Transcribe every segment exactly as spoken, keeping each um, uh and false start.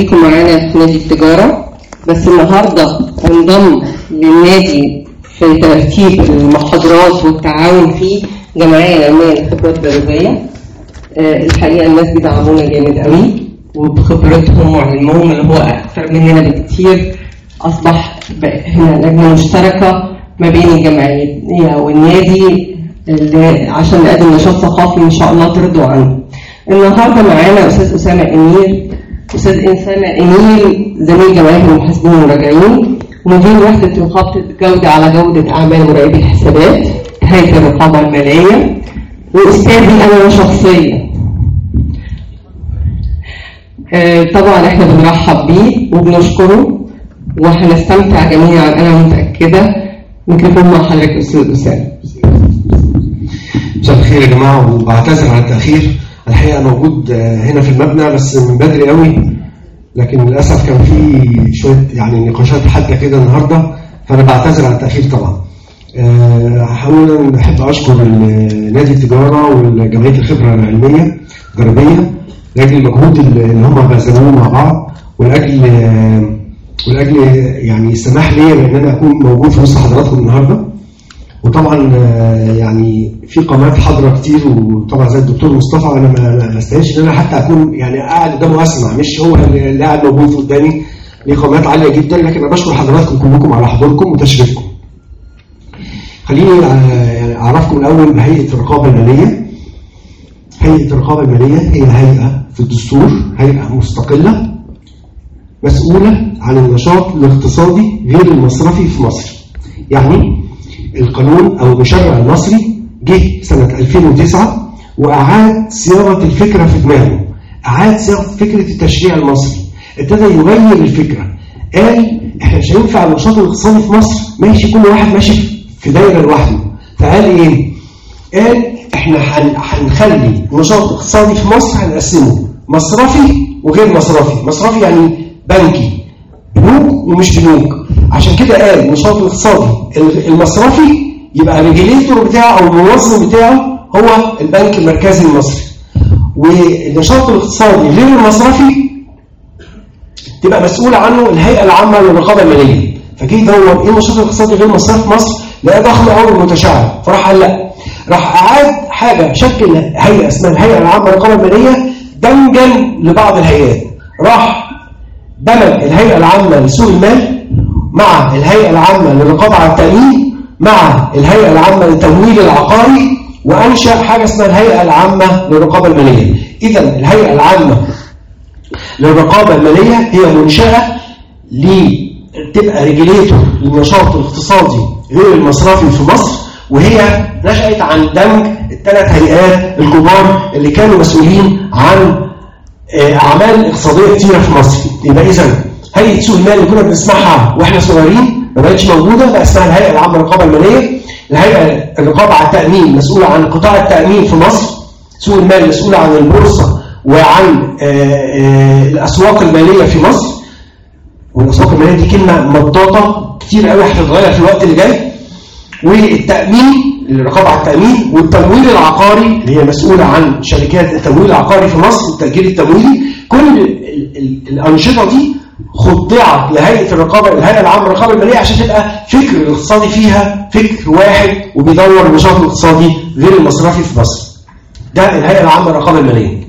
بيكم معانا في نادي التجارة، بس النهاردة انضم للنادي في ترتيب المحاضرات والتعاون فيه جمعية العلمية للخبرات البيولوجية. أه الحقيقة الناس بيدعمونا جامد قوي، وبخبرتهم وعلمهم اللي هو أكثر مننا بكتير أصبح هنا لجنة مشتركة ما بين الجمعية والنادي عشان نقدم نشاط ثقافي إن شاء الله ترضوا عنه. النهارده معانا أستاذ أسامة أمير، أستاذ أسامة أمير زميل جمعية المحاسبين والمراجعين، مدير وحدة رقابة الجودة على جودة أعمال مراقبي الحسابات هيئة الرقابة المالية، وأستاذي أنا شخصيا. آه طبعا احنا بنرحب بيه وبنشكره وهنستمتع جميعا أنا متأكدة. ميكروفون مع حضرتك أستاذ أسامة. مساء الخير يا جماعة، وبعتذر على التأخير. الحقيقة موجود هنا في المبنى بس من بدري قوي، لكن للأسف كان في شوية يعني نقاشات حادة كده النهاردة، فأنا بعتذر على التأخير طبعا. أولا أحب أشكر نادي التجارة والجمعية الخبرة العلمية التجارية لأجل المجهود اللي هم بذلوه مع بعض، ولأجل ولأجل يعني السماح لي بأن أنا أكون موجود في وسط حضراتكم النهاردة. وطبعا يعني في قامات حاضره كتير، وطبعا زي الدكتور مصطفى انا ما استاهلش ان انا حتى اكون يعني قاعد قدامه اسمع، مش هو اللي قاعد موجود قدامي. ليه قامات عاليه جدا، لكن انا بشكر حضراتكم كلكم على حضوركم وتشريفكم. خليني يعني اعرفكم الاول بهيئه الرقابه الماليه. هيئه الرقابه الماليه هي هيئه في الدستور، هيئه مستقله مسؤوله عن النشاط الاقتصادي غير المصرفي في مصر. يعني القانون أو المشرع المصري جه سنة ألفين وتسعة وأعاد صياغة الفكرة في دماغه، أعاد صياغة فكرة التشريع المصري، ابتدى يغير الفكرة. قال إحنا مش هينفع النشاط الاقتصادي في مصر ماشي كل واحد ماشي في دايرة لوحده. فقال إيه؟ قال إحنا هنخلي النشاط الاقتصادي في مصر هنقسمه مصرفي وغير مصرفي. مصرفي يعني بنكي، بنوك ومش بنوك. عشان كده قال النشاط الاقتصادي المصرفي يبقى الريجيليتور بتاعه او المنظم بتاعه هو البنك المركزي المصري، والنشاط الاقتصادي غير المصرفي تبقى مسؤول عنه الهيئه العامه للرقابه الماليه. فجه يدور ايه النشاط الاقتصادي غير المصرفي في مصر، لقى ضخم قوي ومتشعب، فراح قال لا، راح اعاد حاجه شكل هيئه اسمها الهيئه العامه للرقابه الماليه دمجا لبعض الهيئات. راح دمج الهيئه العامه لسوق المال مع الهيئة العامة للرقابة على التأمين مع الهيئة العامة للتمويل العقاري، وأنشأ حاجة اسمها الهيئة العامة للرقابة المالية. إذا الهيئة العامة للرقابة المالية هي منشأة لتبقى ريجيليتور للنشاط الاقتصادي غير المصرفي في مصر، وهي نشأت عن دمج الثلاث هيئات الكبار اللي كانوا مسؤولين عن أعمال اقتصادية كتيرة في مصر. يبقى إذا هيئة سوق المال اللي كنا بنسمعها واحنا صغيرين ما بقتش موجوده، بقى اسمها الهيئه العامه للرقابه الماليه. الهيئه الرقابه على التامين مسؤوله عن قطاع التامين في مصر. سوق المال مسؤوله عن البورصه وعن الاسواق الماليه في مصر. والاسواق الماليه دي كلمه مطاطه كتير قوي هتتغير في الوقت اللي جاي. والتامين الرقابه على التامين، والتمويل العقاري اللي هي مسؤوله عن شركات التمويل العقاري في مصر والتاجير التمويلي. كل الانشطه دي خضعت لهيئه الرقابه الهيئه العامه للرقابه الماليه عشان تبقى فكر الاقتصادي فيها فكر واحد وبيدور النشاط الاقتصادي غير المصرفي في مصر. ده الهيئه العامه للرقابه الماليه.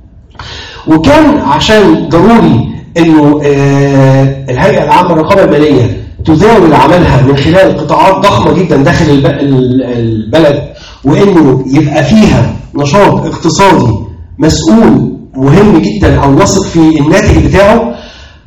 وكان عشان ضروري انه آه الهيئه العامه للرقابه الماليه تزاول عملها من خلال قطاعات ضخمه جدا داخل البلد، وانه يبقى فيها نشاط اقتصادي مسؤول مهم جدا او نثق في الناتج بتاعه.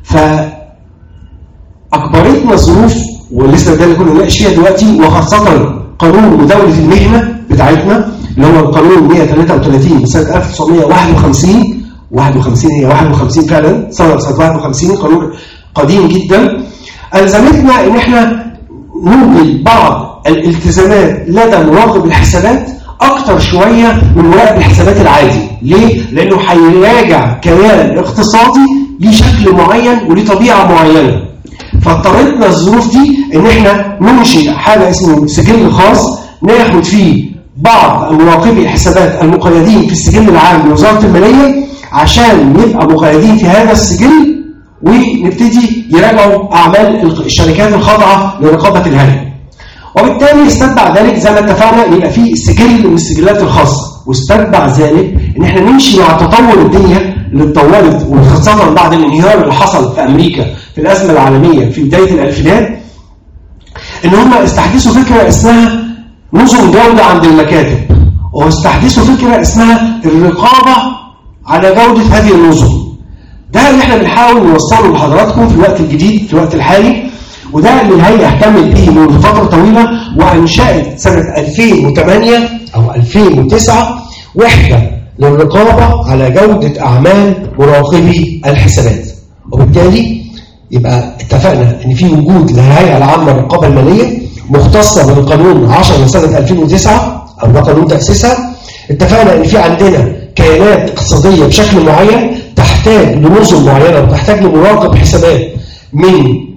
فأكبرتنا الظروف، ولسه ده اللي كنا بنناقش فيها دلوقتي، وخاصة قانون مداولة المهنة بتاعتنا اللي هو القانون مئة وثلاثة وثلاثين سنة ألف وتسعمئة وواحد وخمسين. واحد وخمسين هي واحد وخمسين فعلا، سنة سنة واحد وخمسين، قانون قديم جدا. ألزمتنا إن إحنا نوجد بعض الالتزامات لدى مراقب الحسابات أكتر شوية من مراقب الحسابات العادي. ليه؟ لأنه هيراجع كيان اقتصادي ليه شكل معين وليه طبيعة معينة. فاضطرتنا الظروف دي ان احنا ننشئ حاجة اسمه سجل خاص ناخد فيه بعض مراقبي الحسابات المقيدين في السجل العام لوزارة المالية عشان يبقى مقيدين في هذا السجل ونبتدي يراجعوا اعمال الشركات الخاضعه لرقابه الهيئه. وبالتالي استتبع ذلك زي ما اتفقنا ان يبقى في سجل من السجلات الخاصه، واستتبع ذلك ان احنا نمشي مع تطور الدنيا اللي اتطورت، وخاصه بعد الانهيار اللي حصل في امريكا في الازمه العالميه في بدايه الالفينات، ان هم استحدثوا فكره اسمها نظم جوده عند المكاتب، واستحدثوا فكره اسمها الرقابه على جوده هذه النظم. ده اللي احنا بنحاول نوصله لحضراتكم في الوقت الجديد في الوقت الحالي، وده اللي الهيئه اهتمت به منذ فتره طويله، وانشات سنه ألفين وثمانية او ألفين وتسعة وحده للرقابه على جوده اعمال مراقبي الحسابات. وبالتالي يبقى اتفقنا ان في وجود للهيئه العامه للرقابه الماليه مختصه بالقانون عشرة سنه ألفين وتسعة او ده قانون تاسيسها. اتفقنا ان في عندنا كيانات اقتصاديه بشكل معين تحتاج لنظم معينه وتحتاج لمراقب حسابات من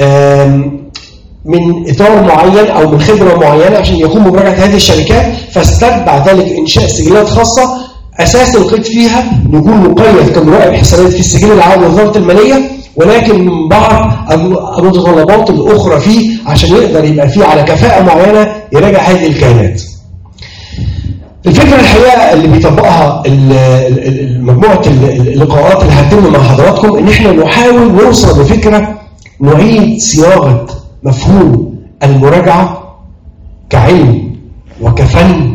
من اطار معين او من خبره معينه عشان يقوم بمراجعه هذه الشركات، فاستتبع ذلك انشاء سجلات خاصه اساس القيد فيها نكون مقيد كمراقب حسابات في السجل العام لوزاره الماليه، ولكن من بعض المتطلبات الاخرى فيه عشان يقدر يبقى فيه على كفاءه معينه يراجع هذه الكيانات. الفكره الحقيقه اللي بيطبقها مجموعه اللقاءات اللي هتتم مع حضراتكم ان احنا نحاول نوصل لفكره نعيد صياغه مفهوم المراجعه كعلم وكفن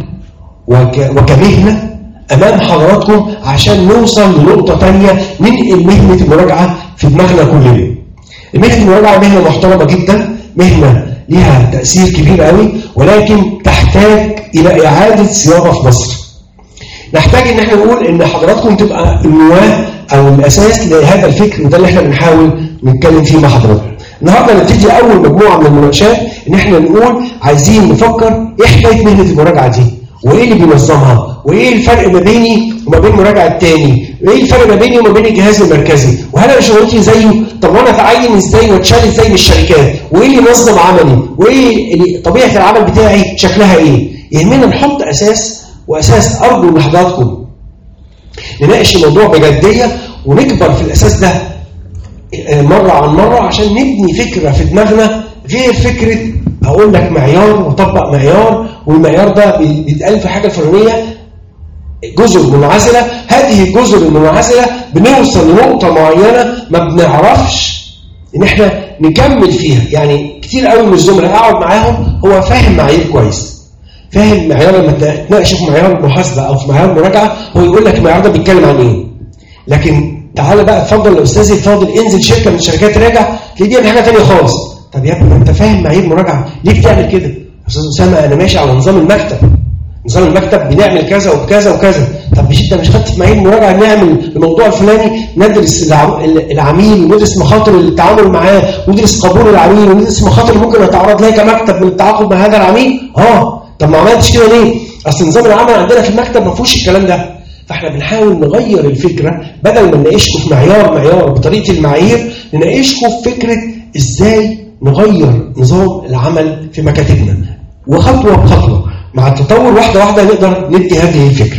وكمهنه امام حضراتكم عشان نوصل لنقطه ثانيه ننقل مهنه المراجعه في دماغنا كلنا. مهنه المراجعه مهنه محترمه جدا، مهنه ليها تاثير كبير قوي، ولكن تحتاج الى اعاده صياغه في مصر. نحتاج ان احنا نقول ان حضراتكم تبقى النواه او الاساس لهذا الفكر، وده اللي احنا بنحاول نتكلم فيه مع حضراتكم. النهارده نبتدي اول مجموعه من المناقشات ان احنا نقول عايزين نفكر ايه حكايه مهنه المراجعه دي، وايه اللي بينظمها، وايه الفرق ما بيني وما بين مراجع التاني، وايه الفرق ما بيني وما بين الجهاز المركزي، وهل انا شغلتي زيه؟ طب وانا اتعين ازاي واتشال ازاي من الشركات، وايه اللي ينظم عملي، وايه طبيعه العمل بتاعي شكلها ايه؟ يهمنا نحط اساس، واساس ارجو من حضراتكم نناقش الموضوع بجديه ونكبر في الاساس ده مره عن مره عشان نبني فكره في دماغنا غير فكره اقول لك معيار وطبق معيار، والمعيار ده بيتقال في حاجه فلانيه جزر منعزله، هذه الجزر المنعزله بنوصل لنقطه معينه ما بنعرفش ان احنا نكمل فيها. يعني كتير قوي من الزملاء اقعد معاهم هو فاهم معايير كويس، فاهم معيار، لما تناقش في معيار محاسبه او في معيار مراجعه هو يقول لك المعيار ده بيتكلم عن ايه، لكن تعالى بقى اتفضل يا استاذي اتفضل انزل شركه من الشركات راجع تلاقي دي حاجه ثانيه خالص. طب يا ابني انت فاهم معايير مراجعه ليه بتعمل كده؟ استاذ اسامه انا ماشي على نظام المكتب، نظام المكتب بنعمل كذا وكذا وكذا. طب مش انت مش خدت في معايير مراجعه نعمل الموضوع الفلاني، ندرس العميل وندرس مخاطر التعامل معاه وندرس قبول العميل وندرس مخاطر اللي ممكن نتعرض لها كمكتب من التعاقد مع هذا العميل؟ اه طب ما عملتش كده ليه؟ اصل نظام العمل عندنا في المكتب ما فيهوش الكلام ده. فاحنا بنحاول نغير الفكره، بدل ما نناقشكم في معيار معيار بطريقه المعايير نناقشكم في فكره ازاي نغير نظام العمل في مكاتبنا، وخطوه بخطوه مع التطور واحده واحده نقدر ندي هذه الفكره.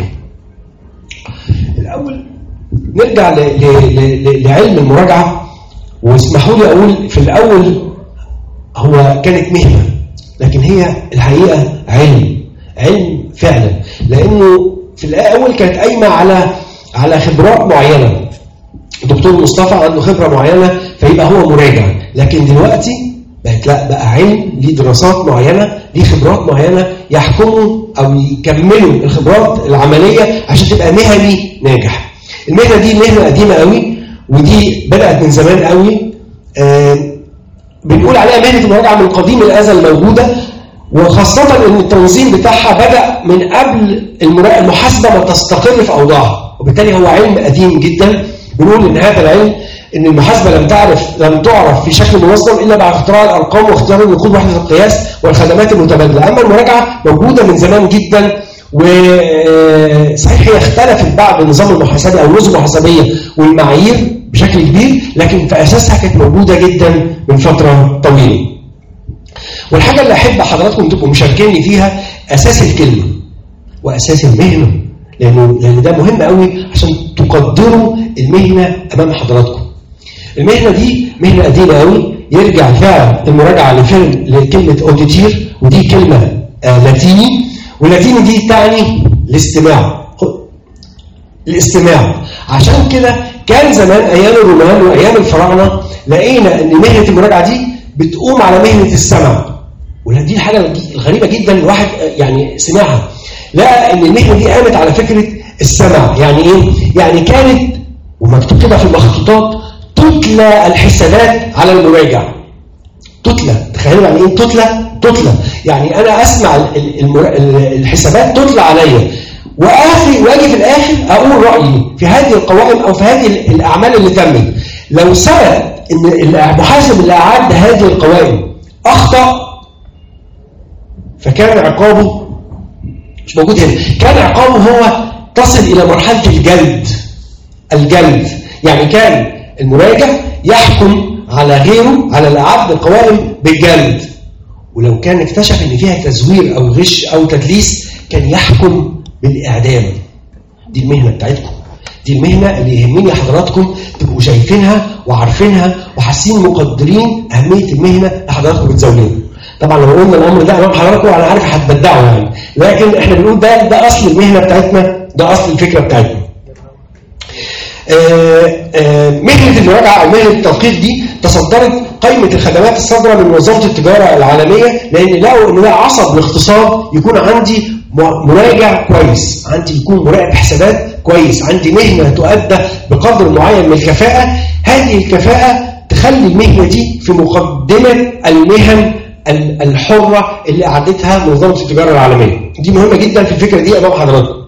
الاول نرجع ل ل ل لعلم المراجعه، واسمحوا لي اقول في الاول هو كانت مهنه، لكن هي الحقيقه علم علم فعلا، لانه في الاول كانت قايمه على على خبرات معينه. الدكتور مصطفى عنده خبره معينه فيبقى هو مراجع، لكن دلوقتي بقت لا، بقى علم ليه دراسات معينه، ليه خبرات معينه يحكموا او يكملوا الخبرات العمليه عشان تبقى مهني ناجح. المهنه دي مهنه قديمه قوي، ودي بدات من زمان قوي. آه بنقول عليها مهنه المراجعه من قديم الازل موجوده، وخاصة ان التنظيم بتاعها بدأ من قبل المحاسبة ما تستقر في اوضاعها، وبالتالي هو علم قديم جدا. بنقول ان هذا العلم ان المحاسبة لم تعرف لم تعرف في شكل منظم الا بعد اختراع الارقام واختيار النقود وحدة القياس والخدمات المتبادلة. اما المراجعة موجودة من زمان جدا، وصحيح هي اختلفت بعد النظام المحاسبي او النظم المحاسبية والمعايير بشكل كبير، لكن في اساسها كانت موجودة جدا من فترة طويلة. والحاجة اللي أحب حضراتكم تبقوا مشاركيني فيها أساس الكلمة وأساس المهنة، لأنه لأن ده مهم قوي عشان تقدروا المهنة أمام حضراتكم. المهنه دي مهنه قديمه قوي، يرجع فعلا المراجعه لفيلم لكلمه اوديتير، ودي كلمه آه لاتيني، واللاتيني دي تعني الاستماع. الاستماع عشان كده كان زمان ايام الرومان وايام الفراعنه لقينا ان مهنه المراجعه دي بتقوم على مهنه السمع. ودي الحاجه الغريبه جدا الواحد يعني سمعها، لقى ان المهنه دي قامت على فكره السمع. يعني ايه؟ يعني كانت ومكتوب كده في المخطوطات تتلى الحسابات على المراجع. تتلى، تخيلوا يعني ايه تتلى؟ تتلى يعني انا اسمع الحسابات تتلى عليا، واخي واجي في الاخر اقول رايي في هذه القوائم او في هذه الاعمال اللي تمت. لو ثبت ان المحاسب اللي اعد هذه القوائم اخطا فكان عقابه مش موجود هنا، كان عقابه هو تصل الى مرحله الجلد. الجلد يعني كان المراجع يحكم على غيره على اللي اعد القوائم بالجلد، ولو كان اكتشف ان فيها تزوير او غش او تدليس كان يحكم بالاعدام. دي المهنه بتاعتكم، دي المهنه اللي يهمني حضراتكم تبقوا شايفينها وعارفينها وحاسين مقدرين اهميه المهنه اللي حضراتكم بتزاولوها. طبعا لو قلنا الامر ده امام حضراتكم انا عارف هتبدعوا يعني، لكن احنا بنقول ده ده اصل المهنه بتاعتنا، ده اصل الفكره بتاعتنا. آآ آآ مهنه المراجعه او مهنه التدقيق دي تصدرت قائمه الخدمات الصادره من وزاره التجاره العالميه، لان لقوا ان ده عصب الاقتصاد يكون عندي مراجع كويس، عندي يكون مراقب حسابات كويس، عندي مهنه تؤدى بقدر معين من الكفاءه. هذه الكفاءه تخلي المهنه دي في مقدمه المهن الحره اللي اعدتها منظمه التجاره العالميه. دي مهمه جدا في الفكره دي امام حضراتكم.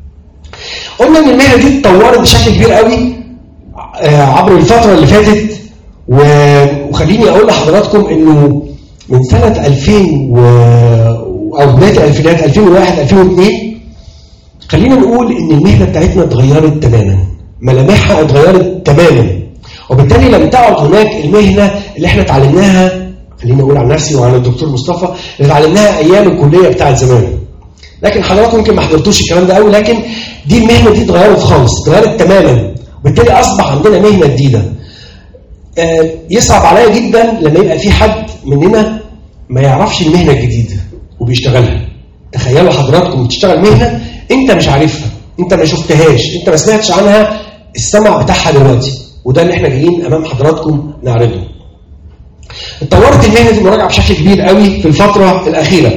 قلنا ان المهنه دي اتطورت بشكل كبير قوي عبر الفتره اللي فاتت، وخليني اقول لحضراتكم انه من سنه ألفين و... او بدايه الالفينات ألفين وواحد ألفين واثنين خلينا نقول ان المهنه بتاعتنا اتغيرت تماما، ملامحها اتغيرت تماما، وبالتالي لم تعد هناك المهنه اللي احنا اتعلمناها. خليني اقول عن نفسي وعن الدكتور مصطفى اللي اتعلمناها ايام الكليه بتاعت زمان، لكن حضراتكم يمكن ما حضرتوش الكلام ده قوي، لكن دي المهنه دي اتغيرت خالص، اتغيرت تماما، وبالتالي اصبح عندنا مهنه جديده. آه يصعب عليا جدا لما يبقى في حد مننا ما يعرفش المهنه الجديده وبيشتغلها. تخيلوا حضراتكم بتشتغل مهنه انت مش عارفها، انت ما شفتهاش، انت ما سمعتش عنها السمع بتاعها دلوقتي، وده اللي احنا جايين امام حضراتكم نعرضه. اتطورت المهنه دي المراجعه بشكل كبير قوي في الفتره الاخيره،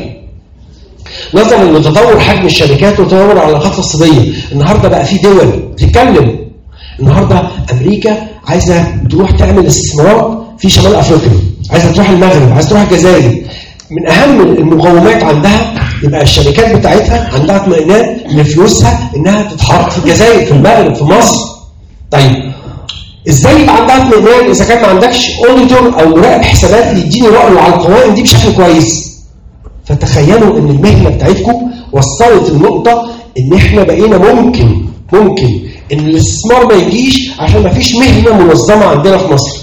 نظرا لتطور حجم الشركات وتطور العلاقات الاقتصاديه. النهارده بقى في دول بتتكلم، النهارده امريكا عايزه تروح تعمل استثمارات في شمال افريقيا، عايزه تروح المغرب، عايزه تروح الجزائر. من اهم المقومات عندها يبقى الشركات بتاعتها عندها اطمئنان ان فلوسها انها تتحرك في الجزائر، في المغرب، في مصر. طيب ازاي يبقى عندها اطمئنان اذا كان ما عندكش اوديتور او مراقب حسابات يديني رايه على القوائم دي بشكل كويس؟ فتخيلوا ان المهنه بتاعتكم وصلت النقطه ان احنا بقينا ممكن ممكن ان الاستثمار ما يجيش عشان ما فيش مهنه منظمه عندنا في مصر.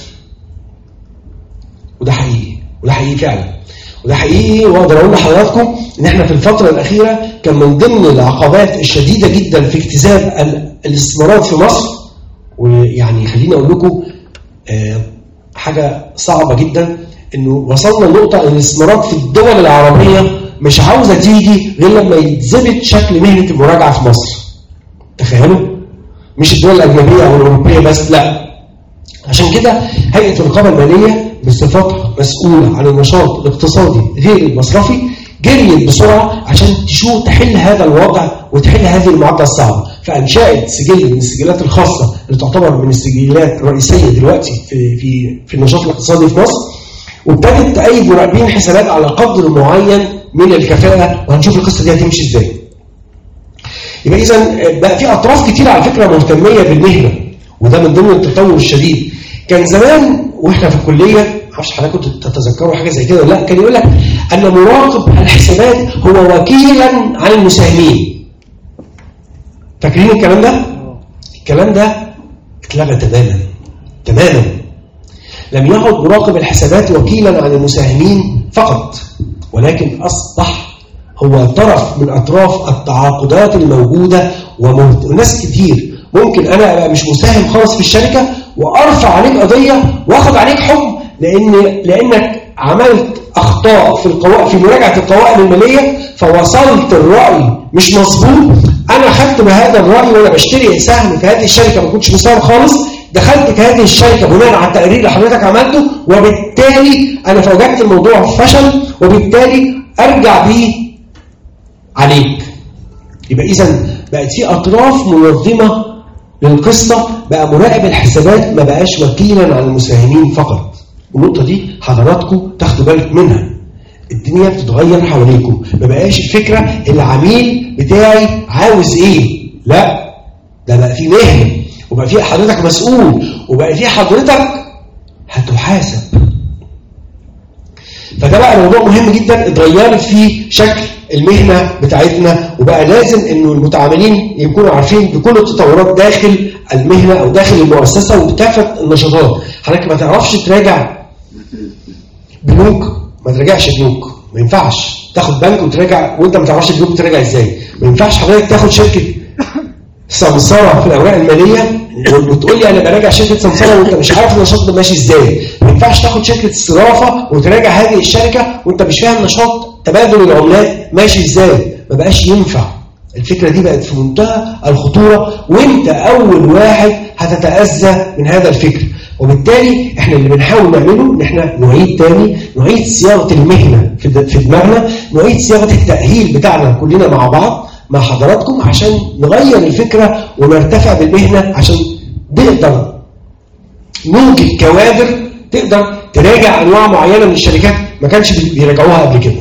وده حقيقي، وده حقيقي فعلا، وده حقيقي. واقدر اقول لحضراتكم ان احنا في الفتره الاخيره كان من ضمن العقبات الشديده جدا في اجتذاب الاستثمارات في مصر، ويعني خليني اقول لكم آه حاجه صعبه جدا، انه وصلنا لنقطه ان الاستثمارات في الدول العربيه مش عاوزه تيجي غير لما يتظبط شكل مهنه المراجعه في مصر. تخيلوا، مش الدول الاجنبيه او الاوروبيه بس، لا. عشان كده هيئه الرقابه الماليه بصفتها مسؤوله عن النشاط الاقتصادي غير المصرفي جريت بسرعه عشان تشوف تحل هذا الوضع وتحل هذه المعادله الصعبه، فانشات سجل من السجلات الخاصه اللي تعتبر من السجلات الرئيسيه دلوقتي في في في النشاط الاقتصادي في مصر، وابتدت تأيد مراقبين حسابات على قدر معين من الكفاءه، وهنشوف القصه دي هتمشي ازاي. يبقى اذا بقى في اطراف كتير على فكره مهتميه بالمهنه، وده من ضمن التطور الشديد. كان زمان واحنا في الكليه، معرفش حضرتك كنتوا تتذكروا حاجه زي كده ولا لا، كان يقول لك ان مراقب الحسابات هو وكيلا عن المساهمين. فاكرين الكلام ده؟ الكلام ده اتلغى تماما تماما. لم يعد مراقب الحسابات وكيلا عن المساهمين فقط، ولكن اصبح هو طرف من اطراف التعاقدات الموجوده. وناس كتير ممكن انا ابقى مش مساهم خالص في الشركه وارفع عليك قضيه واخد عليك حكم لان لانك عملت اخطاء في القوائم في مراجعه القوائم الماليه فوصلت الراي مش مظبوط. انا خدت بهذا الراي وانا بشتري سهم في هذه الشركه ما كنتش مساهم خالص، دخلت في هذه الشركه بناء على التقرير اللي حضرتك عملته، وبالتالي انا فوجدت الموضوع فشل وبالتالي ارجع بيه عليك. يبقى اذا بقت في اطراف منظمه للقصه، بقى مراقب الحسابات ما بقاش وكيلا عن المساهمين فقط. النقطه دي حضراتكم تاخدوا بالك منها. الدنيا بتتغير حواليكم، ما بقاش الفكره العميل بتاعي عاوز ايه، لا ده بقى في مهنه وبقى في حضرتك مسؤول وبقى في حضرتك هتحاسب. فده بقى موضوع مهم جدا اتغيرت فيه شكل المهنه بتاعتنا، وبقى لازم انه المتعاملين يكونوا عارفين بكل التطورات داخل المهنه او داخل المؤسسه وبكافه النشاطات. حضرتك ما تعرفش تراجع بنوك، ما تراجعش بنوك، ما ينفعش تاخد بنك وتراجع وانت ما تعرفش البنوك تراجع ازاي. ما ينفعش حضرتك تاخد شركه سمساره في الاوراق الماليه وتقول لي انا براجع شركه سمساره وانت مش عارف النشاط ده ماشي ازاي. ما ينفعش تاخد شركه الصرافه وتراجع هذه الشركه وانت مش فاهم نشاط تبادل العملات ماشي ازاي. ما بقاش ينفع. الفكره دي بقت في منتهى الخطوره وانت اول واحد هتتاذى من هذا الفكر. وبالتالي احنا اللي بنحاول نعمله ان احنا نعيد تاني نعيد صياغه المهنه في في دماغنا، نعيد صياغه التاهيل بتاعنا كلنا مع بعض مع حضراتكم عشان نغير الفكره ونرتفع بالمهنه عشان نقدر نوجد كوادر تقدر تراجع انواع معينه من الشركات ما كانش بيراجعوها قبل كده.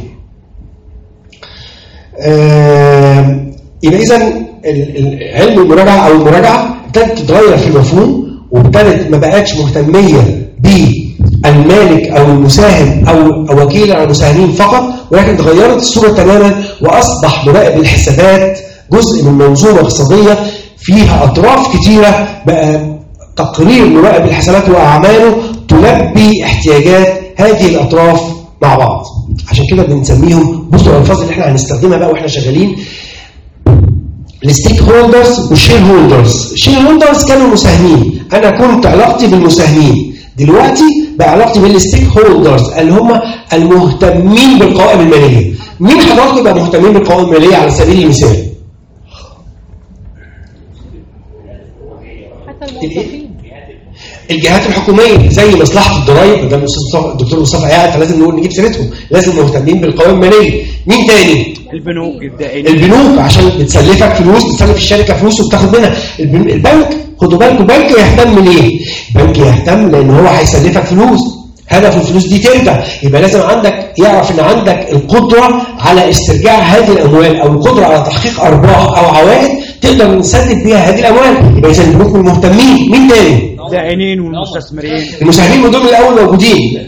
آه يبقى اذا علم المراجعه او المراجعه ابتدت تتغير في المفهوم وابتدت ما بقتش مهتميه بالمالك او المساهم او وكيل على المساهمين فقط، ولكن تغيرت الصوره تماما واصبح مراقب الحسابات جزء من منظومه اقتصاديه فيها اطراف كثيره. بقى تقرير مراقب الحسابات واعماله تلبي احتياجات هذه الاطراف مع بعض. عشان كده بنسميهم، بصوا الالفاظ اللي احنا هنستخدمها بقى واحنا شغالين، الستيك هولدرز والشير هولدرز. الشير هولدرز كانوا مساهمين، انا كنت علاقتي بالمساهمين، دلوقتي بقى علاقتي بالستيك هولدرز اللي هم المهتمين بالقوائم الماليه. مين حضراتكم بقى مهتمين بالقوائم الماليه على سبيل المثال؟ حتى الموظفين، الجهات الحكوميه زي مصلحه الضرائب، ده الدكتور مصطفى قاعد فلازم نقول نجيب سيرتهم، لازم مهتمين بالقوائم الماليه. مين تاني؟ البنوك الدائنين. البنوك عشان بتسلفك فلوس، بتسلف الشركه فلوس وبتاخد منها. البنك خدوا بالكم، بنك يهتم ليه؟ بنك يهتم لان هو هيسلفك فلوس، هدف الفلوس دي ترجع، يبقى لازم عندك يعرف ان عندك القدره على استرجاع هذه الاموال او القدره على تحقيق ارباح او عوائد تقدر نسدد بيها هذه الاموال. يبقى اذا البنوك المهتمين. مين تاني؟ الدائنين والمستثمرين. المساهمين دول الاول موجودين.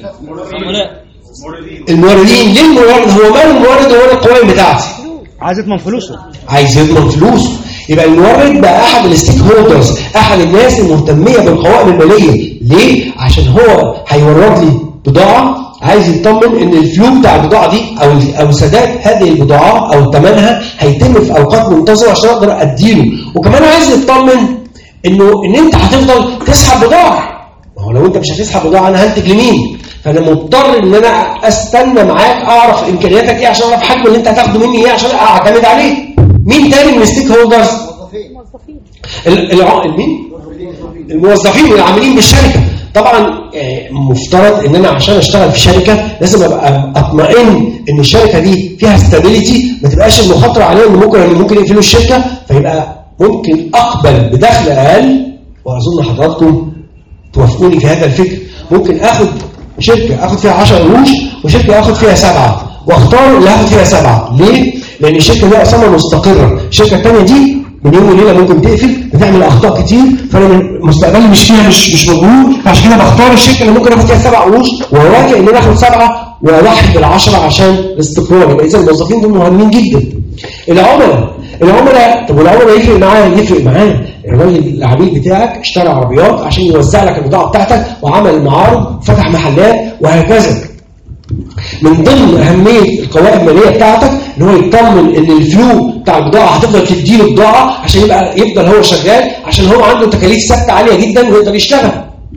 الموردين. ليه المورد؟ هو مال المورد؟ هو القوائم بتاعتي عايز يضمن فلوسه، عايز يضمن فلوسه. يبقى المورد بقى احد الستيك هولدرز، احد الناس المهتميه بالقوائم الماليه. ليه؟ عشان هو هيورد لي بضاعه، عايز يطمن ان الفلو بتاع البضاعه دي او او سداد هذه البضاعه او ثمنها هيتم في اوقات منتظمه عشان اقدر اديله، وكمان عايز يطمن انه ان انت هتفضل تسحب بضاعه. ما هو لو انت مش هتسحب بضاعه انا هنتج لمين؟ فانا مضطر ان انا استنى معاك اعرف امكانياتك ايه عشان اعرف حجم اللي انت هتاخده مني ايه عشان اعتمد عليه. مين تاني من الستيك هولدرز؟ الموظفين. مين؟ الموظفين والعاملين بالشركه. طبعا مفترض ان انا عشان اشتغل في شركه لازم ابقى اطمئن ان الشركه دي فيها ستابيليتي، ما تبقاش المخاطره عليها ان ممكن ان ممكن يقفلوا الشركه، فيبقى ممكن اقبل بدخل اقل. واظن حضراتكم توافقوني في هذا الفكر. ممكن اخد شركه اخد فيها عشرة قروش وشركه اخد فيها سبعه، واختار اللي اخد فيها سبعه. ليه؟ لان الشركه دي اصلا مستقره، الشركه الثانيه دي من يوم وليله ممكن تقفل، بتعمل اخطاء كتير، فانا مستقبلي مش فيها مش مش موجود، فعشان كده بختار الشركه اللي ممكن اخد فيها سبع قروش واواجه ان انا اخد سبعه واضحي بالعشره عشان الاستقرار. يبقى اذا الموظفين دول مهمين جدا. العملاء، العملاء طب والعملاء يفرق معاه؟ يفرق معاه. الراجل العميل بتاعك اشترى عربيات عشان يوزع لك البضاعه بتاعتك وعمل معارض وفتح محلات وهكذا. من ضمن اهميه القوائم الماليه بتاعتك ان هو يطمن ان الفلو بتاع البضاعه هتفضل تديله بضاعه عشان يبقى يفضل هو شغال، عشان هو عنده تكاليف ثابته عاليه جدا ويقدر يشتغل.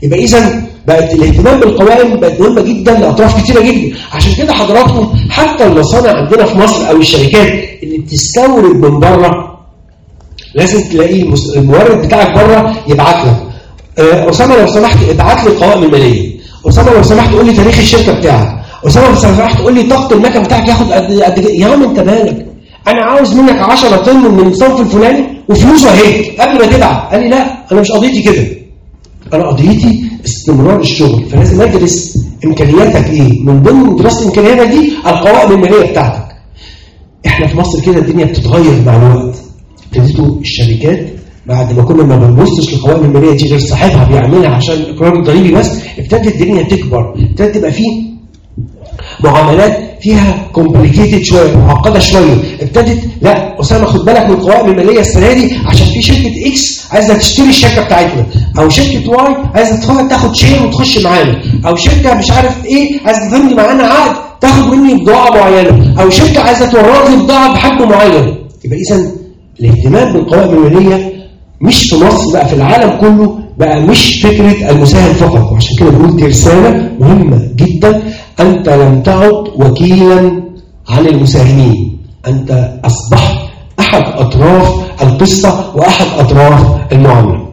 يبقى اذا بقت الاهتمام بالقوائم بقت مهمه جدا لاطراف كتيره جدا. عشان كده حضراتكم حتى المصانع عندنا في مصر او الشركات اللي بتستورد من بره لازم تلاقي المورد بتاعك بره يبعت لك اسامه لو سمحت ابعت لي القوائم الماليه، اسامه لو سمحت قول لي تاريخ الشركه بتاعك، اسامه لو سمحت قول لي طاقه المكن بتاعك ياخد قد قد يا عم انت مالك؟ انا عاوز منك عشرة طن من الصنف الفلاني وفلوسه اهي قبل ما تبعت. قال لي لا انا مش قضيتي كده، انا قضيتي استمرار الشغل، فلازم ادرس امكانياتك ايه، من ضمن دراسه امكانياتك دي القوائم الماليه بتاعتك. احنا في مصر كده الدنيا بتتغير مع الوقت. ابتديتوا الشركات بعد ما كنا ما بنبصش للقوائم الماليه دي غير صاحبها بيعملها عشان الاقرار الضريبي بس، ابتدت الدنيا تكبر، ابتدت تبقى فيه معاملات فيها كومبليكيتد شويه، معقده شويه. ابتدت لا اسامه خد بالك من القوائم الماليه السنه دي عشان في شركه اكس عايزه تشتري الشركه بتاعتنا، او شركه واي عايزه تاخد شير وتخش معانا، او شركه مش عارف ايه عايزه تمضي معانا عقد تاخد مني بضاعه معينه، او شركه عايزه تورد لي بضاعه بحجم معين. يبقى اذا الاهتمام بالقوائم الماليه مش في مصر بقى، في العالم كله بقى مش فكره المساهم فقط. وعشان كده بقول دي رساله مهمه جدا، انت لم تعد وكيلا عن المساهمين، انت اصبحت احد اطراف القصه واحد اطراف المعامله.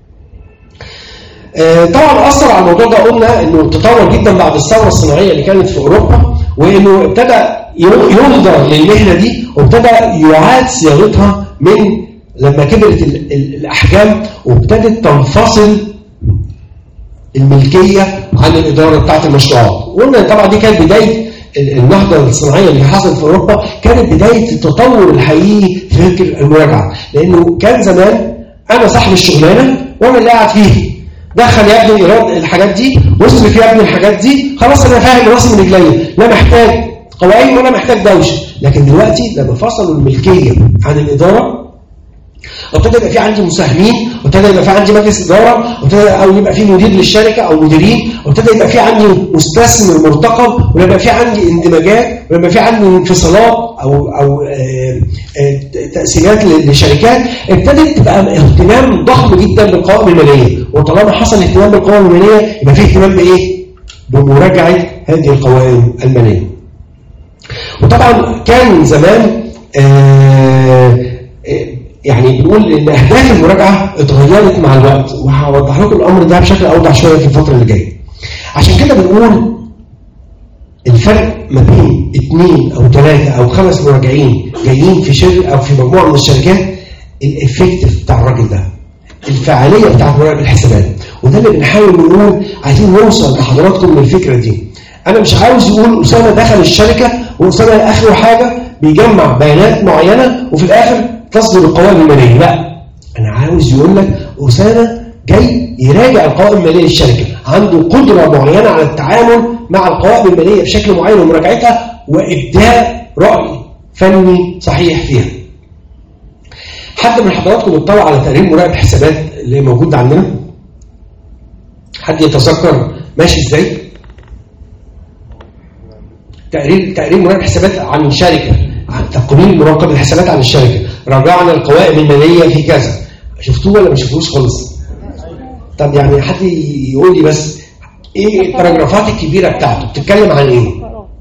آه طبعا اثر على الموضوع ده، قلنا انه تطور جدا بعد الثوره الصناعيه اللي كانت في اوروبا، وانه ابتدى ينظر للمهنه دي وابتدى يعاد صياغتها من لما كبرت الاحجام وابتدت تنفصل الملكيه عن الاداره بتاعت المشروعات. وقلنا طبعا دي كانت بدايه النهضه الصناعيه اللي حصلت في اوروبا، كانت بدايه التطور الحقيقي في فكر المراجعه، لانه كان زمان انا صاحب الشغلانه وانا اللي قاعد فيها، دخل يا ابني ايراد الحاجات دي واصرف يا ابني الحاجات دي، خلاص انا فاهم راسي من رجليا، لا محتاج قوائم ولا محتاج دوشه. لكن دلوقتي لما فصلوا الملكيه عن الاداره وابتدى يبقى في عندي مساهمين، وابتدى يبقى في عندي مجلس اداره، وابتدى او يبقى في مدير للشركه او مديرين، وابتدى يبقى في عندي مستثمر مرتقب، ويبقى في عندي اندماجات، ويبقى في عندي انفصالات او او آآ آآ تقسيمات لشركات. ابتدت تبقى اهتمام ضخم جدا بالقوائم الماليه، وطالما حصل اهتمام بالقوائم الماليه يبقى في اهتمام بايه؟ بمراجعه هذه القوائم الماليه. وطبعا كان زمان آآ آآ يعني بنقول ان اهداف المراجعه اتغيرت مع الوقت، وهوضح لكم الامر ده بشكل اوضح شويه في الفتره اللي جايه. عشان كده بنقول الفرق ما بين اثنين او ثلاثه او خمس مراجعين جايين في شركه او في مجموعه من الشركات، الافكتيف بتاع الراجل ده، الفعاليه بتاعت مراقب الحسابات. وده اللي بنحاول نقول عايزين نوصل لحضراتكم من الفكره دي. انا مش عاوز يقول اسامه دخل الشركه واسامه اخره حاجه بيجمع بيانات معينه وفي الاخر تصدر القوائم الماليه، لا، انا عاوز يقول لك اسامه جاي يراجع القوائم الماليه للشركه، عنده قدره معينه على التعامل مع القوائم الماليه بشكل معين ومراجعتها وابداء راي فني صحيح فيها. حد من حضراتكم اطلع على تقرير مراقب الحسابات اللي موجود عندنا؟ حد يتذكر ماشي ازاي؟ تقرير تقرير مراقب الحسابات عن الشركه، عن تقرير مراقب الحسابات عن الشركه، راجعنا القوائم الماليه في كذا. شفتوه ولا ما شفتوش خالص؟ طب يعني حد يقول لي بس ايه الباراجرافات الكبيره بتاعته بتتكلم عن ايه؟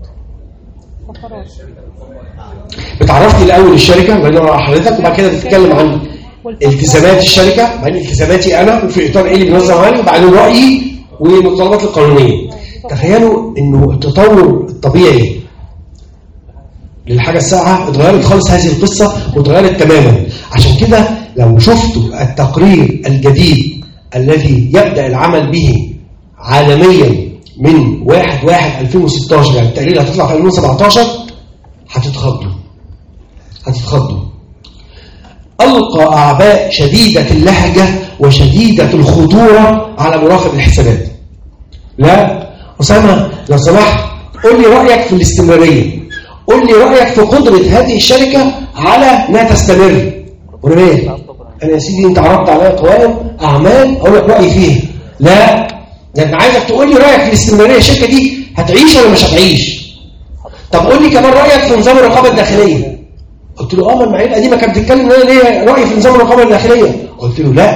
بتعرفني الاول الشركه وبعدين اروح حضرتك، وبعد كده بتتكلم عن التزامات الشركه، بعدين التزاماتي انا وفي اطار ايه اللي بينظم عني، وبعدين رايي والمتطلبات القانونيه. تخيلوا انه التطور الطبيعي للحاجه الساعه اتغيرت خالص هذه القصه واتغيرت تماما. عشان كده لو شفتوا التقرير الجديد الذي يبدا العمل به عالميا من واحد واحد ألفين وستاشر، يعني التقرير هتطلع في ألفين وسبعتاشر، هتتخضوا هتتخضوا. ألقى أعباء شديدة اللهجة وشديدة الخطورة على مراقب الحسابات. لا أسامة لو سمحت قول لي رأيك في الاستمرارية، قول لي رأيك في قدرة هذه الشركة على أنها تستمر. وأنا مالي؟ أنا يا سيدي أنت عرضت عليا قوائم أعمال أقول لك رأيي فيها. لا، يعني عايزك تقول لي رأيك في الاستمرارية، الشركة دي هتعيش ولا مش هتعيش؟ طب قول لي كمان رأيك في نظام الرقابة الداخلية. قلت له اه، ما المعايير القديمه كانت بتتكلم ان انا ليا راي في نظام الرقابه الداخليه. قلت له لا،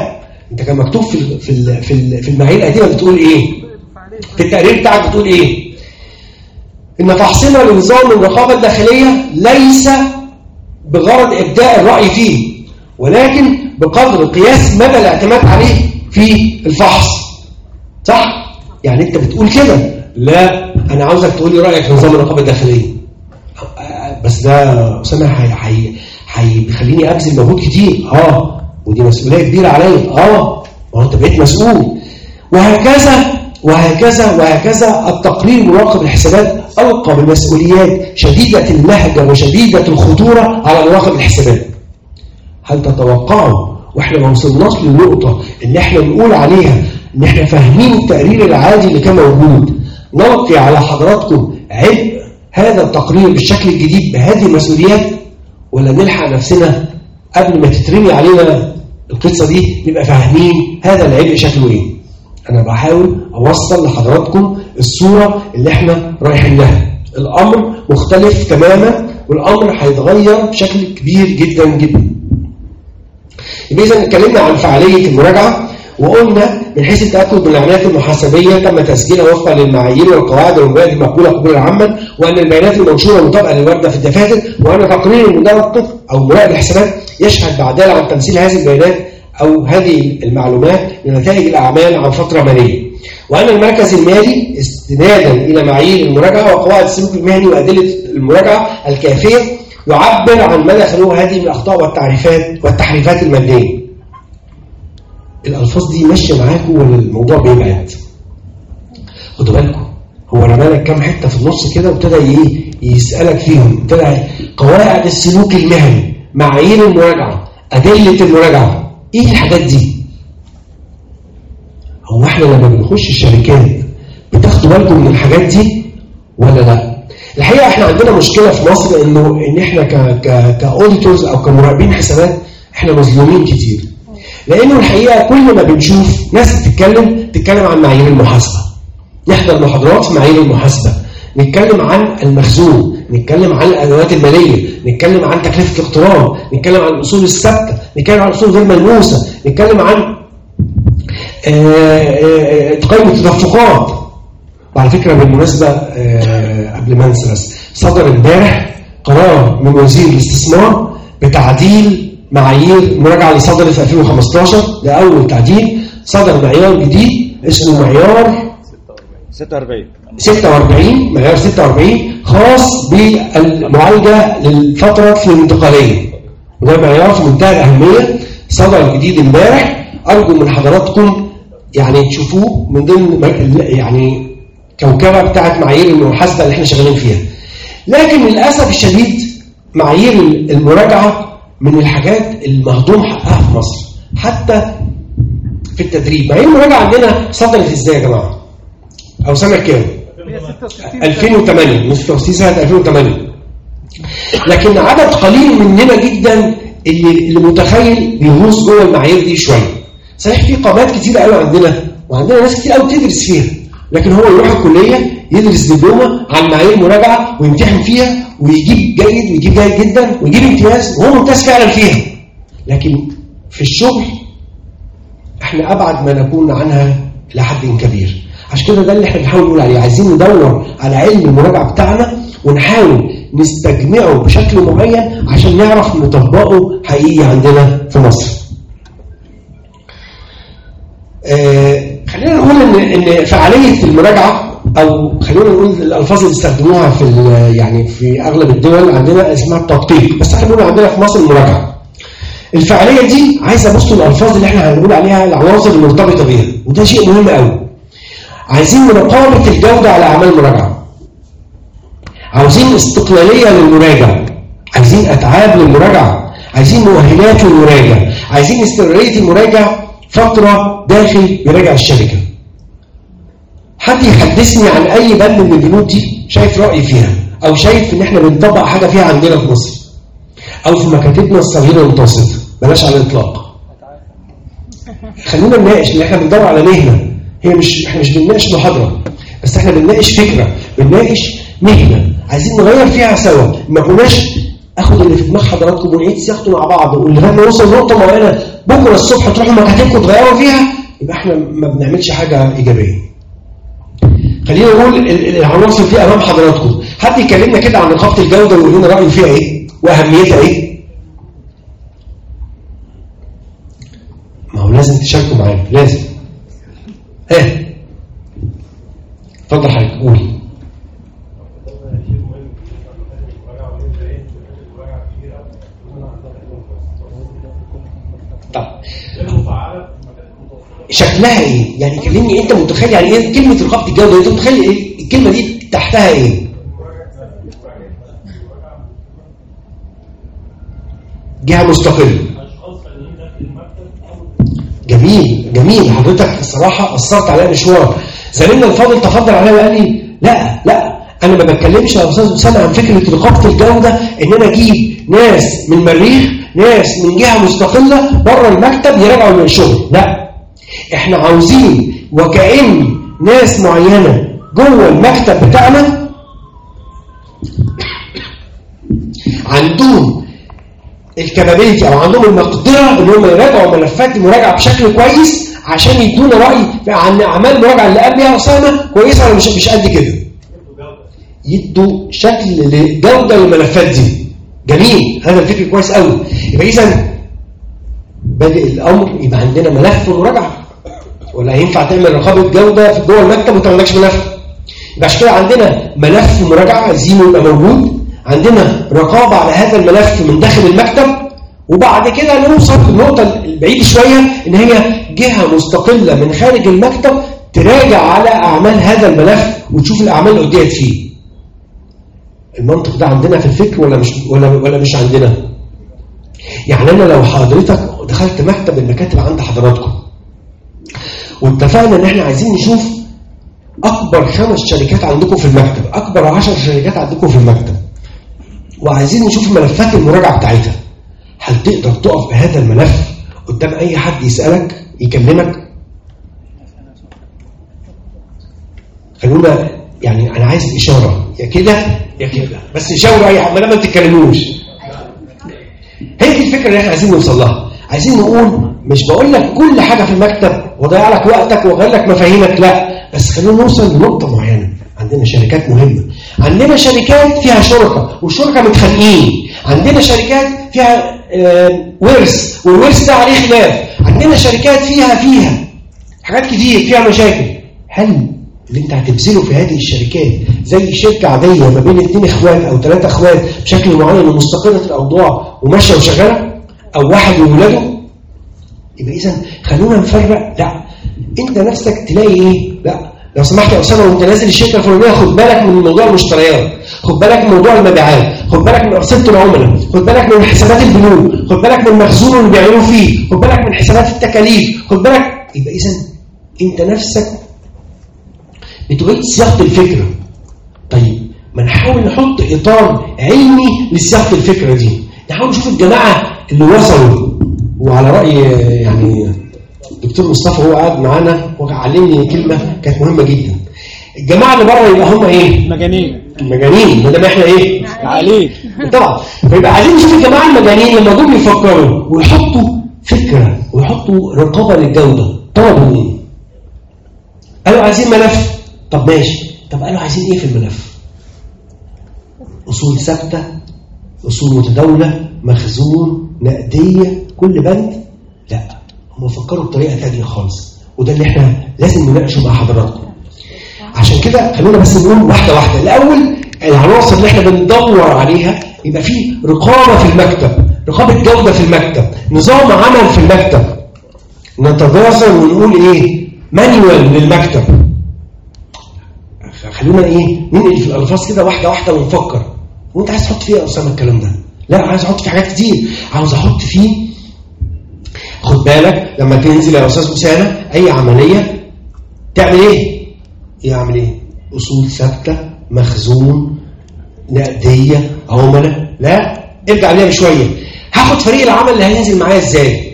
انت كان مكتوب في في في في المعايير القديمه بتقول ايه؟ في التقرير بتاعك بتقول ايه؟ ان فحصنا لنظام الرقابه الداخليه ليس بغرض ابداء الراي فيه، ولكن بقدر قياس مدى الاعتماد عليه في الفحص. صح؟ يعني انت بتقول كده. لا، انا عاوزك تقول لي رايك في نظام الرقابه الداخليه. بس ده اسامه هيخليني ابذل مجهود كتير. اه ودي مسؤوليه كبيره عليا. اه ما انت بقيت مسؤول. وهكذا وهكذا وهكذا. التقرير مراقب الحسابات ألقى بمسؤوليات شديدة اللهجة وشديدة الخطورة على مراقب الحسابات. هل تتوقعوا واحنا ما وصلناش للنقطة اللي احنا بنقول عليها ان احنا فاهمين التقرير العادي اللي كان موجود، نلقي على حضراتكم عبء هذا التقرير بالشكل الجديد بهذه المسؤوليات، ولا نلحق نفسنا قبل ما تترمي علينا القصة دي نبقى فاهمين هذا العبء شكله ايه؟ أنا بحاول أوصل لحضراتكم الصورة اللي احنا رايحين لها. الأمر مختلف تماما، والأمر هيتغير بشكل كبير جدا جدا. يبقى إذا اتكلمنا عن فعالية المراجعة، وقلنا من حيث التأكد من العمليات المحاسبية تم تسجيلها وفقا للمعايير والقواعد والمبادئ المقبولة قبولا عاما، وأن البيانات المنشورة مطابقة للواردة في الدفاتر، وأن تقرير المدقق أو مراقب الحسابات يشهد بعدالة عن تمثيل هذه البيانات أو هذه المعلومات لنتائج الأعمال عن فترة مالية، وأن المركز المالي استنادا إلى معايير المراجعة وقواعد السلوك المهني وأدلة المراجعة الكافية يعبر عن مدى خلو هذه من الأخطاء والتعريفات والتحريفات المادية. الألفاظ دي ماشية معاكم ولا الموضوع بيبعد؟ خدوا بالكم، هو رمالك كام حتة في النص كده وابتدى يسألك فيهم. ابتدى قواعد السلوك المهني، معايير المراجعة، أدلة المراجعة. ايه الحاجات دي؟ هو احنا لما بنخش الشركات بتاخدوا بالكم من الحاجات دي ولا لا؟ الحقيقه احنا عندنا مشكله في مصر انه ان احنا ك ك كاوديتورز او كمراقبين حسابات احنا مظلومين كتير. لانه الحقيقه كل ما بنشوف ناس بتتكلم تتكلم عن معايير المحاسبه، نحضر محاضرات في معايير المحاسبه، نتكلم عن المخزون، نتكلم عن الادوات الماليه، نتكلم عن تكلفه الاقتراض، نتكلم عن الاصول الثابته، نتكلم عن الاصول غير ملموسه، نتكلم عن قائمه التدفقات. وعلى فكره بالمناسبه قبل ما انسى بس، صدر امبارح قرار من وزير الاستثمار بتعديل معايير المراجعه اللي صدرت في ألفين وخمستاشر. ده اول تعديل، صدر معيار جديد اسمه معيار ستة وأربعين ستة وأربعين، معيار ستة وأربعين خاص بالمعالجه للفتره الانتقاليه، وده معيار في منتهى الاهميه، صدر جديد امبارح. ارجو من حضراتكم يعني تشوفوه من ضمن يعني كوكبه بتاعت معايير المحاسبه اللي احنا شغالين فيها. لكن للاسف الشديد معايير المراجعه من الحاجات المهضوم حقها في مصر، حتى في التدريب. معايير المراجعه عندنا صدرت ازاي يا جماعه؟ او سنه كام؟ ألفين وثمانية، ستة وستين سنه ألفين وثمانية. لكن عدد قليل مننا جدا اللي, اللي متخيل بيغوص جوه المعايير دي شويه. صحيح في قامات كتير قوي عندنا، وعندنا ناس كتير قوي بتدرس فيها، لكن هو يروح الكليه يدرس دبلومه عن معايير مراجعه ويمتحن فيها ويجيب جيد ويجيب جيد جدا ويجيب امتياز، وهو ممتاز فعلا فيها. لكن في الشغل احنا ابعد ما نكون عنها لحد كبير. عشان كده ده اللي احنا بنحاول نقول عليه، عايزين ندور على علم المراجعه بتاعنا ونحاول نستجمعه بشكل معين عشان نعرف نطبقه حقيقي عندنا في مصر. آه خلينا نقول ان ان فعاليه المراجعه، او خلينا نقول الالفاظ اللي بيستخدموها في يعني في اغلب الدول عندنا اسمها التدقيق، بس احنا بنقول عندنا في مصر المراجعه. الفعاليه دي عايزه ابص الالفاظ اللي احنا هنقول عليها العناصر المرتبطه بيها، وده شيء مهم قوي. عايزين مراقبه الجوده على اعمال المراجعه، عاوزين استقلاليه للمراجع، عايزين اتعاب للمراجعه، عايزين مؤهلات للمراجع، عايزين استمراريه المراجع فتره داخل مراجع الشركه. حد يحدثني عن اي بند من البنود دي شايف رايي فيها، او شايف ان احنا بنطبق حاجه فيها عندنا في مصر او في مكاتبنا الصغيره والمتوسطه؟ بلاش على الاطلاق. خلينا نناقش، ان احنا بندور على مهنه، هي مش احنا مش بنناقش محاضره، بس احنا بنناقش فكره، بنناقش مهنه عايزين نغير فيها سوا. ما كناش اخد اللي في دماغ حضراتكم ونعيد صياغته مع بعض ولغايه ما نوصل لنقطه معينه بكره الصبح تروحوا مكاتبكم تغيروا فيها، يبقى احنا ما بنعملش حاجه ايجابيه. خلينا نقول العناصر دي امام حضراتكم. حد يكلمنا كده عن رقابه الجوده ويقول لنا رايه فيها ايه واهميتها ايه؟ ما هو لازم تشاركوا معانا، لازم. ها اتفضل حضرتك قول. طب شكلها ايه؟ يعني كلمني انت متخيل يعني ايه كلمه رقابه الجوده؟ انت متخيل ايه الكلمه دي تحتها ايه؟ جهه مستقله. جميل جميل، حضرتك الصراحه اثرت عليا مشوار. زميلنا الفاضل تفضل عليا وقال لي لا لا انا ما بتكلمش يا استاذ اسامه عن فكره رقابه الجوده ان انا اجيب ناس من المريخ، ناس من جهه مستقله بره المكتب يراجعوا من الشغل. لا، احنا عاوزين وكأن ناس معينه جوه المكتب بتاعنا عندهم الكابابيلتي او عندهم المقدره ان هم يراجعوا ملفات المراجعه بشكل كويس عشان يدونا راي عن اعمال المراجعه اللي قال بيها اسامه كويسه ولا مش مش قد كده. يدوا شكل لجوده للملفات دي. جميل، هذا الفكر كويس قوي. يبقى اذا بادئ الامر يبقى عندنا ملف مراجعه، ولا ينفع تعمل رقابه جوده في جوه المكتب وانت ما عندكش ملف؟ يبقى عشان كده عندنا ملف مراجعه عايزينه يبقى موجود، عندنا رقابه على هذا الملف من داخل المكتب، وبعد كده نوصل للنقطه البعيده شويه ان هي جهه مستقله من خارج المكتب تراجع على اعمال هذا الملف وتشوف الاعمال اللي اديت فيه. المنطق ده عندنا في الفكر ولا مش ولا ولا مش عندنا؟ يعني انا لو حضرتك دخلت مكتب المكاتب عند حضراتكم واتفقنا ان احنا عايزين نشوف اكبر خمس شركات عندكم في المكتب، اكبر عشر شركات عندكم في المكتب، وعايزين نشوف ملفات المراجعه بتاعتها، هل تقدر تقف بهذا الملف قدام اي حد يسالك يكلمك؟ خلونا يعني انا عايز اشاره يا كده يا كده، بس شاوروا اي حد ما تتكلموش. هي دي الفكره اللي احنا عايزين نوصل لها. عايزين نقول مش بقول لك كل حاجه في المكتب وضيع لك وقتك وغير لك مفاهيمك، لا، بس خلينا نوصل لنقطه معينه. عندنا شركات مهمه، عندنا شركات فيها شركاء والشركاء متخانقين، عندنا شركات فيها آه ورث والورث ده عليه خلاف، عندنا شركات فيها فيها حاجات كتير فيها مشاكل. هل اللي انت هتبذله في هذه الشركات زي شركه عاديه ما بين اثنين اخوات او ثلاثه اخوات بشكل معين ومستقله الاوضاع وماشيه وشغاله، او واحد وولاده؟ يبقى اذا خلونا نفرق. لا، انت نفسك تلاقي ايه؟ لا لو سمحت يا اسامه وانت نازل الشركه الفلانيه خد بالك من موضوع المشتريات، خد بالك من موضوع المبيعات، خد بالك من ارصده العملاء، خد بالك من حسابات البنوك، خد بالك من المخزون اللي بيعملوا فيه، خد بالك من حسابات التكاليف، خد بالك. يبقى اذا انت نفسك بتعيد صياغه الفكره. طيب ما نحاول نحط اطار علمي لصياغه الفكره دي، نحاول نشوف الجماعه اللي وصلوا. وعلى راي يعني دكتور مصطفى هو قاعد معانا وعلمني كلمه كانت مهمه جدا. الجماعه اللي بره يبقى هم ايه؟ مجانين. مجانين، ما دام احنا ايه؟ عليك. طبعا. فيبقى عايزين نشوف الجماعه المجانين لما جم يفكروا ويحطوا فكره ويحطوا رقابه للجوده، طلبوا ايه؟ قالوا عايزين ملف. طب ماشي، طب قالوا عايزين ايه في الملف؟ اصول ثابته، اصول متداوله، مخزون، نقديه، كل بند؟ لا، هم فكروا بطريقه ثانيه خالص، وده اللي احنا لازم نناقشه مع حضراتكم. عشان كده خلونا بس نقول واحده واحده. الاول العناصر اللي احنا بندور عليها يبقى فيه رقابه في المكتب، رقابه جوده في المكتب، نظام عمل في المكتب، نتضافر ونقول ايه؟ مانيوال للمكتب. خلونا ايه؟ ننقل في الالفاظ كده واحده واحده ونفكر. وانت عايز تحط فيه يا اسامه الكلام ده؟ لا، عايز احط فيه حاجات كتير. عاوز احط فيه، خد بالك لما تنزل يا استاذ اسامه اي عمليه تعمل ايه؟ يعمل ايه؟ اصول ثابته، مخزون، نقديه، عملاء. لا، ارجع عليها بشويه. هاخد فريق العمل اللي هينزل معايا ازاي؟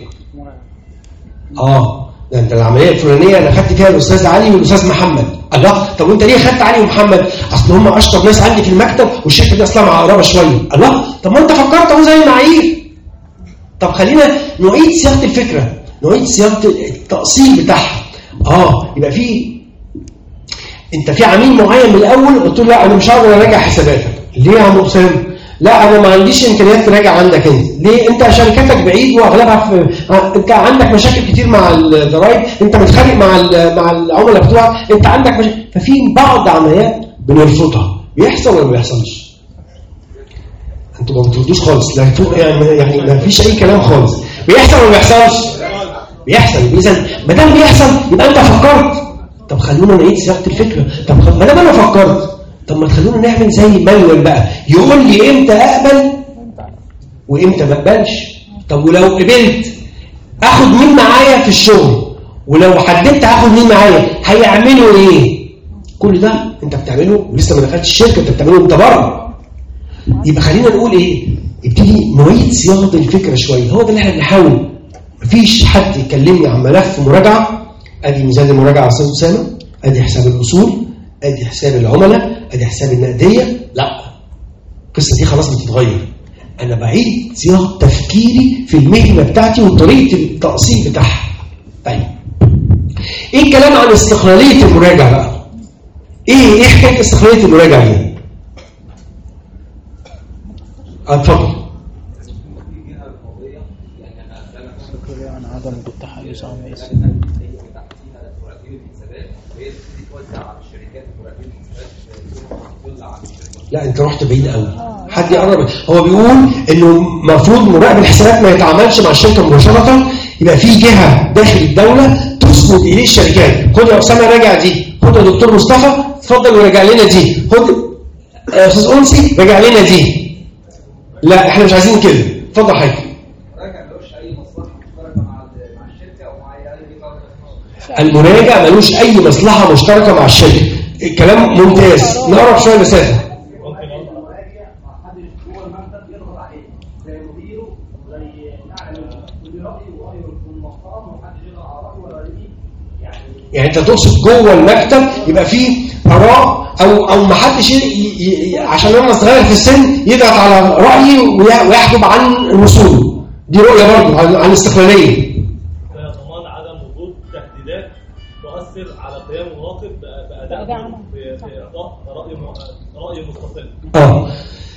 اه ده انت العمليه الفلانيه انا خدت فيها الاستاذ علي والاستاذ محمد. الله، طب وانت ليه خدت علي ومحمد؟ اصل هم اشطر ناس عندي في المكتب والشركه دي اصلا معقربه شويه. الله، طب ما انت فكرت اهو زي المعايير. طب خلينا نعيد صياغه الفكره، نعيد صياغه التأصيل بتاعها. اه يبقى في انت في عميل معين من الاول قلت له لا انا مش هقدر اراجع حساباتك. ليه يا عم حسام؟ لا انا ما عنديش امكانيات تراجع عندك انت. ليه؟ انت شركتك بعيد واغلبها في... انت عندك مشاكل كتير مع الضرايب، انت متخانق مع مع العملاء بتوعك، انت عندك مشاكل. ففي بعض عمليات بنرفضها. بيحصل ولا ما بيحصلش؟ انتوا ما بتردوش خالص، لا يعني يعني ما فيش اي كلام خالص. بيحصل ولا ما بيحصلش؟ بيحصل. اذا ما دام بيحصل يبقى انت فكرت. طب خلونا نعيد صياغه الفكره. طب ما دام انا فكرت، طب ما تخلونا نعمل زي مانوال بقى يقول لي امتى اقبل وامتى ما اقبلش. طب ولو قبلت اخد مين معايا في الشغل، ولو حددت هاخد مين معايا، هيعملوا ايه؟ كل ده انت بتعمله ولسه ما دخلتش الشركه، انت بتعمله انت بره. يبقى خلينا نقول ايه؟ ابتدي نعيد صياغه الفكره شويه. هو ده اللي احنا بنحاول. مفيش حد يكلمني عن ملف مراجعه، ادي ميزان المراجعه على سنه سنه، ادي حساب الاصول، ادي حساب العملاء، ادي حساب النقديه. لا، القصه دي خلاص بتتغير. انا بعيد صياغه تفكيري في المهنه بتاعتي وطريقه التقسيم بتاعها. طيب ايه الكلام عن استقلاليه المراجع بقى؟ ايه ايه حكايه استقلاليه المراجع دي؟ اتفضل. عن عدم وجود تحيز عن ميسي. لا انت رحت بعيد قوي. حد يقرب. هو بيقول انه المفروض مراقب الحسابات ما يتعاملش مع الشركه مباشره، يبقى في جهه داخل الدوله تسند اليه الشركات. خد يا اسامه راجع دي، خد يا دكتور مصطفى اتفضل وراجع لنا دي، خد يا استاذ انسي راجع لنا دي. لا احنا مش عايزين كده. اتفضل حضرتك. المراجع ملوش اي مصلحه مشتركه مع الشركه. الكلام ممتاز. نقرب شويه مسافه. يعني انت تقصد جوه المكتب يبقى فيه اراء او او ما حدش عشان انا صغير في السن يضغط على رايي ويحجب عن الوصول. دي رؤيه برضه عن الاستقلاليه. ضمان عدم وجود تهديدات تؤثر على قيام المراقب باداء في اعطاء راي راي مستقل. اه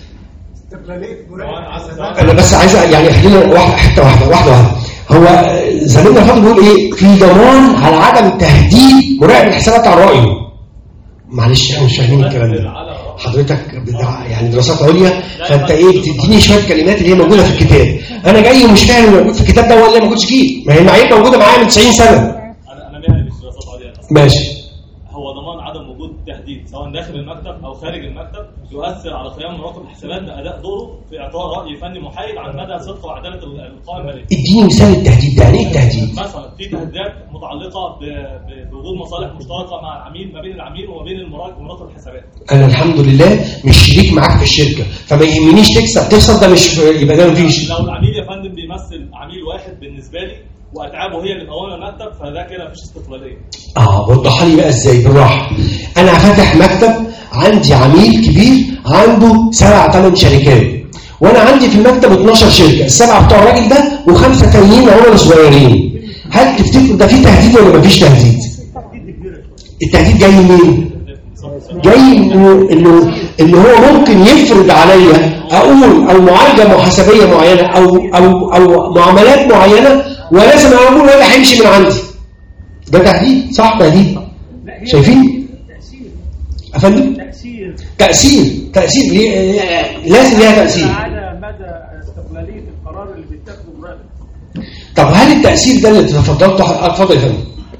انا بس عايز يعني خلينا واحده حته واحده واحده واحده. هو زميلنا الفاضل بيقول ايه؟ في ضمان على عدم تهديد مراقب الحسابات على رايه. معلش احنا مش فاهمين الكلام ده. حضرتك يعني دراسات عليا، فانت ايه بتديني شويه كلمات اللي هي موجوده في الكتاب. انا جاي ومش فاهم اللي موجود في الكتاب ده ولا ما كنتش جيت. ما هي المعايير موجوده معايا من تسعين سنه. انا انا مهني في دراسات عليا. ماشي. هو ضمان عدم وجود تهديد سواء داخل المكتب او خارج المكتب يؤثر على قيام مراقب الحسابات باداء دوره في اعطاء راي فني محايد عن مدى صدق وعداله القوائم الماليه. اديني مثال التهديد ده. يعني ايه التهديد؟ مثلا في تهديدات متعلقه بوجود مصالح مشتركه مع العميل، ما بين العميل وما بين المراقب ومراقب الحسابات. انا الحمد لله مش شريك معاك في الشركه، فما يهمنيش تكسب تخسر، ده مش يبقى ده مفيش. لو العميل يا فندم بيمثل عميل واحد بالنسبه لي واتعابه هي اللي مقومه المكتب، فده كده مفيش استقلاليه. اه وضحها لي بقى ازاي بالراحه. انا فاتح مكتب، عندي عميل كبير عنده سبع ثمان شركات، وانا عندي في المكتب اتناشر شركه، السبعه بتوع الراجل ده وخمسه تانيين عملاء صغيرين. هل تفتكر ده فيه تهديد ولا مفيش تهديد؟ التهديد جاي منين؟ جاي انه انه هو ممكن يفرض عليا اقول او معالجه محاسبيه معينه او او او معاملات معينه ولازم اقول ولا هيمشي من عندي. ده تهديد صح؟ تهديد. شايفين؟ افندم؟ تأثير تأثير تأثير لازم ليها تأثير على مدى استقلالية القرار اللي بيتاخده مراقب. طب هل التأثير ده اللي تفضلت؟ اتفضل يا فندم.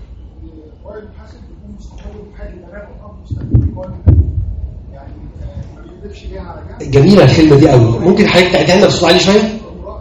جميلة الكلمة دي قوي. ممكن حضرتك تعيدها لنا بصوت عالي شوية؟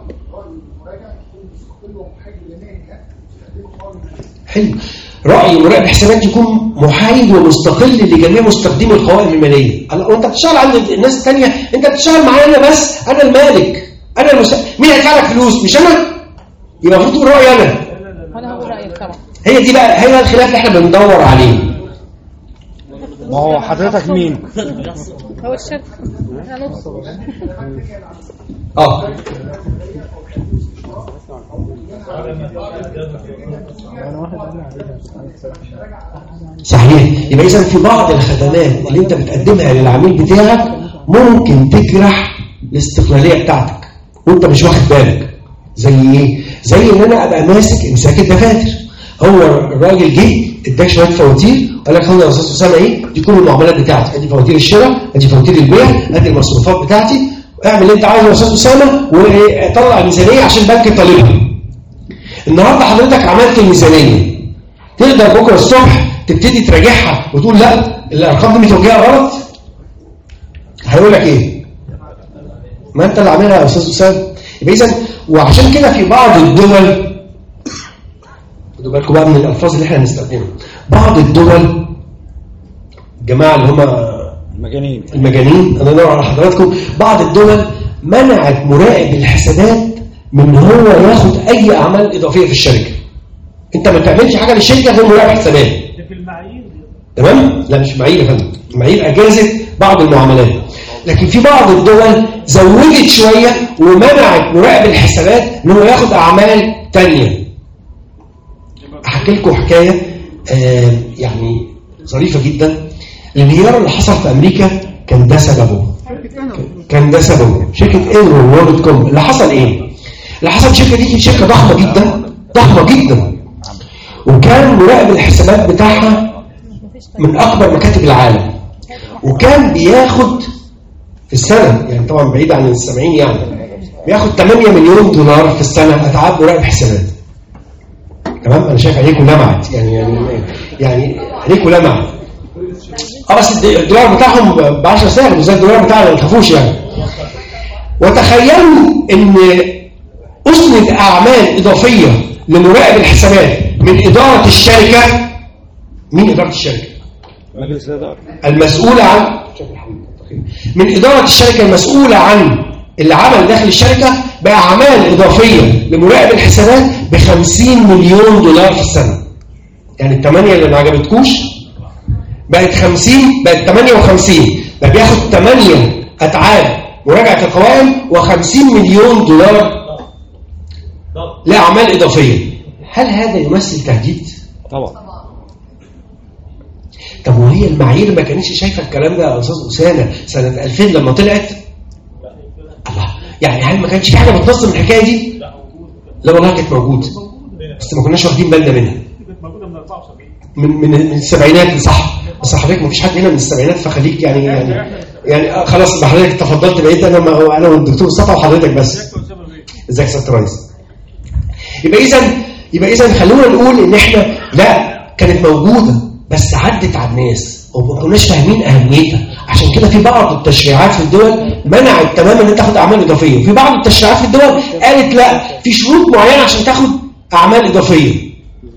حلو. رأي مراقب الحسابات يكون محايد ومستقل لجميع مستخدمي القوائم المالية. وانت بتشتغل عند الناس الثانية، انت بتشتغل معايا انا بس، انا المالك، انا المس... مين هيدفع لك فلوس؟ مش انا؟ يبقى المفروض تقول رأيي انا. وانا هقول رأيك طبعا. هي دي بقى هي الخلاف اللي احنا بندور عليه. ما هو حضرتك مين؟ هو الشركة. احنا نص. اه صحيح. يبقى إذا في بعض الخدمات اللي أنت بتقدمها للعميل بتاعك ممكن تجرح الاستقلالية بتاعتك وأنت مش واخد بالك. زي إيه؟ زي إن أنا أبقى ماسك إمساك الدفاتر. هو الراجل جه اداك شويه فواتير قال لك خد يا استاذ اسامه ايه دي كل المعاملات بتاعتي، ادي فواتير الشراء، ادي فواتير البيع، ادي المصروفات بتاعتي، اعمل اللي انت عايزه يا استاذ اسامه وطلع الميزانيه عشان البنك طالبها. النهارده حضرتك عملت الميزانيه، تقدر بكره الصبح تبتدي تراجعها وتقول لا الارقام دي متوجهه غلط؟ هيقول لك ايه؟ ما انت اللي عاملها يا استاذ اسامه. يبقى اذا وعشان كده في بعض الدول، خدوا بالكم بقى من الالفاظ اللي احنا هنستخدمها، بعض الدول الجماعه اللي هم المجانين المجانين انا ادور على حضراتكم، بعض الدول منعت مراقب الحسابات من ان هو ياخد اي اعمال اضافيه في الشركه. انت ما بتعملش حاجه للشركه غير مراقب حسابات. في المعايير تمام؟ لا مش معايير يا فندم، المعايير اجازت بعض المعاملات. لكن في بعض الدول زودت شويه ومنعت مراقب الحسابات ان هو ياخد اعمال ثانيه. احكي لكم حكايه آه يعني ظريفه جدا. الانهيار اللي حصل في امريكا كان ده سببه. كان ده سببه شركه انرو وورلد كوم. اللي حصل ايه؟ اللي حصل الشركه دي شركه ضخمه جدا ضخمه جدا، وكان مراقب الحسابات بتاعها من اكبر مكاتب العالم، وكان بياخد في السنه يعني طبعا بعيد عن السبعين يعني بياخد ثمانية مليون دولار في السنه اتعاب مراقب حسابات. تمام؟ انا شايف عينيكم لمعت يعني يعني يعني عينيكم لمعت. اه بس الدولار بتاعهم ب عشرة سعر مش زي الدولار بتاعنا ما تخافوش يعني. وتخيلوا ان اسند اعمال اضافيه لمراقب الحسابات من اداره الشركه. مين اداره الشركه؟ مجلس الاداره المسؤوله عن من اداره الشركه المسؤوله عن العمل داخل الشركه باعمال اضافيه لمراقب الحسابات ب خمسين مليون دولار في السنه. يعني الثمانيه اللي ما عجبتكوش بقت خمسين، بقت ثمانية وخمسين، بقى بياخد ثمانية اتعاب مراجعه القوائم وخمسين مليون دولار لاعمال اضافيه. هل هذا يمثل تهديد؟ طبعا. طب وهي المعايير ما كانتش شايفه الكلام ده يا استاذ اسامه سنه ألفين لما طلعت؟ الله، يعني هل ما كانش في حاجه بتنظم الحكايه دي؟ لا والله كانت موجوده بس ما كناش واخدين بالنا منها. من من من السبعينات صح، بس حضرتك ما فيش حد هنا من السبعينات فخليك يعني يعني يعني خلاص حضرتك تفضلت بقيت انا انا والدكتور مصطفى وحضرتك بس. ازيك يا استاذ رئيس؟ يبقى اذا يبقى اذا خلونا نقول ان احنا لا كانت موجوده بس عدت على الناس وما كناش فاهمين اهميتها. عشان كده في بعض التشريعات في الدول منعت تماما ان انت تاخد اعمال اضافيه، وفي بعض التشريعات في الدول قالت لا في شروط معينه عشان تاخد اعمال اضافيه.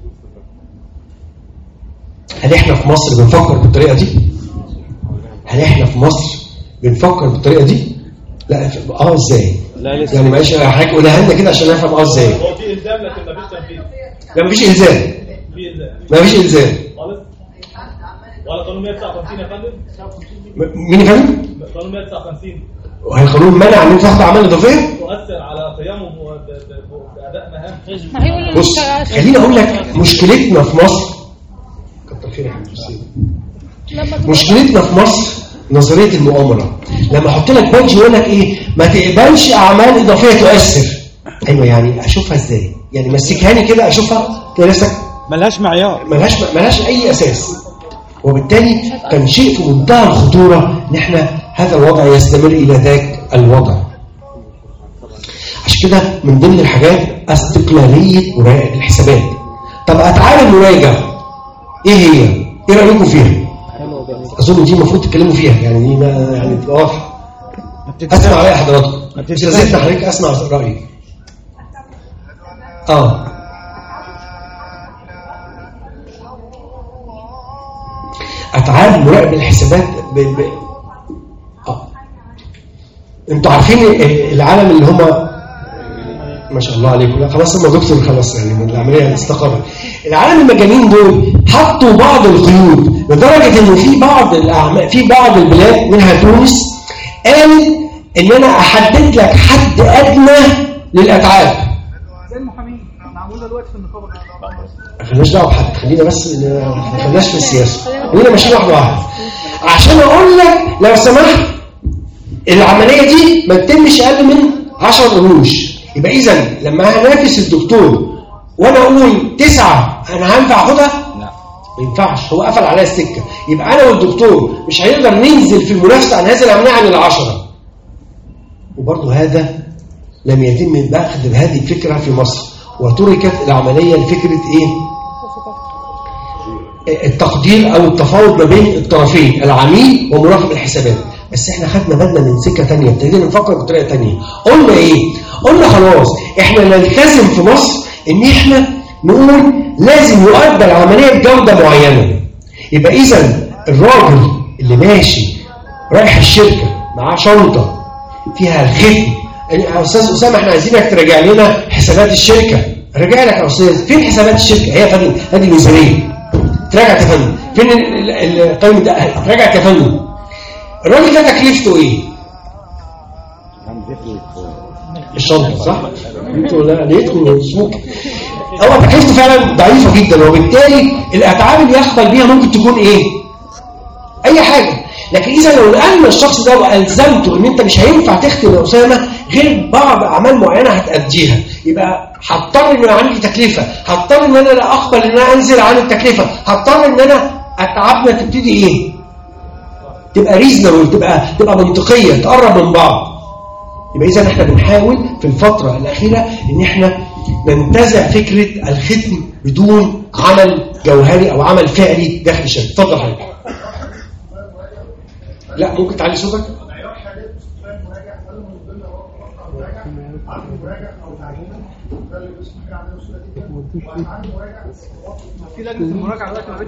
هل احنا في مصر بنفكر بالطريقه دي؟ هل احنا في مصر بنفكر بالطريقه دي؟ لا اه ازاي؟ لا لسه يعني معلش حضرتك قولها لنا كده عشان نفهم اه ازاي. هو في الزام لكن مفيش تنفيذ. لا مفيش الزام. في الزام. مفيش الزام. خالص. ولا قانون مية وتسعة وخمسين يا فندم؟ مين يا فندم؟ قانون مية وتسعة وخمسين. وهل القانون منع ان انت تاخد اعمال اضافيه؟ تؤثر على قيامه باداء مهام. ما هيقول بص خليني اقول لك مشكلتنا في مصر كتر خيرك يا حبيبي. مشكلتنا في مصر نظريه المؤامره. لما احط لك بادج يقول لك ايه؟ ما تقبلش اعمال اضافيه تؤثر. ايوه يعني اشوفها ازاي؟ يعني مسكهاني كده اشوفها تلاقي نفسك ملهاش معيار، ملهاش ملهاش اي اساس. وبالتالي كان شيء في منتهى الخطوره ان احنا هذا الوضع يستمر الى ذاك الوضع. عشان كده من ضمن الحاجات استقلاليه مراقب الحسابات. طب اتعامل المراجع ايه هي؟ ايه رايكم فيها؟ اظن دي المفروض تتكلموا فيها يعني دي يعني تبقى واضحه. اسمع راي حضراتكم مش لازم حضرتك اسمع رايي. اه اتعامل مراقب الحسابات ب... ب... اه انتوا عارفين العالم اللي هم ما شاء الله عليكم لا خلاص هم دكتور خلاص يعني العمليه استقرت. العالم المجانين دول حطوا بعض القيود لدرجه ان في بعض الاعمال في بعض البلاد منها تونس قال ان انا احدد لك حد ادنى للاتعاب. ما خليناش دعوه بحد، خلينا بس ما خليناش في السياسه، خلينا ماشيين واحده واحده عشان اقول لك لو سمحت العمليه دي ما تتمش اقل من عشرة قروش. يبقى اذا لما هنافس الدكتور وانا اقول تسعه انا هينفع اخدها؟ لا ما ينفعش، هو قفل عليا السكه. يبقى انا والدكتور مش هنقدر ننزل في المنافسه عن هذه العمليه عن العشره. وبرضه هذا لم يتم باخذ بهذه الفكره في مصر، وتركت العمليه لفكره ايه؟ التقدير او التفاوض ما بين الطرفين العميل ومراقب الحسابات. بس احنا خدنا بالنا من سكه ثانيه، ابتدينا نفكر بطريقه ثانيه. قلنا ايه؟ قلنا خلاص احنا نلتزم في مصر ان احنا نقول لازم يؤدى العمليه بجوده معينه. يبقى اذا الراجل اللي ماشي رايح الشركه معاه شنطه فيها الختم، يا استاذ اسامه احنا عايزينك تراجع لنا حسابات الشركه. راجع لك يا استاذ، فين حسابات الشركه؟ هي فندم هذه الميزانيه. تراجع يا فندم. فين القيمه ده؟ تراجع يا فندم. الراجل ده تكلفته ايه؟ الشنطه صح؟ انتوا لا لقيتكم سموك. هو تكلفته فعلا ضعيفه جدا، وبالتالي الاتعاب اللي يقبل بيها ممكن تكون ايه؟ اي حاجه. لكن اذا لو نقلنا الشخص ده والزمته ان انت مش هينفع تختم يا اسامه غير بعض اعمال معينه هتاديها، يبقى هضطر ان انا عندي تكلفه، هضطر ان انا لا اقبل ان انا انزل عن التكلفه، هضطر ان انا اتعابنا تبتدي ايه؟ تبقى ريزنبل، تبقى تبقى منطقيه، تقرب من بعض. يبقى اذا احنا بنحاول في الفتره الاخيره ان احنا ننتزع فكره الختم بدون عمل جوهري او عمل فعلي داخل الشركه. اتفضل حضرتك. لا ممكن تعلي صوتك. في لجنه المراجعه دلوقتي ما بقتش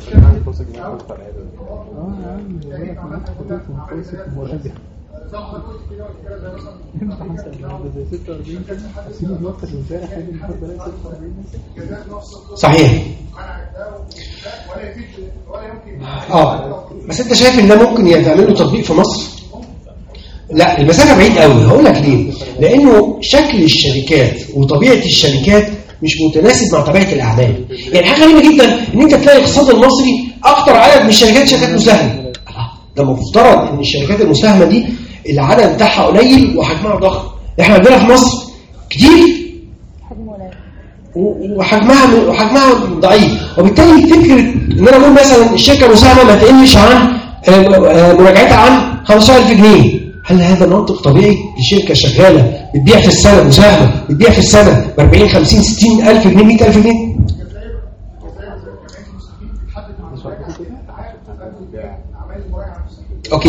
صحيح. اه بس انت شايف ان ده ممكن يتعمل له تطبيق في مصر؟ لا المسافه بعيد قوي. هقول لك ليه؟ لانه شكل الشركات وطبيعه الشركات مش متناسب مع طبيعه الاعمال. يعني حاجه غريبه جدا ان انت تلاقي الاقتصاد المصري اكتر عدد من الشركات شركات مساهمه. ده مفترض ان الشركات المساهمه دي العدد بتاعها قليل وحجمها ضخم. احنا عندنا في مصر كتير وحجمها وحجمها ضعيف، وبالتالي فكره ان انا اقول مثلا الشركه المساهمه ما تقلش عن مراجعتها عن خمسة عشر ألف جنيه، هل هذا منطق طبيعي لشركه شغاله بتبيع في السنه مساهمه بتبيع في السنه ب أربعين خمسين ستين ألف جنيه مئة ألف جنيه؟ اوكي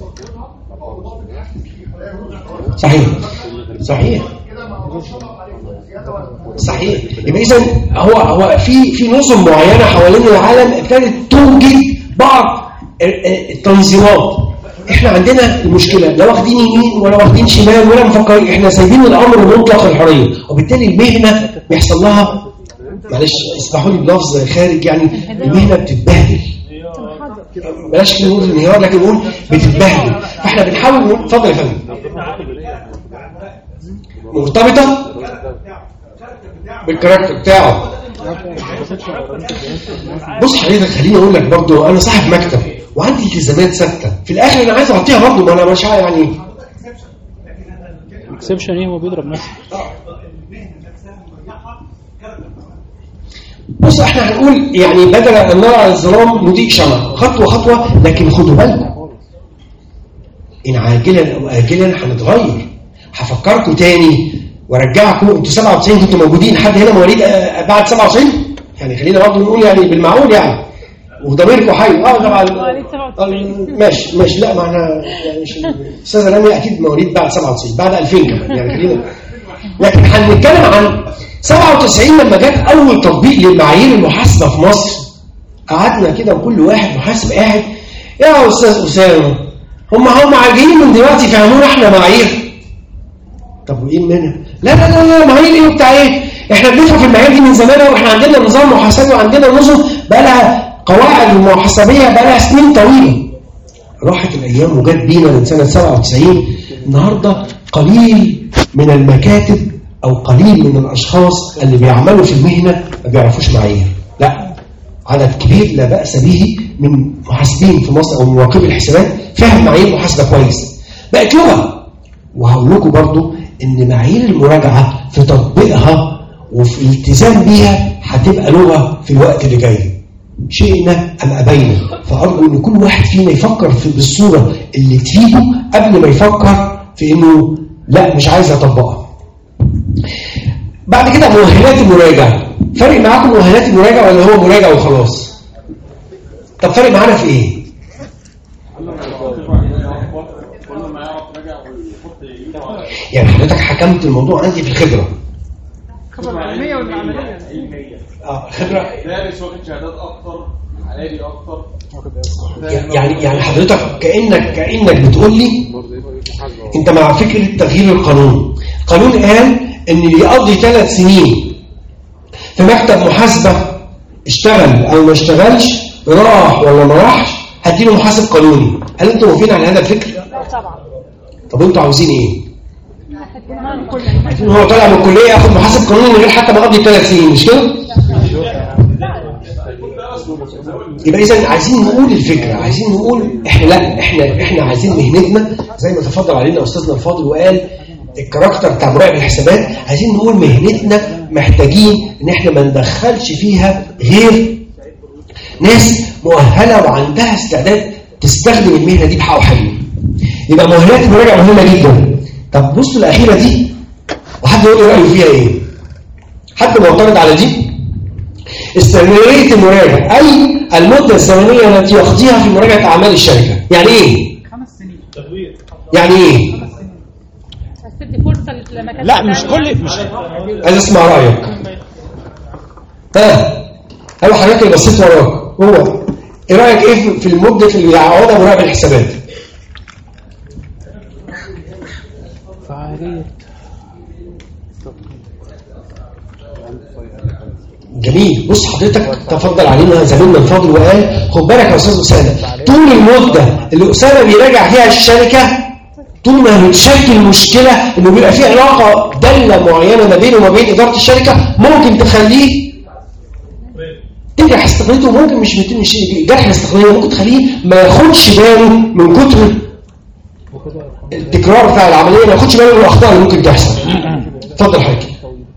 صحيح صحيح صحيح. يبقى اذا هو هو في في نظم معينه حوالين العالم ابتدت توجد بعض التنظيمات. احنا عندنا المشكله لا واخدين يمين ولا واخدين شمال ولا مفكرين، احنا سايبين الامر مطلق الحريه، وبالتالي المهنه بيحصل لها معلش اسمحوا لي بلفظ خارج يعني المهنه بتتبهدل. بلاش نقول انهيار لكن نقول بتتبهدل. فاحنا بنحاول. اتفضل يا فندم. مرتبطه بالكاركتر بتاعه. بص حضرتك خليني اقول لك برضو انا صاحب مكتب وعندي التزامات ثابته، في الاخر انا عايز اعطيها برضو، ما انا مش يعني اكسبشن ايه هو بيضرب نفسه. بص احنا هنقول يعني بدل ان نرى الظلام نضيء شمع خطوه خطوه، لكن خدوا بالكم ان عاجلا او اجلا هنتغير. هفكركم تاني وارجعكم، انتوا سبعة وتسعين كنتوا موجودين، حد هنا مواليد بعد سبعة وتسعين؟ يعني خلينا برضه نقول يعني بالمعقول يعني وضميركم حي. اه طبعا ماشي ماشي. لا ما احنا يعني مش استاذه رامي اكيد مواليد بعد سبعة وتسعين بعد ألفين كمان يعني خلينا. لكن هنتكلم عن سبعة وتسعين لما جت اول تطبيق للمعايير المحاسبه في مصر. قعدنا كده وكل واحد محاسب قاعد يا استاذ اسامه هم هم عاجين من دلوقتي فهمونا احنا معايير. طب وايه منها؟ لا لا لا لا معايير ايه وبتاع ايه؟ احنا بنفهم في المعايير دي من زمان، واحنا عندنا نظام محاسبي وعندنا نظم بقى لها قواعد المحاسبيه بقى لها سنين طويله. راحت الايام وجت بينا من سنه سبعة وتسعين. النهارده قليل من المكاتب او قليل من الاشخاص اللي بيعملوا في المهنه ما بيعرفوش معايير. لا، عدد كبير لا باس به من محاسبين في مصر او مراقبي الحسابات فاهم معايير محاسبه كويس، بقت لغه. وهقول لكم برضو ان معايير المراجعه في تطبيقها وفي الالتزام بيها هتبقى لغه في الوقت اللي جاي، شئنا ام ابينا. فارجو ان كل واحد فينا يفكر في بالصوره اللي تفيده قبل ما يفكر في انه لا مش عايز اطبقها. بعد كده مؤهلات المراجع. فرق معاكم مؤهلات المراجع ولا هو مراجع وخلاص؟ طب فرق معانا في ايه؟ يعني حضرتك حكمت الموضوع عندي في الخبره. خبره العلميه ولا العمليه؟ اه خبره. دارس واخد شهادات اكتر، علاجي اكتر. يعني يعني حضرتك كانك كانك بتقول لي انت مع فكره تغيير القانون. القانون قال ان اللي يقضي ثلاث سنين في مكتب محاسبه اشتغل او ما اشتغلش، راح ولا ما راحش، هديله محاسب قانوني. هل انتوا موافقين على هذا الفكر؟ لا طبعا. طب انتوا عاوزين ايه؟ عايزين هو طالع من الكليه ياخد محاسب قانوني من غير حتى ما يقضي ثلاث سنين، مش كده؟ يبقى اذا عايزين نقول الفكره، عايزين نقول احنا لا احنا احنا عايزين مهنتنا زي ما تفضل علينا استاذنا الفاضل وقال الكاركتر بتاع مراقب الحسابات. عايزين نقول مهنتنا محتاجين ان احنا ما ندخلش فيها غير ناس مؤهله وعندها استعداد تستخدم المهنه دي بحق وحقيقي. يبقى مؤهلات المراجعه مهمه جدا. طب بصوا الاخيره دي وحد يقول لي رايه فيها ايه؟ حد معترض على دي؟ استمراريه المراجع اي المده الزمنيه التي يقضيها في مراجعه اعمال الشركه. يعني ايه؟ خمس سنين تدوير. يعني ايه؟ هتدي فرصه لمكان لا مش كل مش عايز اسمع رايك. ها هل حضرتك اللي بصيت وراك هو ايه رايك ايه في المده اللي يقعدها مراقب الحسابات؟ فعاليه جميل. بص حضرتك تفضل علينا زميلنا الفاضل وقال خد بالك يا استاذ اسامه، طول المده اللي اسامه بيراجع فيها الشركه طول ما بتشكل مشكله انه بيبقى في علاقه داله معينه ما بينه وما بين اداره الشركه ممكن تخليه تنجح استقلاليته، ممكن مش مش جرح الاستقلاليه، ممكن تخليه ما ياخدش باله من كتر التكرار بتاع العمليه، ما ياخدش باله من الاخطاء اللي ممكن تحصل. اتفضل حضرتك.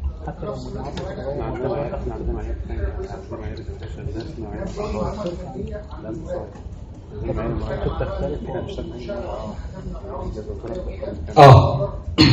اه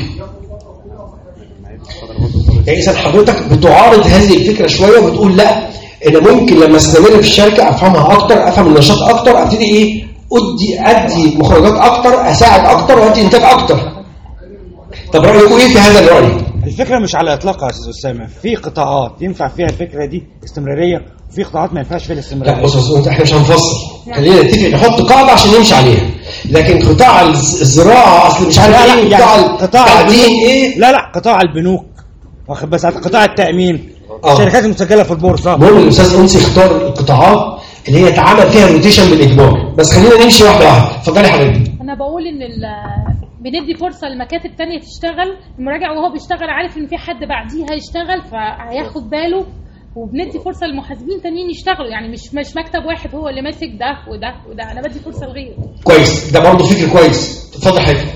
يعني اذا حضرتك بتعارض هذه الفكره شويه وبتقول لا انا ممكن لما استمر في الشركه افهمها اكتر، افهم النشاط اكتر، ابتدي ايه ادي ادي مخرجات اكتر، اساعد اكتر، وادي انتاج اكتر. طب رايكم ايه في هذا الراي؟ الفكره مش على اطلاقها يا استاذ اسامه. في قطاعات ينفع فيها الفكره دي استمراريه وفي قطاعات ما ينفعش فيها الاستمراريه. لا بص بص احنا مش هنفصل، خلينا نتفق نحط قاعده عشان نمشي عليها. لكن قطاع الزراعه اصل مش عارف لا ايه، لا قطاع يعني قطاع التعدين ايه، لا لا قطاع البنوك واخد بس قطاع التامين، آه. الشركات المسجله في البورصه. المهم الاستاذ انسي اختار القطاعات اللي هي اتعمل فيها روتيشن بالاجبار. بس خلينا نمشي واحده واحده. اتفضلي حضرتك. انا بقول ان بندي فرصه لمكاتب تانية تشتغل، المراجع وهو بيشتغل عارف ان في حد بعديه هيشتغل فهياخد باله، وبندي فرصه للمحاسبين تانيين يشتغلوا، يعني مش مش مكتب واحد هو اللي ماسك ده وده وده، انا بدي فرصه لغيره. كويس، ده برضه فكر كويس. اتفضل حضرتك.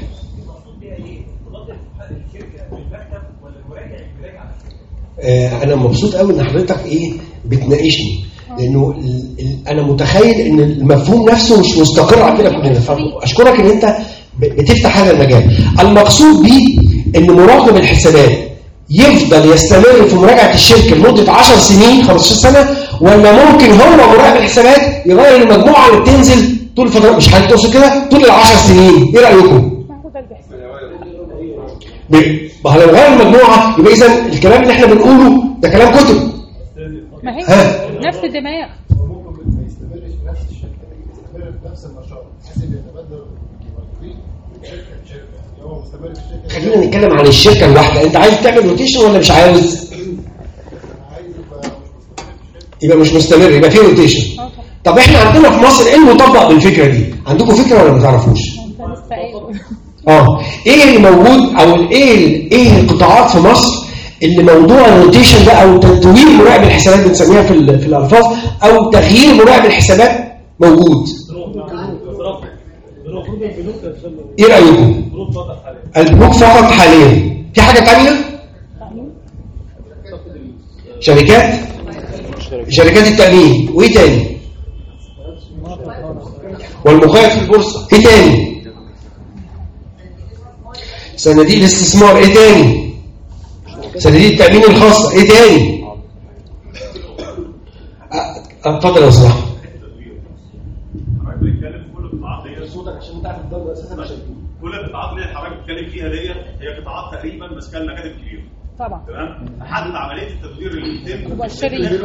آه انا مبسوط قوي ان حضرتك ايه بتناقشني، لانه ال ال انا متخيل ان المفهوم نفسه مش مستقر عندنا كلنا، فاشكرك ان انت بتفتح هذا المجال. المقصود بيه ان مراقب الحسابات يفضل يستمر في مراجعه الشركه لمده عشر سنين خمستاشر سنه، ولا ممكن هو مراقب الحسابات يغير المجموعه اللي بتنزل طول الفتره، مش هتوصل كده طول العشر سنين؟ ايه رايكم؟ ما هو لو غير المجموعه يبقى اذا الكلام اللي احنا بنقوله ده كلام كتب. ما هي ها. نفس الدماغ. خلينا نتكلم عن الشركه الواحده. انت عايز تعمل روتيشن ولا مش عاوز؟ يبقى مش مستمر، يبقى في روتيشن. طب احنا عندنا في مصر ايه المطبق بالفكره دي؟ عندكم فكره ولا ما تعرفوش؟ اه ايه اللي موجود او ايه ايه القطاعات في مصر اللي موضوع الروتيشن ده او تدوير مراقب الحسابات بنسميها في في الالفاظ او تغيير مراقب الحسابات موجود؟ ايه رايكم؟ البنوك فقط حاليا. في حاجه ثانيه؟ شركات شركات التامين، وايه تاني؟ والمقايض في البورصه، ايه تاني؟ صناديق الاستثمار، ايه تاني؟ صناديق التامين الخاصه، ايه تاني؟ اتفضل يا استاذ احمد. كل القطاعات اللي حضرتك بتتكلم فيها ديت هي قطاعات تقريبا ماسكه المكاتب الكبيره. طبعا. تمام؟ حتى عمليه التدوير اللي بيتم هو الشريك. يعني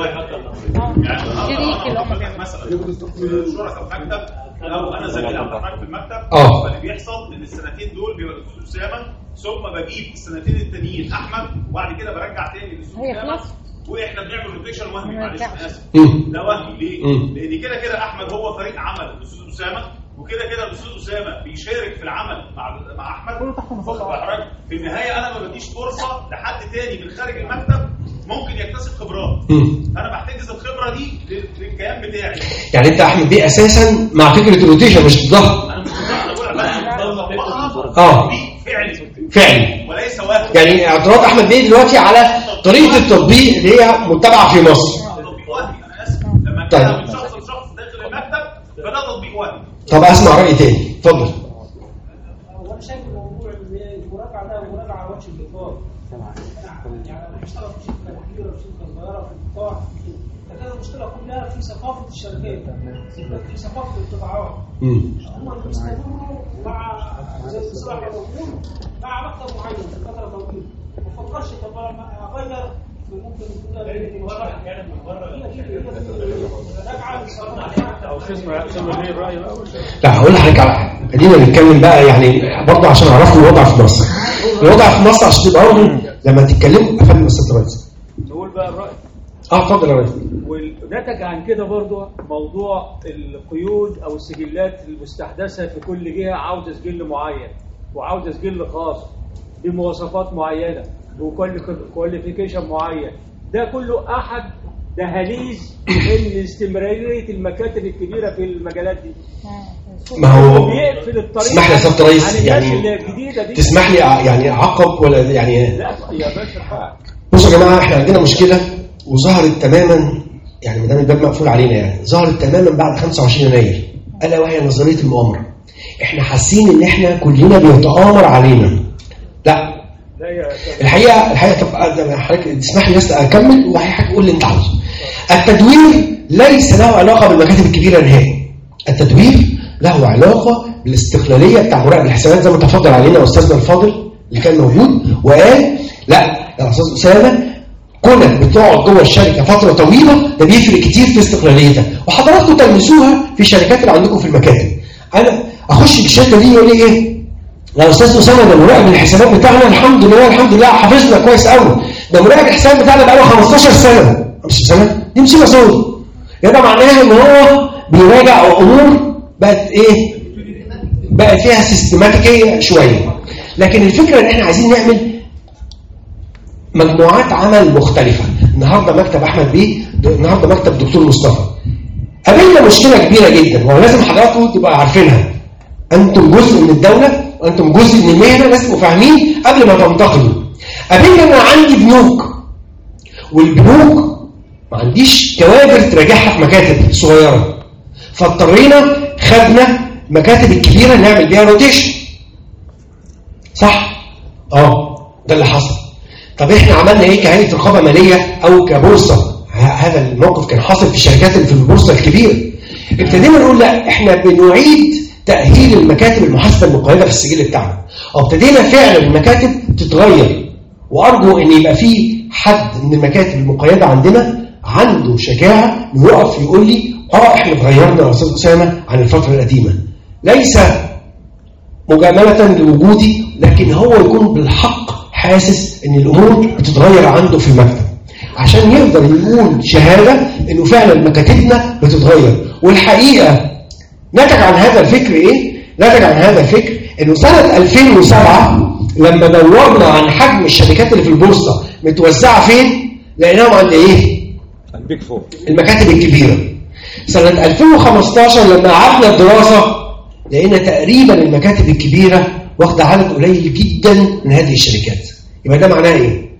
الشريك اللي هم بيعملوا مثلا شركاء المكتب او انا زميل عبد الرحمن في المكتب، اه فاللي بيحصل ان السنتين دول بيبقى الاستاذ اسامه ثم بجيب السنتين التانيين احمد وبعد كده برجع تاني للاستاذ اسامه واحنا بنعمل روتيشن وهمي. معلش انا اسف ده وهمي ليه؟ لان كده كده احمد هو فريق عمل الاستاذ اسامه وكده كده الاستاذ اسامه بيشارك في العمل مع مع احمد. في النهايه انا ما بديش فرصه لحد تاني من خارج المكتب ممكن يكتسب خبرات. انا بحتجز الخبره دي للكيان بتاعي. يعني انت احمد دي اساسا مع فكره الروتيشن مش ضغط. انا مش ضغط اه فعلي فعلي وليس واحد. يعني اعتراض احمد بيه دلوقتي على طريقه التطبيق اللي هي متبعه في مصر. تطبيق وهمي انا اسف لما كان من شخص لشخص داخل المكتب فده تطبيق وهمي. طب اسمع راي تاني اتفضل. هو انا شايف موضوع المراجعه ده مراجعه على وجه الاطلاق. يعني انا بشتغل في شركه كبيره في شركه صغيره في القطاع، فكانت المشكله كلها في ثقافه الشركات، في ثقافه القطاعات. هم بيستمروا مع زي الصراحه موجود مع مكتب معين في فتره طويله، ما فكرش طب انا اغير ممكن يكون يعني من بره لا هقول لحضرتك على حاجه. خلينا نتكلم بقى يعني برضه عشان اعرفوا الوضع في مصر. الوضع في مصر عشان تبقى برضه لما تتكلموا افهم استاذ رئيس. نقول بقى الراي. اه اتفضل يا ريس. ونتج عن كده برضه موضوع القيود او السجلات المستحدثه في كل جهه عاوزه سجل معين وعاوزه سجل خاص بمواصفات معينه وكواليفيكيشن معين. ده كله احد دهاليز من استمراريه المكاتب الكبيره في المجالات دي. ما هو بيقفل الطريق. اسمح لي يا استاذ رئيس يعني تسمح لي يعني اعقب ولا يعني لا يا باشا. بصوا يا جماعه احنا عندنا مشكله وظهرت تماما يعني ما دام الباب مقفول علينا يعني ظهرت تماما بعد خمسة وعشرين يناير الا وهي نظريه المؤامره. احنا حاسين ان احنا كلنا بيتآمر علينا. لا الحقيقه الحقيقه طب حضرتك تسمح لي بس اكمل وحضرتك قول اللي انت عاوزه. التدوير ليس له علاقه بالمكاتب الكبيره نهائي. التدوير له علاقه بالاستقلاليه بتاع مراقب الحسابات زي ما تفضل علينا استاذنا الفاضل اللي كان موجود وقال لا يا استاذ اسامه كونك بتقعد جوه الشركه فتره طويله ده بيفرق كتير في استقلاليتها وحضراتكم تلمسوها في الشركات اللي عندكم في المكاتب. انا اخش في الشركه دي يقول لي ايه؟ يا استاذ اسامه ده مراقب الحسابات بتاعنا الحمد لله الحمد لله حافظنا كويس قوي. ده مراقب الحسابات بتاعنا بقاله خمستاشر سنه. مش سنه دي مصيبه سوداء. يبقى معناها ان هو بيراجع امور بقت ايه؟ بقت فيها سيستماتيكيه شويه. لكن الفكره ان احنا عايزين نعمل مجموعات عمل مختلفه. النهارده مكتب احمد بيه النهارده مكتب دكتور مصطفى. قابلنا مشكله كبيره جدا ولازم حضراتكم تبقوا عارفينها. انتم جزء من الدوله وانتم جزء من المهنه لازم تبقوا فاهمين قبل ما تنتقلوا. قابلنا انا عندي بنوك والبنوك ما عنديش كوادر تراجعها في مكاتب صغيره فاضطرينا خدنا مكاتب الكبيره نعمل بيها روتيشن. صح؟ اه ده اللي حصل. طب احنا عملنا ايه كهيئه رقابه ماليه او كبورصه؟ هذا الموقف كان حاصل في الشركات اللي في البورصه الكبيره. ابتدينا نقول لا احنا بنعيد تاهيل المكاتب المحاسبه المقيده في السجل بتاعنا. وابتدينا فعلا المكاتب تتغير وارجو ان يبقى في حد من المكاتب المقيده عندنا عنده شجاعه انه يقف يقول لي اه احنا اتغيرنا يا استاذ اسامه عن الفتره القديمه. ليس مجامله لوجودي لكن هو يكون بالحق حاسس ان الامور بتتغير عنده في المكتب عشان يقدر يقول شهاده انه فعلا مكاتبنا بتتغير. والحقيقه نتج عن هذا الفكر ايه؟ نتج عن هذا الفكر انه سنه ألفين وسبعة لما دورنا عن حجم الشركات اللي في البورصه متوزعه فين لقيناهم عند ايه؟ البيج فور، المكاتب الكبيره. سنه ألفين وخمستاشر لما عملنا الدراسه لقينا تقريبا المكاتب الكبيره واخده عدد قليل جدا من هذه الشركات. يبقى ده معناه ايه؟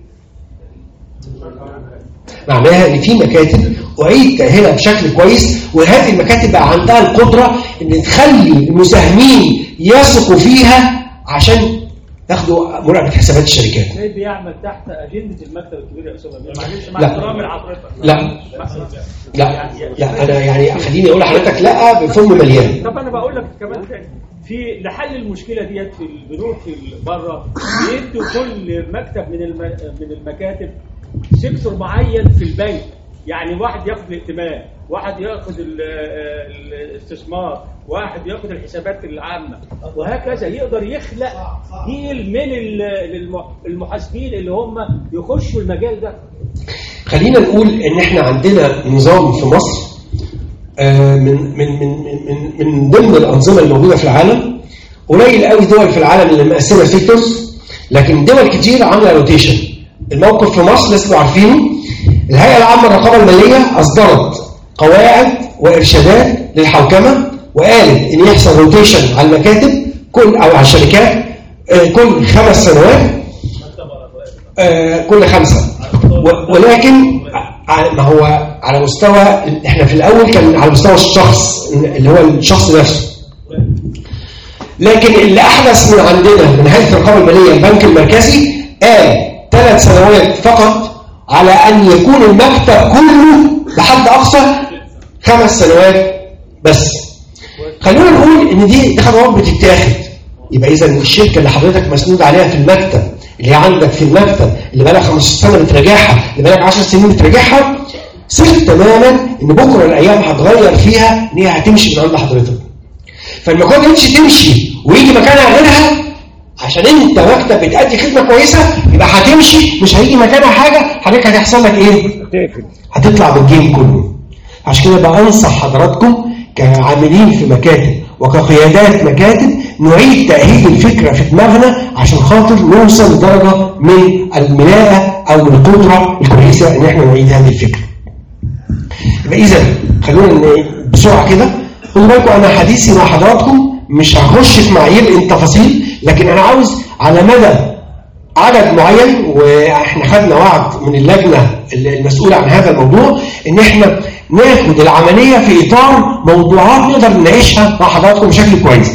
معناها ان في مكاتب اعيد تاهيلها بشكل كويس، وهذه المكاتب بقى عندها القدره ان تخلي المساهمين يثقوا فيها عشان ياخدوا مراقبه حسابات الشركات. ازاي بيعمل تحت اجنده المكتب الكبير يا استاذ؟ معلش مع لا. احترامي لحضرتك. لا لا لا انا يعني خليني اقول لحضرتك لا بفم مليان. طب انا بقول لك كمان تاني، في لحل المشكله ديت في البنوك في بره بيدوا كل مكتب من الم... من المكاتب سيكتور معين في البنك، يعني واحد ياخد الائتمان، واحد ياخد الاستثمار، واحد ياخد الحسابات العامه، وهكذا يقدر يخلق جيل من المحاسبين اللي هم يخشوا المجال ده. خلينا نقول ان احنا عندنا نظام في مصر من من من من من ضمن الانظمه الموجوده في العالم. قليل قوي دول في العالم اللي مقسمه سيكتورز، لكن دول كتير عامله روتيشن. الموقف في مصر لسه عارفينه، الهيئه العامه للرقابه الماليه اصدرت قواعد وارشادات للحوكمه وقالت ان يحصل روتيشن على المكاتب كل او على الشركات كل خمس سنوات، كل خمسه، ولكن ما هو على مستوى احنا في الاول كان على مستوى الشخص اللي هو الشخص نفسه، لكن اللي احدث من عندنا من هيئه الرقابه الماليه البنك المركزي قال ثلاث سنوات فقط على ان يكون المكتب كله لحد اقصى خمس سنوات بس. خلونا نقول ان دي خطوات بتتاخد. يبقى اذا الشركه اللي حضرتك مسنود عليها في المكتب، اللي عندك في المكتب اللي بقى لك خمستاشر سنه بتراجعها، اللي بقى لك عشر سنين بتراجعها، ثق تماما ان بكره الايام هتغير فيها ان هي هتمشي من عند حضرتك. فلما كنت تمشي تمشي ويجي مكانها غيرها عشان انت مكتب بتأدي خدمه كويسه، يبقى هتمشي مش هيجي مكانها حاجه، حضرتك هتحصل لك ايه؟ هتطلع بالجيم كله. عشان كده بنصح حضراتكم كعاملين في مكاتب وكقيادات مكاتب نعيد تأهيل الفكرة في دماغنا عشان خاطر نوصل لدرجة من الملاءة أو من القدرة الكويسة إن احنا نعيد هذه الفكرة. يبقى إذا خلونا بسرعة كده، خدوا بالكم أنا حديثي مع حضراتكم مش هخش في معايير التفاصيل، لكن أنا عاوز على مدى عدد معين، واحنا خدنا وعد من اللجنة المسؤولة عن هذا الموضوع ان احنا ناخد العملية في اطار موضوعات نقدر نعيشها مع حضراتكم بشكل كويس.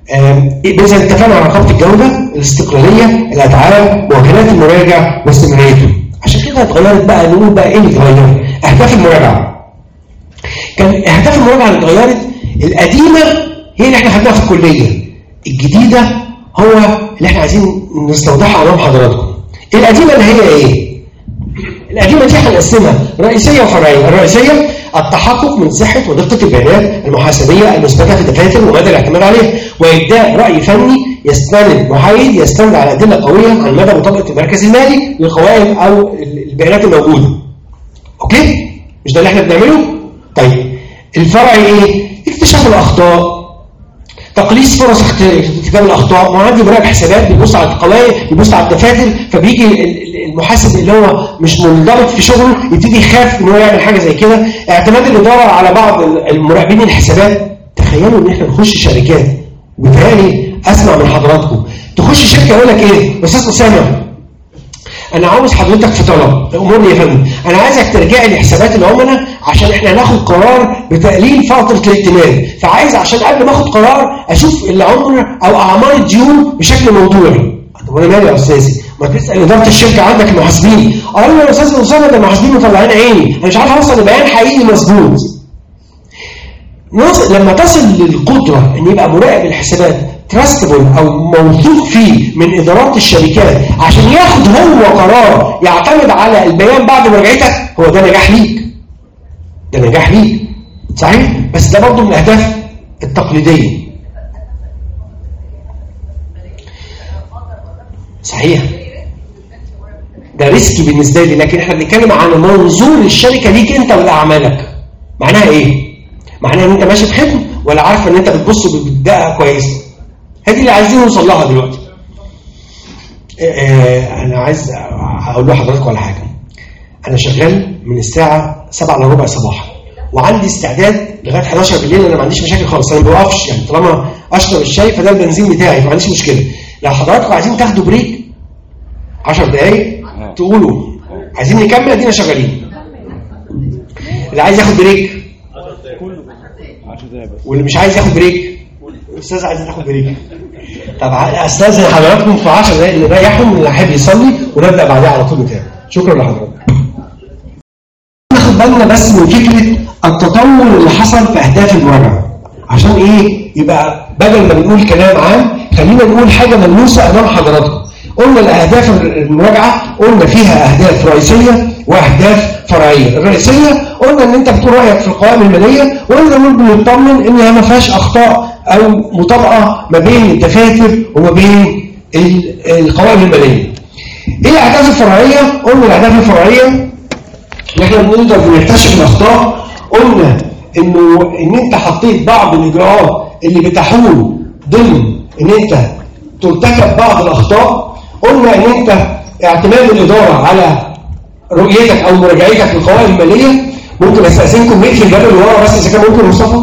اذا اتفقنا على رقابة الجودة، الاستقلالية، الادعاء، مواجهات المراجع واستمراريته. عشان كده اتغيرت بقى، نقول بقى ايه اللي اتغير؟ اهداف المراجعة. كان اهداف المراجعة اللي اتغيرت، القديمة هي اللي احنا خدناها في الكلية، الجديدة هو اللي احنا عايزين نستوضحها امام حضراتكم. القديمه اللي هي ايه؟ القديمه دي هنقسمها رئيسيه وفرعيه. الرئيسيه التحقق من صحه ودقه البيانات المحاسبيه المثبته في الدفاتر ومدى الاعتماد عليها، وابداء راي فني يستند محايد يستند على ادله قويه عن مدى مطابقه المركز المالي للقوائم او البيانات الموجوده. اوكي؟ مش ده اللي احنا بنعمله؟ طيب الفرعي ايه؟ اكتشاف الاخطاء، تقليص فرص ارتكاب الاخطاء. ما عندي مراقب حسابات بيبص على القوائم، بيبص على الدفاتر، فبيجي المحاسب اللي هو مش منضبط في شغله يبتدي يخاف ان هو يعمل حاجه زي كده. اعتماد الاداره على بعض المراقبين الحسابات. تخيلوا ان احنا نخش شركات، وبالتالي اسمع من حضراتكم، تخش شركه يقول لك ايه؟ استاذ اسامه انا عاوز حضرتك في طلب، امورني يا فندم، انا عايزك ترجع لي حسابات العملاء عشان احنا هناخد قرار بتقليل فتره الائتمان، فعايز عشان قبل ما اخد قرار اشوف العمر او اعمار الديون بشكل موضوعي. طب انا مالي يا استاذي؟ ما تسال اداره الشركه عندك المحاسبين. قالوا لي يا استاذ اسامه ده المحاسبين مطلعين عيني، انا مش عارف اوصل لبيان حقيقي مظبوط. لما تصل للقدره ان يبقى مراقب الحسابات تراستبل او موثوق فيه من ادارات الشركات عشان ياخد هو قرار يعتمد على البيان بعد مراجعتك، هو ده نجاح ليك. ده نجاح ليك صحيح، بس ده برضه من الاهداف التقليديه. صحيح ده ريسكي بالنسبه لي، لكن احنا بنتكلم عن منظور الشركه ليك انت ولاعمالك. معناها ايه؟ معناها ان انت ماشي بخدمه ولا عارفه ان انت بتبص بدقه كويسه. هذه اللي عايزين نوصل لها دلوقتي. آه انا عايز اقول لحضراتكم على حاجه. انا شغال من الساعه سبعة الا ربع صباحا وعندي استعداد لغايه حداشر بالليل. انا ما عنديش مشاكل خالص، انا ما بوقفش يعني طالما اشرب الشاي فده البنزين بتاعي، ما عنديش مشكله. لو حضراتكم عايزين تاخدوا بريك عشر دقايق تقولوا عايزين نكمل ادينا شغالين. اللي عايز ياخد بريك واللي مش عايز ياخد بريك الاستاذ عايز ياخد بريك. طب استاذن حضراتكم في عشر دقايق نريحهم اللي حابب يصلي ونبدا بعدها على طول تاني. شكرا لحضراتكم. ناخد بالنا بس من فكره التطور اللي حصل في اهداف المراجعه عشان ايه يبقى بدل ما نقول كلام عام خلينا نقول حاجه ملموسه امام حضراتكم. قلنا الاهداف المراجعه قلنا فيها اهداف رئيسيه واهداف فرعيه. الرئيسيه قلنا ان انت بتقول رايك في القوائم الماليه وقلنا بنطمن انها ما فيهاش اخطاء او مطابقه ما بين الدفاتر وما بين القوائم الماليه. ايه الاهداف الفرعيه؟ قلنا الاهداف الفرعيه اللي احنا بنقدر بنكتشف الاخطاء. قلنا انه ان انت حطيت بعض الاجراءات اللي بتحول ضمن ان انت ترتكب بعض الاخطاء. قلنا ان انت اعتماد الاداره على رؤيتك او مراجعتك للقوائم الماليه. ممكن استاذنكم نقفل الباب اللي ورا بس اذا كان ممكن مصطفى.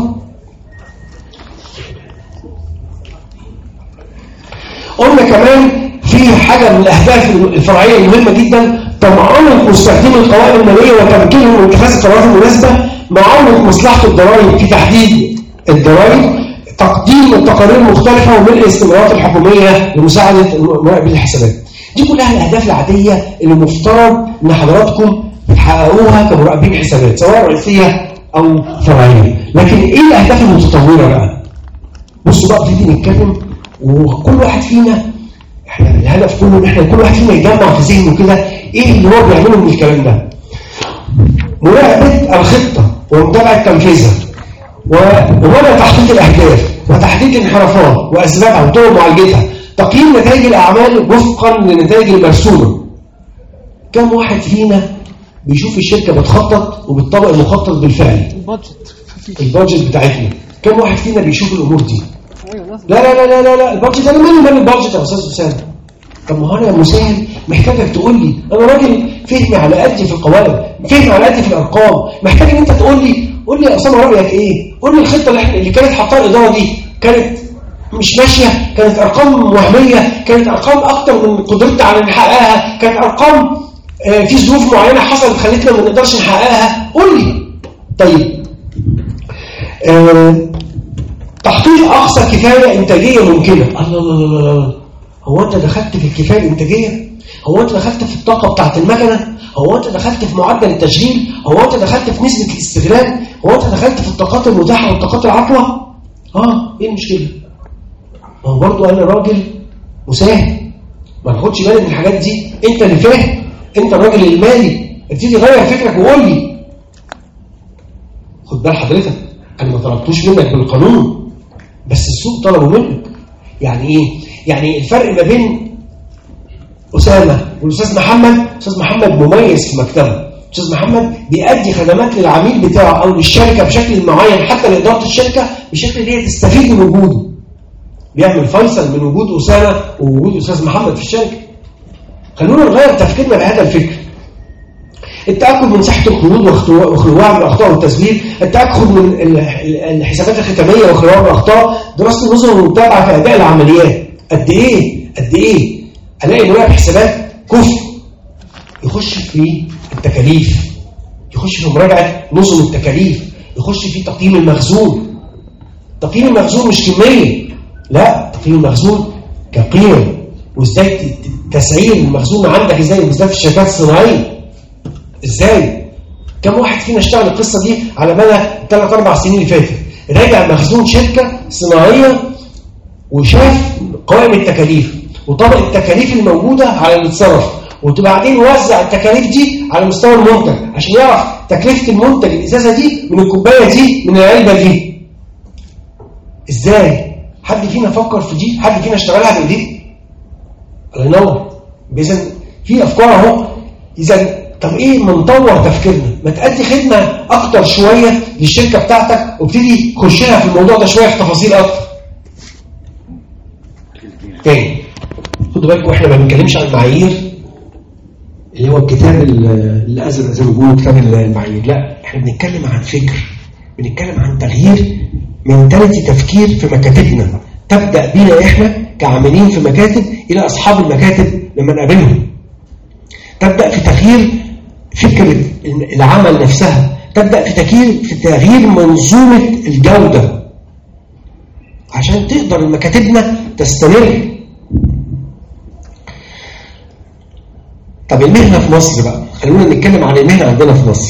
قلنا كمان في حاجه من الاهداف الفرعيه المهمه جدا تمعن مستخدمي القوائم الماليه وتمكينهم من اتخاذ القرارات المناسبه، معاونه مصلحه الضرائب في تحديد الضرائب، تقديم التقارير المختلفه وملء الاستمارات الحكوميه لمساعده مراقبي الحسابات. دي كلها الاهداف العاديه اللي مفترض ان حضراتكم تحققوها كمراقبين حسابات سواء رئيسيه او فرعيه. لكن ايه الاهداف المتطوره بقى؟ بصوا بقى نبتدي نتكلم وكل واحد فينا احنا الهدف كله ان احنا كل واحد فينا يجمع في ذهنه كده ايه اللي هو بيعمله من الكلام ده. مراقبه الخطه ومتابعه تنفيذها ومدى تحقيق الاهداف وتحديد الانحرافات واسبابها وطرق معالجتها، تقييم نتائج الاعمال وفقا للنتائج المرسومه. كم واحد فينا بيشوف الشركه بتخطط وبتطبق المخطط بالفعل؟ البادجت البادجت بتاعتنا كم واحد فينا بيشوف الامور دي؟ لا لا لا لا لا, لا. البادجت انا مالي مال البادجت يا استاذ اسامه. طب ما انا يا مساهم محتاجك تقول لي انا راجل فهمي على قدي في القوائم، فهمي على قدي في الارقام، محتاج ان انت تقول لي قول لي يا اسامه رايك ايه؟ قول لي الخطه اللي, اللي كانت حاطاها الاداره دي كانت مش ماشيه، كانت ارقام وهميه، كانت ارقام اكتر من قدرتنا على نحققها، كانت ارقام آه في ظروف معينه حصلت خلتنا ما نقدرش نحققها. قول لي. طيب آه تحقيق اقصى كفايه انتاجيه ممكنه. الله الله الله الله، هو انت دخلت في الكفايه الانتاجيه؟ هو انت دخلت في الطاقه بتاعه المكنه؟ هو انت دخلت في معدل التشغيل؟ هو انت دخلت في نسبه الاستغلال؟ هو انت دخلت في الطاقات المتاحه والطاقات العطله؟ اه ايه المشكله؟ ما هو برضه انا راجل مساهم ما ناخدش بالي من الحاجات دي. انت اللي فاهم، انت الراجل المالي، ابتدي غير فكرك وقول لي. خد بال حضرتك انا ما طلبتوش منك بالقانون بس السوق طلبه منك. يعني ايه؟ يعني الفرق ما بين اسامه والاستاذ محمد، استاذ محمد مميز في مكتبه، استاذ محمد بيأدي خدمات للعميل بتاعه او للشركه بشكل معين حتى لاداره الشركه بشكل اللي هي تستفيد من وجوده. بيعمل فيصل من وجود اسامه ووجود استاذ محمد في الشركه. خلونا نغير تفكيرنا بهذا الفكر. التأكد من صحة القيود وخلوها من الأخطاء والتسجيل، التأكد من الحسابات الختامية وخلوها من الأخطاء، دراسة النظم والمتابعة في أداء العمليات. قد إيه؟ قد إيه؟ ألاقي مراقب حسابات كفء يخش في التكاليف، يخش في مراجعة نظم التكاليف، يخش في تقييم المخزون. تقييم المخزون مش كمية، لا، تقييم المخزون كقيمة، وإزاي تسعير المخزون عندك إزاي، بالذات في الشركات الصناعية. ازاي؟ كم واحد فينا اشتغل القصه دي على مدى ثلاث اربع سنين اللي فاتت؟ راجع مخزون شركه صناعيه وشاف قوائم التكاليف وطبق التكاليف الموجوده على اللي اتصرف، وبعدين وزع التكاليف دي على مستوى المنتج عشان يعرف تكلفه المنتج الازازه دي من الكوبايه دي من العلبه دي. ازاي؟ حد فينا فكر في دي؟ حد فينا اشتغلها بايديه؟ الله ينور. اذا في افكار اهو. اذا طب ايه ما نطور تفكيرنا، ما تأدي خدمه اكتر شويه للشركه بتاعتك وابتدي خش لها في الموضوع ده شويه في تفاصيل اكتر. تاني خدوا بالكم احنا ما بنتكلمش عن معايير اللي هو الكتاب الازرق زي ما بيقولوا كتاب المعايير، لا احنا بنتكلم عن فكر، بنتكلم عن تغيير منتاليتي تفكير في مكاتبنا، تبدا بينا احنا كعاملين في مكاتب الى اصحاب المكاتب لما نقابلهم، تبدا في تغيير فكره العمل نفسها، تبدا في تغيير في تغيير منظومه الجوده عشان تقدر مكاتبنا تستمر. طب المهنه في مصر بقى، خلونا نتكلم عن المهنه عندنا في مصر.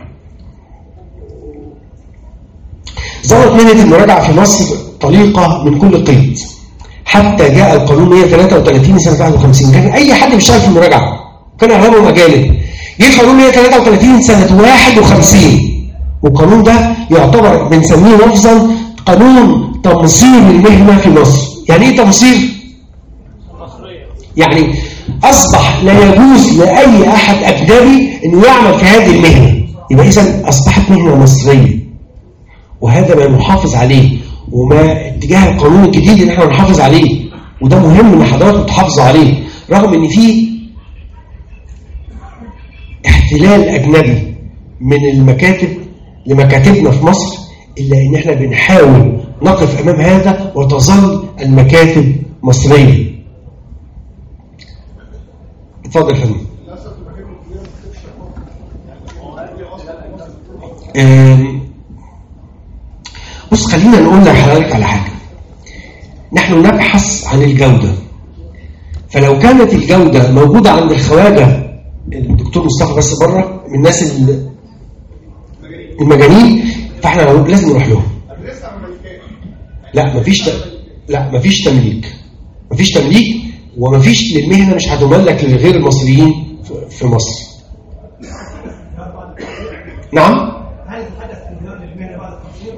ظهرت مهنه المراجعه في مصر طليقه من كل قيد حتى جاء القانون مئة وثلاثة وثلاثين سنه واحد وخمسين. كان اي حد بيشتغل في المراجعه، كان اغلبهم اجانب. جه القانون مئة وثلاثة وثلاثين سنه واحد وخمسين، والقانون ده يعتبر بنسميه لفظا قانون تمصير المهنه في مصر. يعني ايه تمصير؟ يعني اصبح لا يجوز لاي احد اجنبي انه يعمل في هذه المهنه، يبقى اذا اصبحت مهنه مصريه، وهذا ما نحافظ عليه وما اتجاه القانون الجديد اللي احنا نحافظ عليه، وده مهم ان حضراتكم تحافظوا عليه رغم ان في احتلال اجنبي من المكاتب لمكاتبنا في مصر، الا ان احنا بنحاول نقف امام هذا وتظل المكاتب مصريه. اتفضل يا فندم. بص خلينا نقول لحضرتك على حاجه، نحن نبحث عن الجوده، فلو كانت الجوده موجوده عند الخواجه، الدكتور مصطفى بس بره من الناس المجانين، فاحنا لازم نروح لهم. لا مفيش ت... لا مفيش تمليك، مفيش تمليك ومفيش للمهنه مش هتملك للغير المصريين في مصر. نعم؟ هل حدث انهيار للمهنه بعد التمصير؟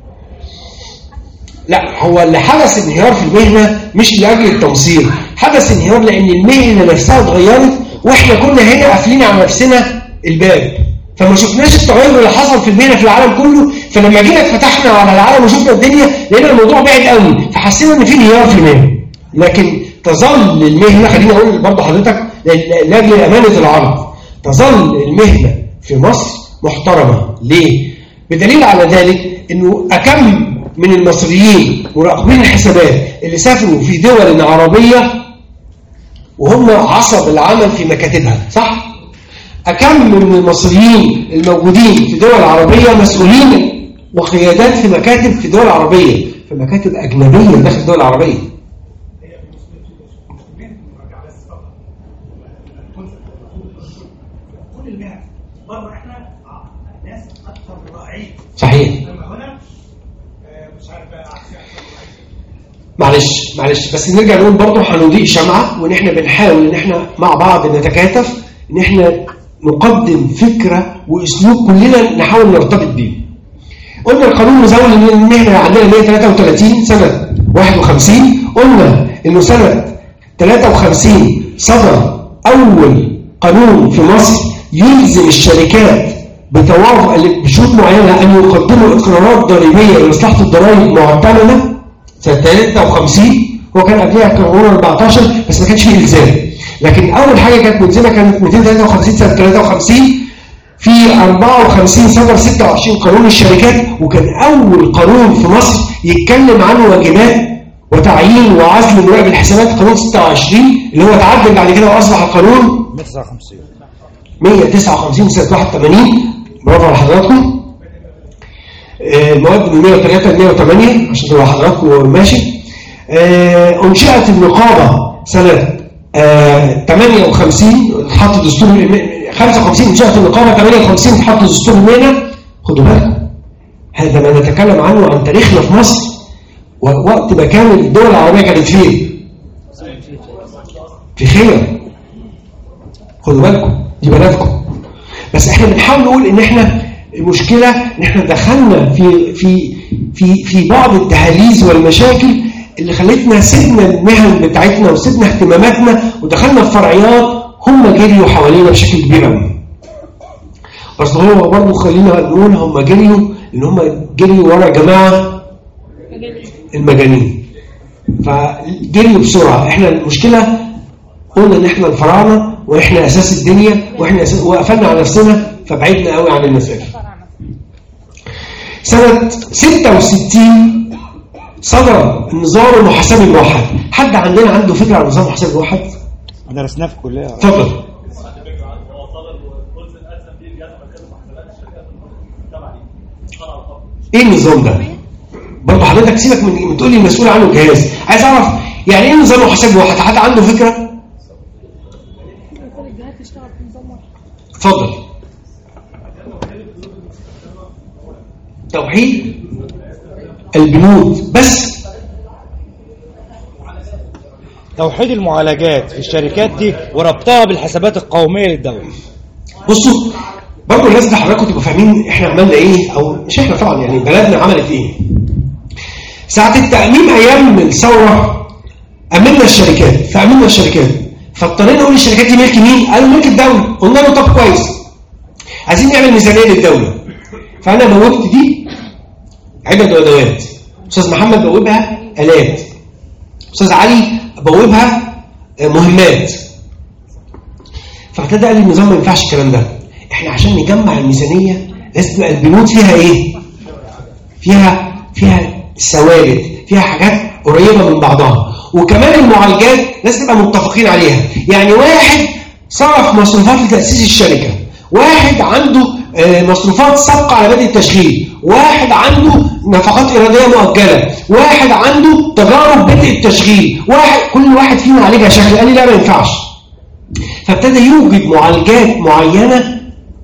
لا، هو اللي حدث انهيار في المهنه مش لاجل التمصير، حدث انهيار لان المهنه نفسها اتغيرت واحنا كنا هنا قافلين على نفسنا الباب، فما شفناش التغير اللي حصل في المهنه في العالم كله، فلما جينا فتحنا على العالم وشفنا الدنيا لقينا الموضوع بعيد قوي، فحسينا ان في انهيار في المهنه. لكن تظل المهنه، خليني اقول برضه حضرتك لاجل امانه العرض، تظل المهنه في مصر محترمه. ليه؟ بدليل على ذلك انه اكم من المصريين مراقبين الحسابات اللي سافروا في دول عربيه وهم عصب العمل في مكاتبها، صح؟ أكم من المصريين الموجودين في دول عربية مسؤولين وقيادات في مكاتب في دول عربية، في مكاتب أجنبية داخل الدول العربية. كل المهن بره احنا ناس أكثر رائعين. صحيح. معلش معلش بس نرجع نقول برضه هنضيء شمعة، وان احنا بنحاول ان احنا مع بعض نتكاتف ان احنا نقدم فكرة واسلوب كلنا نحاول نرتبط بيه. قلنا القانون مزول ان المهنة عندنا مئة وثلاثة وثلاثين سنة واحد وخمسين، قلنا انه سنة ثلاثة وخمسين صدر اول قانون في مصر يلزم الشركات بتوافق بشروط معينة ان يقدموا اقرارات ضريبية لمصلحة الضرائب معتمدة سنة ثلاثة وخمسين. هو كان قبلها قانون أربعتاشر بس ما كانش فيه الزام، لكن اول حاجه كانت ملزمه كانت مئتين وثلاثة وخمسين سنه ثلاثة وخمسين. في أربعة وخمسين صدر ستة وعشرين قانون الشركات، وكان اول قانون في مصر يتكلم عن واجبات وتعيين وعزل مراقب الحسابات، قانون ستة وعشرين اللي هو اتعدل بعد كده واصبح القانون مئة وتسعة وخمسين مئة وتسعة وخمسين سنه واحد وثمانين. برافو على حضراتكم. المواد من مئة وثلاثة ل مئة وثمانية عشان تبقى حضراتكم ماشي. انشئت النقابه سنه آه، ثمانية وخمسين حط دستور خمسة وخمسين انشأت النقابة، ثمانية وخمسين حط دستور المهنة. خدوا بالكم هذا ما نتكلم عنه عن تاريخنا في مصر ووقت ما كان الدول العربية كانت فين؟ في خير. خدوا بالكم دي بلدكم، بس احنا بنحاول نقول ان احنا المشكلة ان احنا دخلنا في في في في بعض الدهاليز والمشاكل اللي خلتنا سيبنا المهن بتاعتنا وسيبنا اهتماماتنا ودخلنا في فرعيات هم جريوا حوالينا بشكل كبير قوي. اصل هو برضه خلينا نقول هم جريوا ان هم جريوا ورا جماعه المجانين. فجري بسرعه. احنا المشكله قلنا ان احنا الفراعنه واحنا اساس الدنيا واحنا أساس وقفلنا على نفسنا فبعدنا قوي عن المسائل. سنه ستة وستين صدر النظام المحاسبي الموحد. حد عندنا عنده فكره عن النظام المحاسبي الموحد؟ درسناه في الكليه. اتفضل. ايه النظام ده؟ برضه حضرتك سيبك من تقول لي المسؤول عنه الجهاز، عايز اعرف يعني ايه نظام محاسبي واحد؟ حد عنده فكره؟ اتفضل. توحيد البنود بس. توحيد المعالجات في الشركات دي وربطها بالحسابات القوميه للدوله. بصوا برضه الناس دي حضراتكم تبقوا فاهمين احنا عملنا ايه، او مش احنا طبعا يعني بلدنا عملت ايه. ساعه التاميم ايام الثوره امنا الشركات، فامنا الشركات فاضطرينا نقول الشركات دي ملك مين؟ قالوا ملك الدوله. قلنا له طب كويس عايزين نعمل ميزانيه للدوله، فانا بوبت دي عدد وادوات، استاذ محمد بوبها الات، استاذ علي بوبها مهمات. فابتدى قال لي النظام ما ينفعش الكلام ده، احنا عشان نجمع الميزانيه لازم تبقى البنود فيها ايه؟ فيها فيها ثوابت، فيها حاجات قريبه من بعضها، وكمان المعالجات لازم نبقى متفقين عليها. يعني واحد صرف مصروفات لتاسيس الشركه، واحد عنده مصروفات سابقه على بدء التشغيل، واحد عنده نفقات اراديه مؤجله، واحد عنده تجارب بدء التشغيل، واحد كل واحد فينا عليها شكل. قال لي لا ما ينفعش. فابتدى يوجد معالجات معينه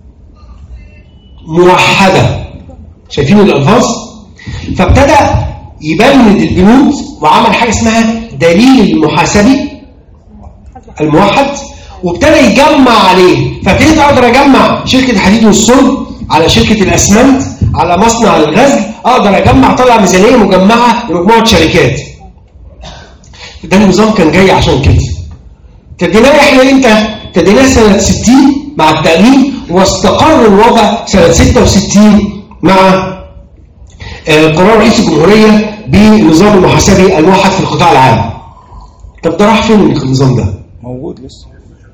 موحده. شايفين الالفاظ؟ فابتدى يبند البنود وعمل حاجه اسمها دليل المحاسبي الموحد، وابتدى يجمع عليه. فابتديت اقدر اجمع شركه الحديد والصلب على شركه الاسمنت على مصنع الغزل، اقدر اجمع طلع ميزانيه مجمعه لمجموعه شركات. ده النظام كان جاي عشان كده. ابتديناه احنا امتى؟ ابتديناه سنه ستين مع التأمين، واستقر الوضع سنه ستة وستين مع قرار رئيس الجمهوريه بالنظام المحاسبي الموحد في القطاع العام. طب ده راح فين النظام ده؟ موجود لسه.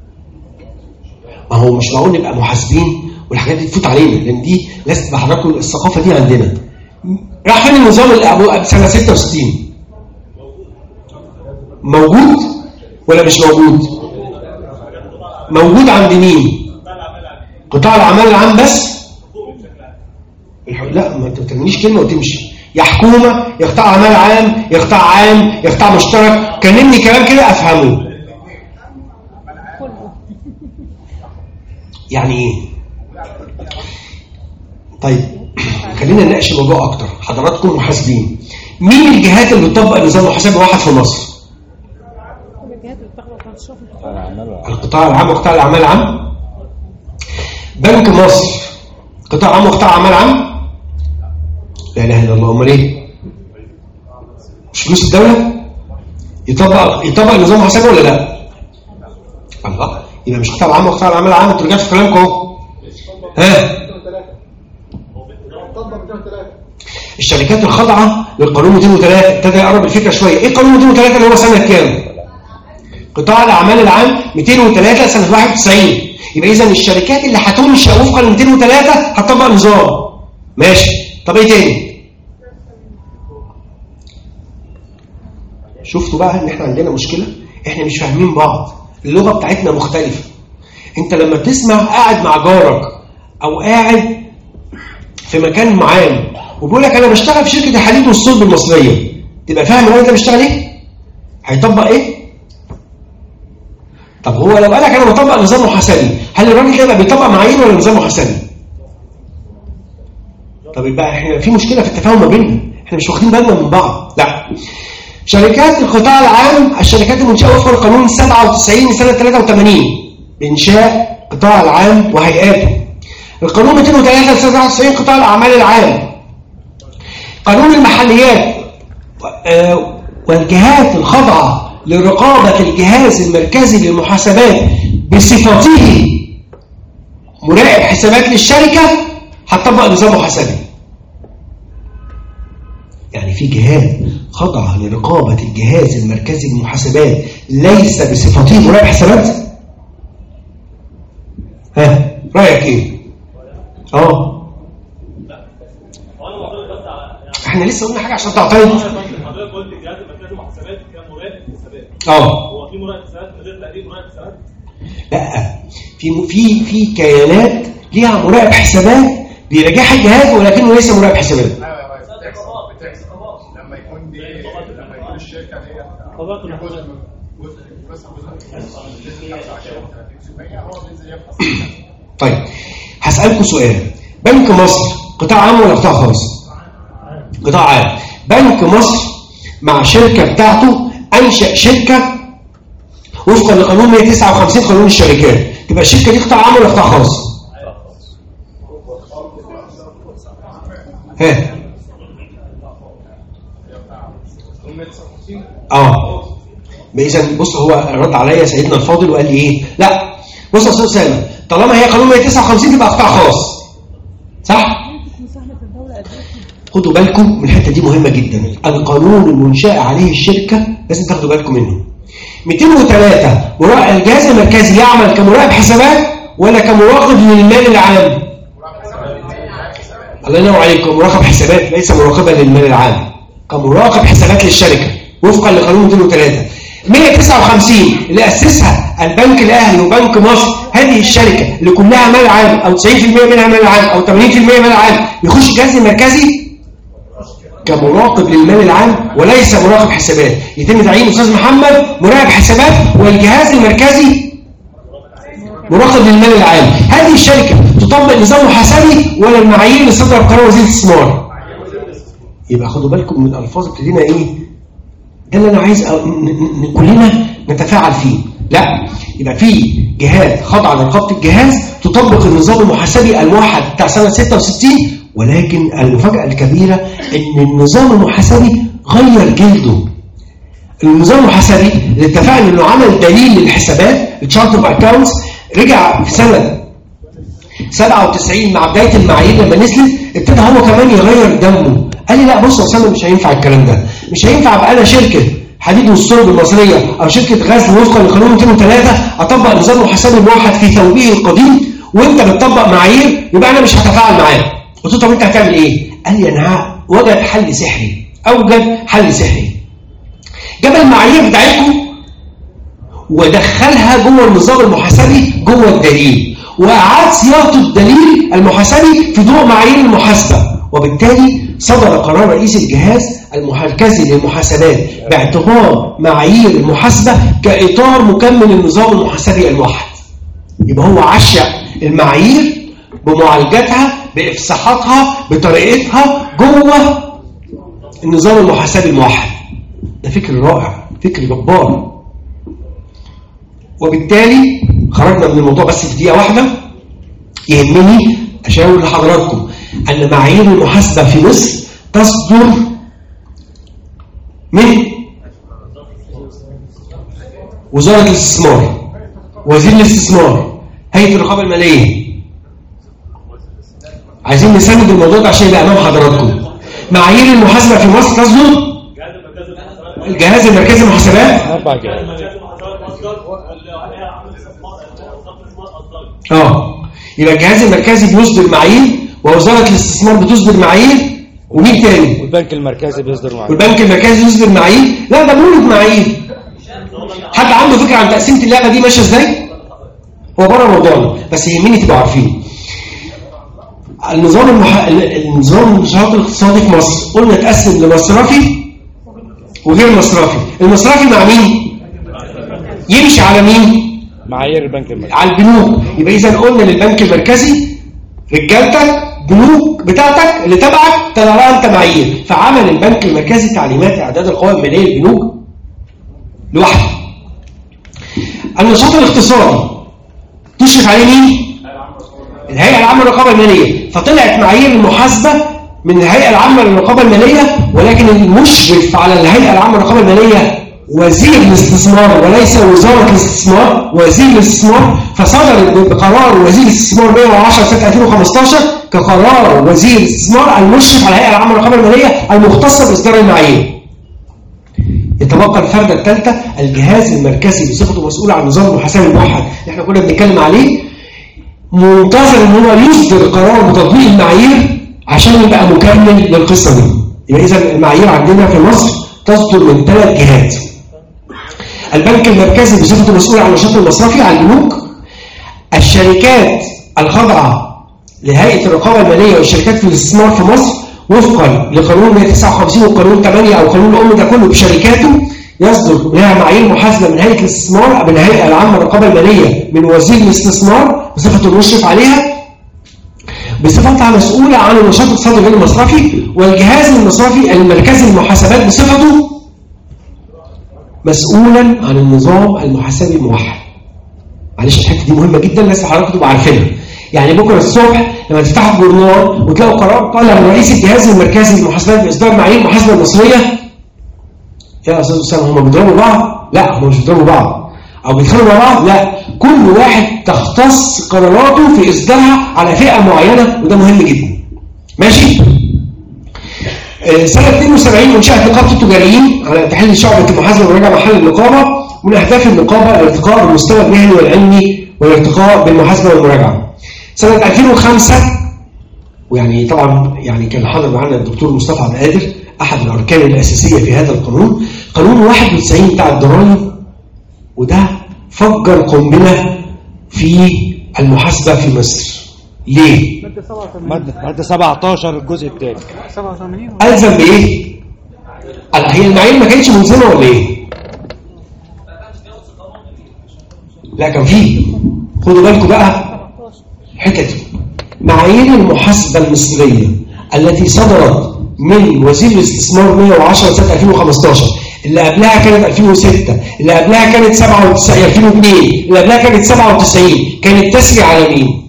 ما هو مش معقول نبقى محاسبين والحاجات دي تفوت علينا، لان دي لازم تبقى حضراتكم الثقافه دي عندنا. راح فين النظام اللي سنه ستة وستين؟ موجود ولا مش موجود؟ موجود عند مين؟ قطاع الاعمال العام بس؟ لا ما انت ما ترميش كلمه وتمشي. يا حكومه يا قطاع اعمال عام يا قطاع عام يا قطاع مشترك. كلمني كلام كده افهمه. يعني ايه؟ طيب خلينا نناقش الموضوع اكتر. حضراتكم محاسبين، مين الجهات اللي بتطبق النظام المحاسبي واحد في مصر؟ القطاع العام وقطاع الاعمال العام. بنك مصر قطاع عام وقطاع اعمال عام؟ لا اله الا الله. امال ايه؟ مش فلوس الدوله؟ يطبق يطبق النظام المحاسبي ولا لا؟ الله، يبقى مش قطاع العام وقطاع الاعمال العام. انتوا رجعتوا في كلامكم اهو. ها؟ الشركات الخاضعه للقانون مئتين وثلاثة ابتدى يقرب الفكره شويه. ايه قانون مئتين وثلاثة اللي هو سنه كام؟ قطاع الاعمال العام مئتين وثلاثة سنه واحد وتسعين. يبقى اذا الشركات اللي هتنشا وفقا ل مئتين وثلاثة هتطبق نظام. ماشي. طب ايه تاني؟ شفتوا بقى ان احنا عندنا مشكله؟ احنا مش فاهمين بعض، اللغه بتاعتنا مختلفه. انت لما تسمع قاعد مع جارك او قاعد في مكان معين وبيقول لك انا بشتغل في شركه الحديد والصلب المصريه، تبقى فاهم الراجل ده بيشتغل ايه؟ هيطبق ايه؟ طب هو لو قال لك انا بطبق نظام محاسبي، هل الراجل ده بيطبق معايير ولا نظام محاسبي؟ طب يبقى احنا في مشكله في التفاهم ما بيننا، احنا مش واخدين بالنا من بعض. لا، شركات القطاع العام الشركات المنشاه وفقا لقانون سبعة وتسعين سنه ثلاثة وثمانين بانشاء قطاع العام وهيئاته. القانون مئتين وثلاثة سنه واحد وتسعين قطاع الاعمال العام. قانون المحليات والجهات الخاضعه لرقابه الجهاز المركزي للمحاسبات بصفته مراقب حسابات للشركه هتطبق نظام محاسبي. يعني يعني في جهات خاضعه لرقابه الجهاز المركزي للمحاسبات ليس بصفته مراقب حسابات؟ ها رايك ايه؟ اه احنا لسه قلنا حاجه عشان تعترض. حضرتك قلت الجهاز المركزي للمحاسبات كمراقب حسابات. اه هو في مراقب حسابات من غير تقديم مراقب حسابات؟ لا، في في في كيانات ليها مراقب حسابات بيراجعها الجهاز ولكنه ليس مراقب حسابات. لما يكون دي لما يكون الشركه هي طيب هسألكم سؤال. بنك مصر قطاع عام ولا قطاع خاص؟ قطاع عام. بنك مصر مع شركة بتاعته أنشأ شركة وفقا لقانون مئة وتسعة وخمسين قانون الشركات، تبقى الشركة دي قطاع عام ولا قطاع خاص؟ ها اه اذا بص، هو رد عليا سيدنا الفاضل وقال لي ايه؟ لا بص يا استاذ اسامه، طالما هي قانون مئة وتسعة وخمسين تبقى قطاع خاص، صح؟ خدوا بالكم من الحته دي مهمه جدا. القانون المنشأ عليه الشركه لازم تاخدوا بالكم منه. مئتين وثلاثة مراقب الجهاز المركزي يعمل كمراقب حسابات ولا كمراقب للمال العام؟ الله ينور عليكم، مراقب حسابات ليس مراقبا للمال العام، كمراقب حسابات للشركه وفقا لقانون مئتين وثلاثة. مئة وتسعة وخمسين اللي اسسها البنك الاهلي وبنك مصر، هذه الشركه اللي كلها مال عام او تسعين بالمئة منها مال عام او ثمانين بالمئة مال عام، يخش الجهاز المركزي كمراقب للمال العام وليس مراقب حسابات. يتم تعيين استاذ محمد مراقب حسابات والجهاز المركزي مراقب للمال العام. هذه الشركه تطبق نظام محاسبي ولا المعايير اللي صدر قرار وزير الاستثمار؟ يبقى خدوا بالكم من الالفاظ ابتدينا ايه؟ ده اللي انا عايز كلنا نتفاعل فيه. لا، يبقى في جهات خاضعه لرقابه الجهاز تطبق النظام المحاسبي الموحد بتاع سنه ستة وستين، ولكن المفاجاه الكبيره ان النظام المحاسبي غير جلده. النظام المحاسبي اللي اتفقنا انه عمل دليل للحسابات الشارت اوف اكاونتس رجع في سنه سبعة وتسعين مع بدايه المعايير لما نزلت ابتدى هو كمان يغير دمه. قال لي لا بص يا اسامه مش هينفع الكلام ده، مش هينفع ابقى انا شركه حديد والصلب المصريه او شركه غزل وفقا لقانون مئتين وثلاثة اطبق نظام محاسبي موحد في توجيه القديم وانت بتطبق معايير يبقى انا مش هتفاعل معاه. قلت له طب انت هتعمل ايه؟ قال لي انا وجد حل سحري، اوجد حل سحري. جاب المعايير بتاعتكم ودخلها جوه النظام المحاسبي جوه الدليل، واعاد صياغه الدليل المحاسبي في ضوء معايير المحاسبه، وبالتالي صدر قرار رئيس الجهاز المركزي للمحاسبات باعتبار معايير المحاسبه كاطار مكمل للنظام المحاسبي الموحد. يبقى هو عشق المعايير بمعالجتها بافصاحاتها بطريقتها جوه النظام المحاسبي الموحد. ده فكر رائع، فكر جبار. وبالتالي خرجنا من الموضوع بس في دقيقه واحده. يهمني اشاور لحضراتكم ان معايير المحاسبه في مصر تصدر من وزاره الاستثمار، وزير الاستثمار، هيئه الرقابه الماليه. عايزين نسند الموضوع ده عشان يبقى امام حضراتكم. معايير المحاسبه في مصر تصدر الجهاز المركزي للمحاسبات اربع جهات. اه يبقى الجهاز المركزي بيصدر معايير ووزاره الاستثمار بتصدر معايير ومين تاني؟ والبنك المركزي بيصدر معايير. والبنك المركزي يصدر معايير. لا ده مولد معايير. حد عنده فكره عن تقسيمه اللعبه دي ماشيه ازاي؟ هو بره موضوعنا بس يهمني تبقوا عارفين. النظام المح... النظام النشاط الاقتصادي في مصر قلنا اتقسم لمصرفي وغير مصرفي. المصرفي مع مين؟ يمشي على مين؟ معايير البنك المركزي، على البنوك. يبقى اذا قلنا للبنك المركزي رجالتك بنوك بتاعتك اللي تبعك تلاقيها انت معايير. فعمل البنك المركزي تعليمات اعداد القوائم الماليه للبنوك لوحده. النشاط الاقتصادي تشرف عليه مين؟ الهيئه العامه للرقابه الماليه. فطلعت معايير المحاسبه من الهيئه العامه للرقابه الماليه، ولكن المشرف على الهيئه العامه للرقابه الماليه وزير الاستثمار وليس وزاره الاستثمار، وزير الاستثمار. فصدر بقرار وزير الاستثمار مئة وعشرة سنه ألفين وخمستاشر كقرار وزير الاستثمار المشرف على الهيئه العامه للرقابه الماليه المختصه باصدار المعايير. يتبقى الفرده الثالثه الجهاز المركزي بصفته مسؤول عن نظام المحاسبه الموحد اللي احنا كنا بنتكلم عليه، منتظر ان هو يصدر قرار بتطبيق المعايير عشان يبقى مكمل للقصه دي. يبقى اذا المعايير عندنا في مصر تصدر من ثلاث جهات. البنك المركزي بصفته مسؤول عن النشاط المصرفي على البنوك، الشركات الخاضعه لهيئه الرقابه الماليه والشركات في الاستثمار في مصر وفقا لقانون مئة وتسعة وخمسين وقانون ثمانية او قانون الام ده كله بشركاته يصدر لها معايير محاسبه من هيئه الاستثمار من الهيئه العامه للرقابه الماليه من وزير الاستثمار بصفته المشرف عليها، بصفتها مسؤوله عن النشاط الاقتصادي غير المصرفي، والجهاز المصرفي المركزي للمحاسبات بصفته مسؤولا عن النظام المحاسبي الموحد. معلش الحته دي مهمه جدا لازم حضراتكم تبقوا عارفينها. يعني بكره الصبح لما تفتحوا الجورنال وتلاقوا قرار طالع من رئيس الجهاز المركزي للمحاسبات باصدار معايير المحاسبه المصريه، يا استاذ اسامه هم بيضربوا بعض؟ لا هم مش بيضربوا بعض. او بيتخانقوا مع بعض؟ لا، كل واحد تختص قراراته في اصدارها على فئه معينه وده مهم جدا. ماشي؟ سنة اثنين وسبعين انشأت نقابة التجاريين على تحليل شعبة المحاسبة ومراجعة محل النقابة. من أهداف النقابة الارتقاء بالمستوى المهني والعلمي والارتقاء بالمحاسبة والمراجعة. سنة ألفين وخمسة ويعني طبعا يعني كان حاضر معنا الدكتور مصطفى عبد القادر أحد الأركان الأساسية في هذا القانون، قانون واحد وتسعين بتاع الضرائب، وده فجر قنبلة في المحاسبة في مصر. ليه؟ مادة سبعة عشر الجزء الثاني سبعة وثمانين ألزم بإيه؟ هي المعايير ما كانتش ملزمة ولا إيه؟ لا كان فيه. خدوا بالكم بقى الحتة دي. معايير المحاسبة المصرية التي صدرت من وزير الاستثمار مئة وعشرة سنة ألفين وخمستاشر، اللي قبلها كانت ألفين وستة، اللي قبلها كانت سبعة وتسعين ألفين واثنين، اللي قبلها كانت سبعة وتسعين، كانت تسري على مين؟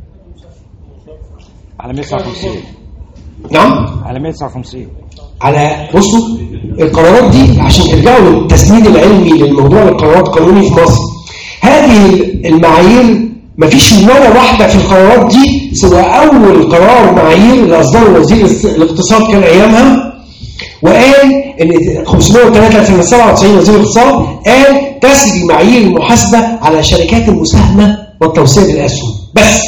على مئة وتسعة وخمسين. نعم؟ على مئة وتسعة وخمسين. على بصوا القرارات دي عشان ترجعوا للتسنيد العلمي للموضوع القرارات القانوني في مصر. هذه المعايير مفيش ولا واحدة في القرارات دي سوى أول قرار معايير اللي أصدره وزير الاقتصاد كان أيامها، وقال إن خمسمئة وثلاثة سنة سبعة وتسعين وزير الاقتصاد قال تسري معايير المحاسبة على شركات المساهمة والتوسيع بالأسهم بس.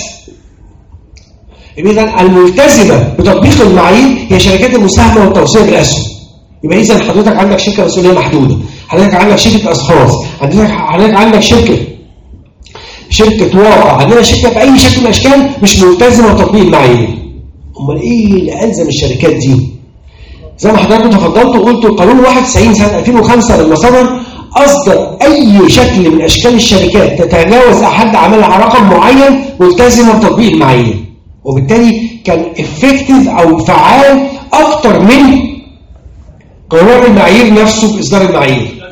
إذا الملتزمة بتطبيق المعايير هي شركات المساهمة والتوسيع بالأسهم. يبقى إذا حضرتك عندك شركة مسؤولية محدودة، حضرتك عندك شركة أشخاص، حضرتك حضرتك عندك شركة شركة واقع، عندنا شركة بأي شكل من الأشكال مش ملتزمة بتطبيق المعايير. أمال إيه اللي ألزم الشركات دي؟ زي ما حضرتك تفضلت وقلت القانون واحد وتسعين سنة ألفين وخمسة لما صدر أصدر أي شكل من أشكال الشركات تتجاوز أحد عملها رقم معين ملتزمة بتطبيق المعايير، وبالتالي كان افكتيف او فعال اكتر من قرار المعايير نفسه باصدار المعايير.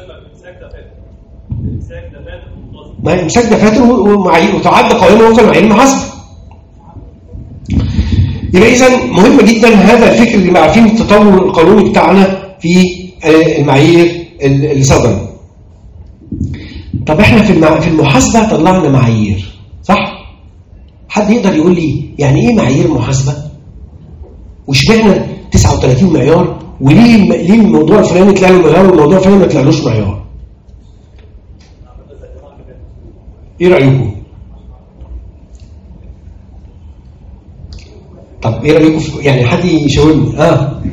ما امساك دفاتر ومعايير وتعد قوانين وفقا لمعايير المحاسبه. يبقى اذا مهم جدا هذا الفكر اللي عارفين التطور القانوني بتاعنا في المعايير اللي صدر. طب احنا في المحاسبه طلعنا معايير صح؟ حد يقدر يقول لي يعني ايه معايير محاسبه؟ واشمعنى تسعة وثلاثين معيار؟ وليه ليه الموضوع الفلاني طلع له معيار والموضوع الفلاني ما طلعلوش معيار؟ ايه رايكم؟ طب ايه رايكم في يعني حد يشاورني؟ اه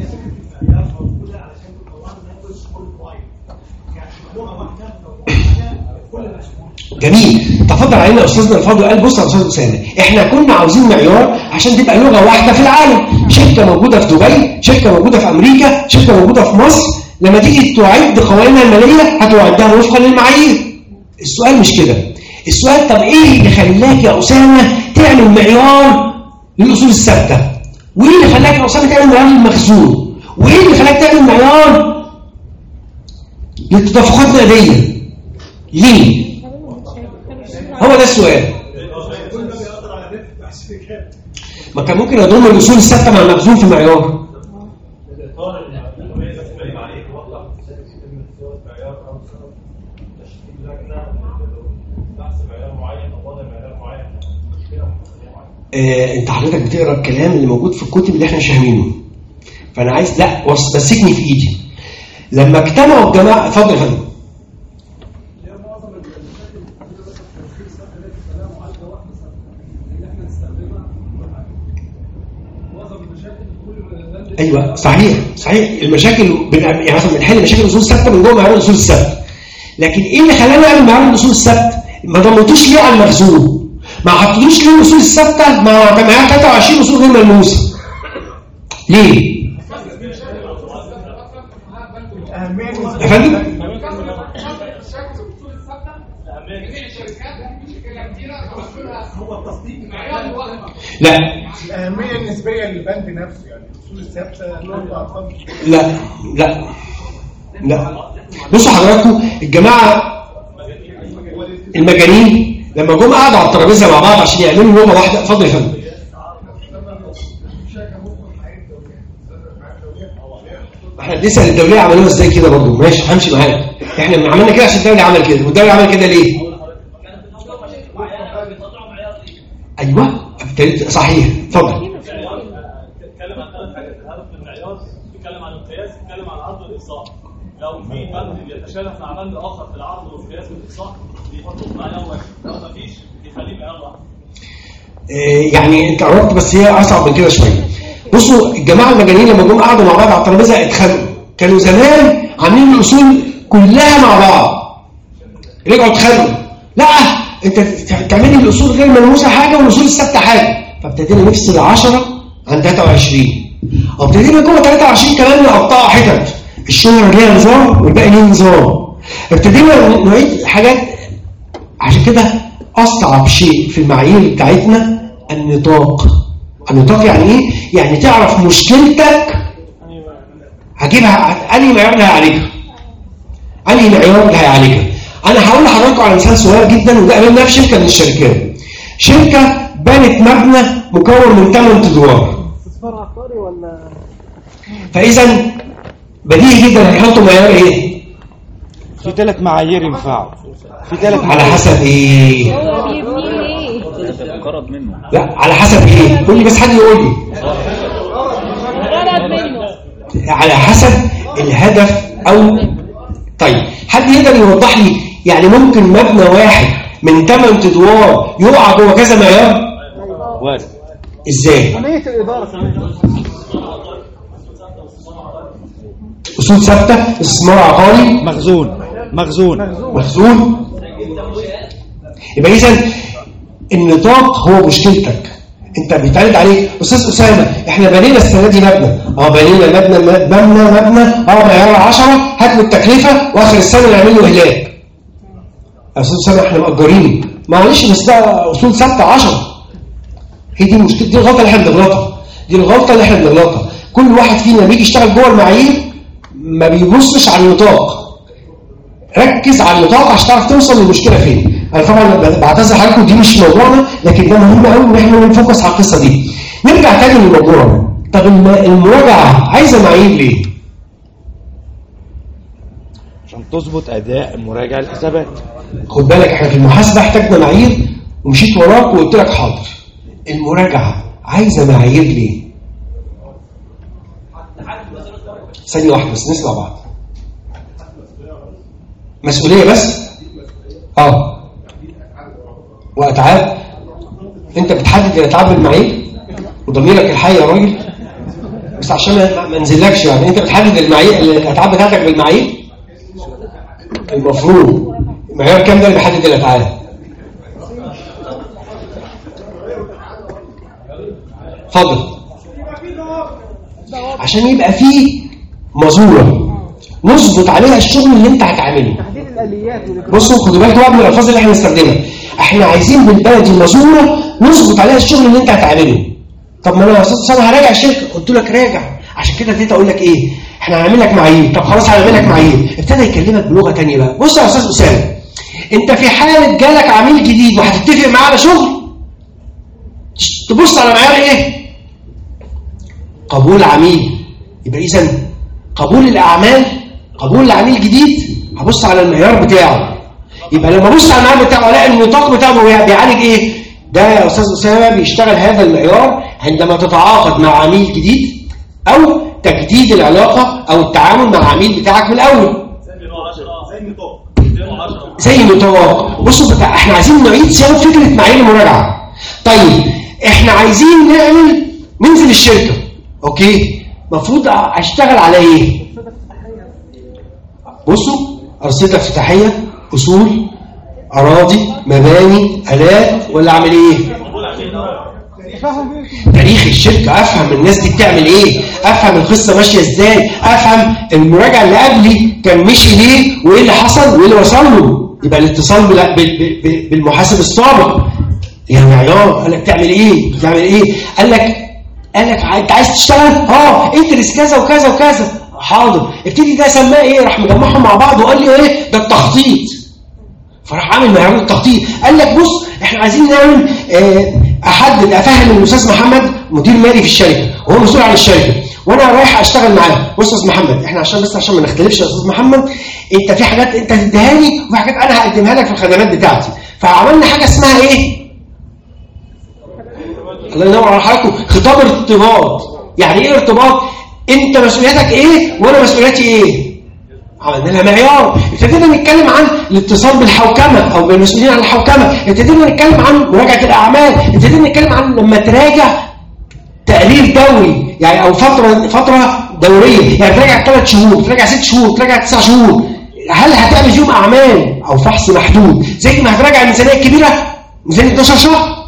جميل. تفضل علينا استاذنا الفاضل قال بص يا استاذ اسامه احنا كنا عاوزين معيار عشان تبقى لغه واحده في العالم، شركه موجوده في دبي، شركه موجوده في امريكا، شركه موجوده في مصر، لما تيجي تعد قوانينها الماليه هتعدها وفقا للمعايير. السؤال مش كده. السؤال طب ايه اللي خلاك يا اسامه تعمل معيار للاصول الثابته؟ وايه اللي خلاك يا اسامه تعمل معيار للمخزون؟ وايه اللي خلاك تعمل معيار للتدفقات النقديه؟ ليه؟ هو ده السؤال. ما كان ممكن اضم الاصول الثابته مع المخزون في معيار. آه انت حضرتك بتقرا الكلام اللي موجود في الكتب اللي احنا مش فاهمينه، فانا عايز لا مسكني في ايدي. لما اجتمعوا الجماعه، اتفضل يا فندم. ايوه صحيح صحيح المشاكل يعني مثلا بنحل مشاكل الاصول الثابته من جوه معيار الاصول الثابته، لكن ايه اللي خلانا نعمل معيار الاصول الثابته؟ ما ضمنتوش ليه على المخزون؟ ما حطيتوش ليه الاصول الثابته مع معيار ثلاثة وعشرين اصول غير ملموسه؟ ليه؟ يا فندم؟ لا الأهمية النسبية للبند نفسه، يعني الأصول الثابتة لا لا لا بصوا حضراتكم الجماعة المجانين لما جم قعدوا على الترابيزة مع بعض عشان يعملوا لغة واحدة. اتفضل يا فندم. احنا بنسأل الدولية عملوها ازاي كده برضه، ماشي همشي معاك. احنا عملنا كده عشان الدولة عمل كده، والدولة عمل كده ليه؟ ايوه صحيح. اتفضل. اتكلم عن ثلاث حاجات: الهدف من المعيار، اتكلم عن القياس، اتكلم عن العرض والاقصاء. لو في بند بيتشابه مع بند اخر في العرض والقياس والاقصاء بيحطوه في معيار واحد، لو ما فيش بيخليه معيار واحد. يعني انت قربت بس هي اصعب من كده شويه. بصوا الجماعه المجانين لما جم قعدوا مع بعض على الترابيزه اتخانقوا. كانوا زمان عاملين الاصول كلها مع بعض، رجعوا اتخانقوا. لا انت تعملي الاصول غير ملموسه حاجه والاصول الثابته حاجه، فابتدينا نفصل عشرة عن ثلاثة وعشرين، وابتدينا جوه ثلاثة وعشرين كمان نقطعها حتت، الشهره ليها نظام والباقي ليه نظام. ابتدينا نعيد حاجات. عشان كده اصعب شيء في المعايير بتاعتنا النطاق. النطاق يعني ايه؟ يعني تعرف مشكلتك هجيبها انهي معيار اللي هيعالجها، انهي معيار اللي هيعالجها. انا هقول لحضراتكم على مثال صغير جدا، وده قابلناه في شركه من الشركات. شركه بنت مبنى مكون من ثمان ادوار. استثمار عقاري ولا؟ فاذا بديهي جدا هيحطوا معيار ايه؟ في ثلاث معايير ينفعوا. في ثلاث على حسب ايه؟ هو بيبني ليه؟ غرض منه. لا على حسب ايه؟ قول لي بس حد يقول لي. غرض منه. على حسب الهدف. او طيب حد يقدر يوضح لي يعني ممكن مبنى واحد من ثمان ادوار يقع جوه كذا معيار؟ وارد. ازاي؟ عملية الإدارة كمان. اصول ثابته، استثمار عقاري، مخزون مخزون مخزون. يبقى اذا النطاق هو مشكلتك. انت بيتعرض عليك استاذ اسامه احنا بنينا السنه دي مبنى، اه بنينا مبنى مبنى مبنى اه معيار عشرة، هات له التكلفه واخر السنه نعمل له هلاك. يا استاذ اسامه احنا مأجرين، معلش بس ده اصول ثابته عشرة. هي دي المشكله، دي الغلطه اللي احنا بنغلطها، دي الغلطه اللي احنا بنغلطها. كل واحد فينا بيجي يشتغل جوه المعايير ما بيبصش على النطاق. ركز على النطاق عشان تعرف توصل للمشكله فين. انا طبعا بعتذر حضراتكم دي مش موضوعنا، لكن ده مهم قوي ان احنا نفوكس على القصه دي. نرجع تاني للموضوع. طب المراجعه عايزه معايير ليه؟ عشان تظبط اداء مراجع الحسابات. خد بالك احنا في المحاسبه احتاجنا معايير ومشيت وراك وقلت لك حاضر. المراجعه عايزه معايير ليه؟ ثانيه واحده بس نسمع بعض. مسؤوليه بس؟ اه واتعاب. انت بتحدد الاتعاب بالمعايير وضميرك الحي يا راجل، بس عشان ما انزلكش يعني. انت بتحدد المعايير الاتعاب بتاعتك بالمعايير. المفروض معيار كام ده اللي بيحدد الاتعاب؟ اتفضل. عشان يبقى فيه مزوره نظبط عليها الشغل اللي انت هتعمله. تحديد الاليات. بصوا خدوا بالكم بقى من الالفاظ اللي احنا بنستخدمها. احنا عايزين بالبلدي مزوره نظبط عليها الشغل اللي انت هتعمله. طب ما انا يا استاذ انا هراجع الشركه، قلت لك راجع. عشان كده اديت اقول لك ايه؟ احنا هنعمل لك معايير. طب خلاص هنعمل لك معايير. ابتدى يكلمك بلغه ثانيه بقى. بص يا استاذ اسامه، انت في حاله جالك عميل جديد وهتتفق معاه على شغل، تبص على معيار ايه؟ قبول عميل. يبقى اذا قبول الاعمال، قبول العميل جديد هبص على المعيار بتاعه. يبقى لما ابص على المعيار بتاعه الاقي النطاق بتاعه بيعالج ايه؟ ده يا استاذ اسامه بيشتغل هذا المعيار عندما تتعاقد مع عميل جديد او تجديد العلاقه او التعامل مع العميل بتاعك من الاول. زي نطاق. بصوا بتاع احنا عايزين نعيد صياغه فكره معايير المراجعه. طيب احنا عايزين نعمل ننزل الشركه، اوكي، المفروض اشتغل على ايه؟ بصوا، ارصده افتتاحيه، اصول، اراضي، مباني، الات، ولا اعمل ايه؟ تاريخ الشركه، افهم الناس دي بتعمل ايه، افهم القصه ماشيه ازاي، افهم المراجع اللي قبلي كان مشي ليه وايه اللي حصل وايه اللي وصل له. يبقى الاتصال بالمحاسب السابق. يا معيار قال لك تعمل ايه؟ بتعمل ايه؟ قال لك قال لك انت عايز تشتغل؟ اه ادرس كذا وكذا وكذا. حاضر. ابتدي ده سماه ايه؟ راح مجمعهم مع بعض وقال لي ايه؟ ده التخطيط. فراح عامل معيار التخطيط. قال لك بص احنا عايزين نعمل اه احدد افهم الاستاذ محمد مدير مالي في الشركه وهو مسؤول عن الشركه وانا رايح اشتغل معاه. بص يا استاذ محمد احنا عشان بس عشان ما نختلفش يا استاذ محمد، انت في حاجات انت هتديها لي وفي حاجات انا هقدمها لك في الخدمات بتاعتي. فعملنا حاجه اسمها ايه؟ الله ينور على حضراتكم، خطاب ارتباط. يعني ايه ارتباط؟ انت مسؤوليتك ايه وانا مسؤوليتي ايه؟ عملنا لها معيار. ابتدينا نتكلم عن الاتصال بالحوكمه او بالمسؤولين عن الحوكمه، ابتدينا نتكلم عن مراجعه الاعمال، ابتدينا نتكلم عن لما تراجع تقرير دوري يعني او فتره فتره دوريه، يعني تراجع ثلاث شهور، تراجع ست شهور، تراجع تسع شهور، هل هتعمل فيهم اعمال او فحص محدود زي ما هتراجع الميزانيه الكبيره ميزانيه اتناشر شهر؟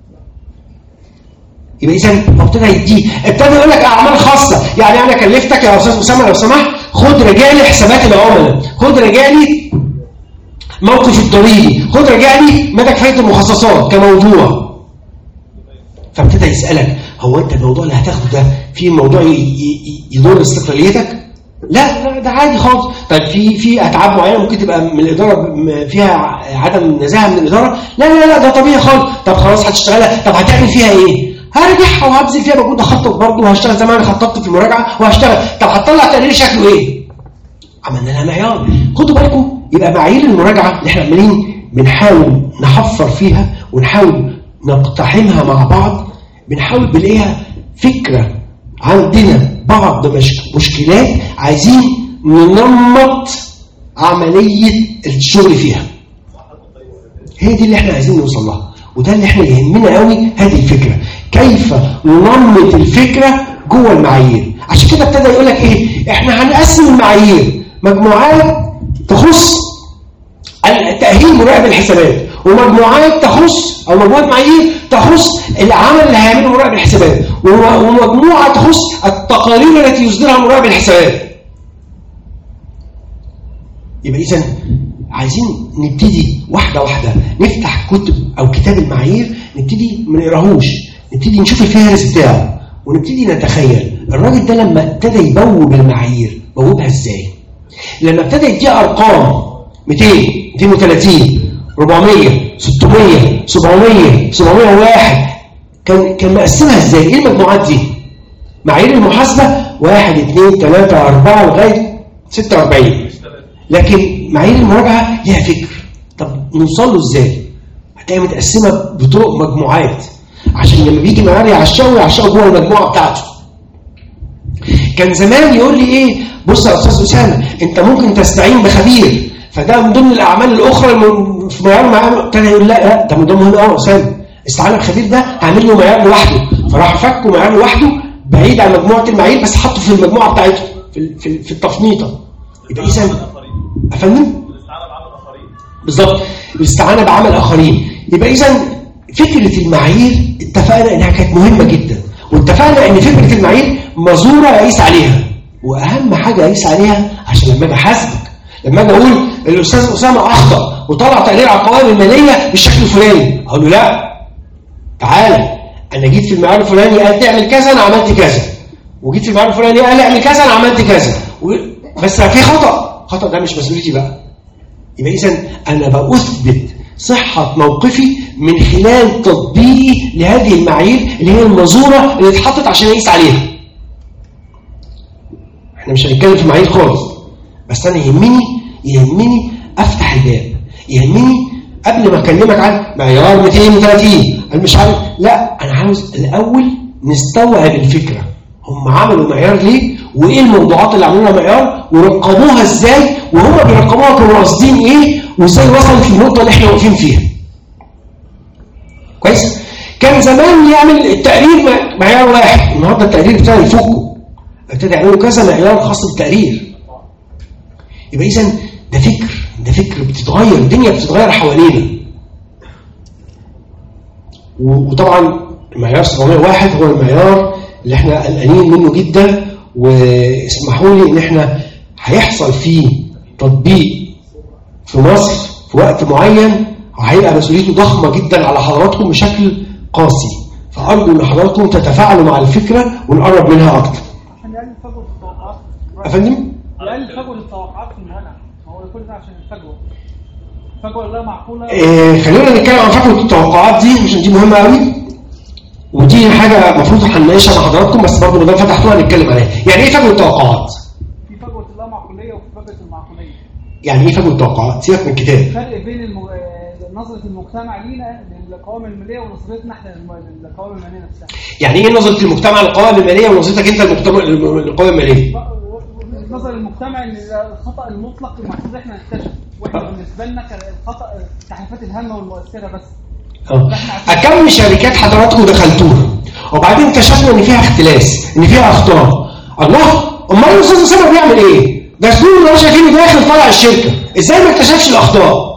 يبقى اذا ابتدى يديه، ابتدى يقول لك اعمال خاصه. يعني انا كلفتك يا استاذ اسامه لو سمحت خد راجع لي حسابات العملاء، خد راجع لي موقف الضريبي، خد راجع لي مدى كفايه المخصصات كموضوع. فابتدى يسالك هو انت الموضوع اللي هتاخده ده في موضوع يضر استقلاليتك؟ لا لا ده عادي خالص. طيب في في اتعاب معينه ممكن تبقى من الاداره فيها عدم نزاهه من الاداره؟ لا لا لا ده طبيعي خالص. طب خلاص هتشتغلها، طب هتعمل فيها ايه؟ هرجعها وهبذل فيها مجهود، اخطط برضه وهشتغل زي ما انا خططت في المراجعه وهشتغل. طب هتطلع تقرير شكله ايه؟ عملنا لها معيار. خدوا بالكم يبقى معايير المراجعه اللي احنا عمالين بنحاول نحفر فيها ونحاول نقتحمها مع بعض، بنحاول بنلاقيها فكره عندنا بعض مشكلات عايزين ننمط عمليه الشغل فيها. هي دي اللي احنا عايزين نوصل لها، وده اللي احنا يهمنا قوي هذه الفكره، كيف ننمط الفكره جوه المعايير. عشان كده ابتدى يقول لك ايه؟ احنا هنقسم المعايير مجموعات تخص التاهيل مراقب الحسابات، ومجموعات تخص او مجموعه معايير تخص العمل اللي هيعمله مراقب الحسابات، ومجموعه تخص التقارير التي يصدرها مراقب الحسابات. يبقى اذا عايزين نبتدي واحده واحده نفتح كتب او كتاب المعايير، نبتدي ما نقراهوش، نبتدي نشوف الفهرس بتاعه ونبتدي نتخيل الراجل ده لما ابتدى يبوب المعايير بوبها ازاي؟ لما ابتدى يديها ارقام مئتين مئتين وثلاثين أربعمية ستمية سبعمية سبعمية وواحد كان كان مقسمها ازاي؟ ايه المجموعات دي؟ معايير المحاسبه واحد اثنين ثلاثة أربعة لغايه ستة وأربعين. لكن معايير المراجعه ليها فكر. طب نوصل له ازاي؟ هتلاقيها متقسمه بطرق مجموعات عشان لما بيجي معايير يعشقه يعشقه جوه المجموعه بتاعته. كان زمان يقول لي ايه؟ بص يا استاذ اسامه انت ممكن تستعين بخبير، فده من ضمن الاعمال الاخرى في معيار معيار. كان يقول لا لا ده من ضمن اه اسامه استعانه بخبير ده هعمل له معيار لوحده، فراح فكوا معيار لوحده بعيد عن مجموعه المعايير بس حطه في المجموعه بتاعته في في, في التفنيطه. يبقى اذا افهم بالظبط الاستعانه بعمل اخرين. يبقى اذا فكره المعايير اتفقنا انها كانت مهمه جدا، واتفقنا ان فكره المعايير مزوره اقيس عليها، واهم حاجه اقيس عليها عشان لما اجي احاسبك، لما اجي اقول الاستاذ اسامه اخطا وطلع تقرير على القوائم الماليه بالشكل الفلاني، اقول له لا تعالى انا جيت في المعيار الفلاني قال تعمل كذا انا عملت كذا، وجيت في المعيار الفلاني قال اعمل كذا انا عملت كذا، بس في خطا، خطا ده مش مسؤوليتي بقى. يبقى اذا انا بأثبت صحه موقفي من خلال تطبيقي لهذه المعايير اللي هي المزوره اللي اتحطت عشان اقيس عليها. احنا مش هنتكلم في معايير خالص، بس انا يهمني يهمني افتح الباب، يهمني قبل ما اكلمك عن معيار مئتين وثلاثين انا مش عارف. لا، انا عاوز الاول نستوعب الفكره، هم عملوا معيار ليه، وايه الموضوعات اللي عملوا لها معيار، ورقموها ازاي، وهم بيرقموها كانوا قاصدين ايه، وازاي وصلت للنقطه اللي احنا واقفين فيها. كويس؟ كان زمان يعمل التقرير معيار واحد، النهارده التقرير بتاعه يفكه، ابتدى يعملوا كذا معيار خاص بالتقرير. يبقى اذا ده فكر، ده فكر بتتغير، الدنيا بتتغير حوالينا. وطبعا المعيار سبعمائة وواحد هو المعيار اللي احنا قلقانين منه جدا، واسمحوا لي ان احنا هيحصل فيه تطبيق في مصر في وقت معين، وهيبقى مسؤوليته ضخمه جدا على حضراتكم بشكل قاسي، فارجو ان حضراتكم تتفاعلوا مع الفكره ونقرب منها اكتر. عشان يقلل فجوه التوقعات. افندم؟ يقلل فجوه التوقعات في المنع، هو كل ده عشان الفجوه. فجوه لا معقوله. إيه، خلينا نتكلم عن فجوه التوقعات دي عشان دي مهمه قوي، ودي حاجه المفروض هنناقشها مع حضراتكم، بس برضه ما دام فتحتوها هنتكلم عليها. يعني ايه فجوه التوقعات؟ في فجوه اللا معقوليه وفي فجوه المعقوليه. يعني ايه فجوه التوقعات؟ سيبك من الكتاب. الفرق بين الم... نظره المجتمع لينا للقوائم الماليه ونظرتنا احنا للقوائم الماليه نفسها. يعني ايه نظره المجتمع للقوائم الماليه ونظرتك انت للقوائم الماليه؟ نظر المجتمع ان الخطا المطلق المفروض احنا نكتشفه، واحنا بالنسبه لنا الخطا التحريفات الهامه والمؤثره بس. أكم شركات حضراتكم دخلتوها وبعدين اكتشفنا ان فيها اختلاس، ان فيها اخطاء. الله، امال الاستاذ اسامه بيعمل ايه؟ ده اسلوب اللي شايفينه داخل طالع الشركه، ازاي ما اكتشفش الاخطاء؟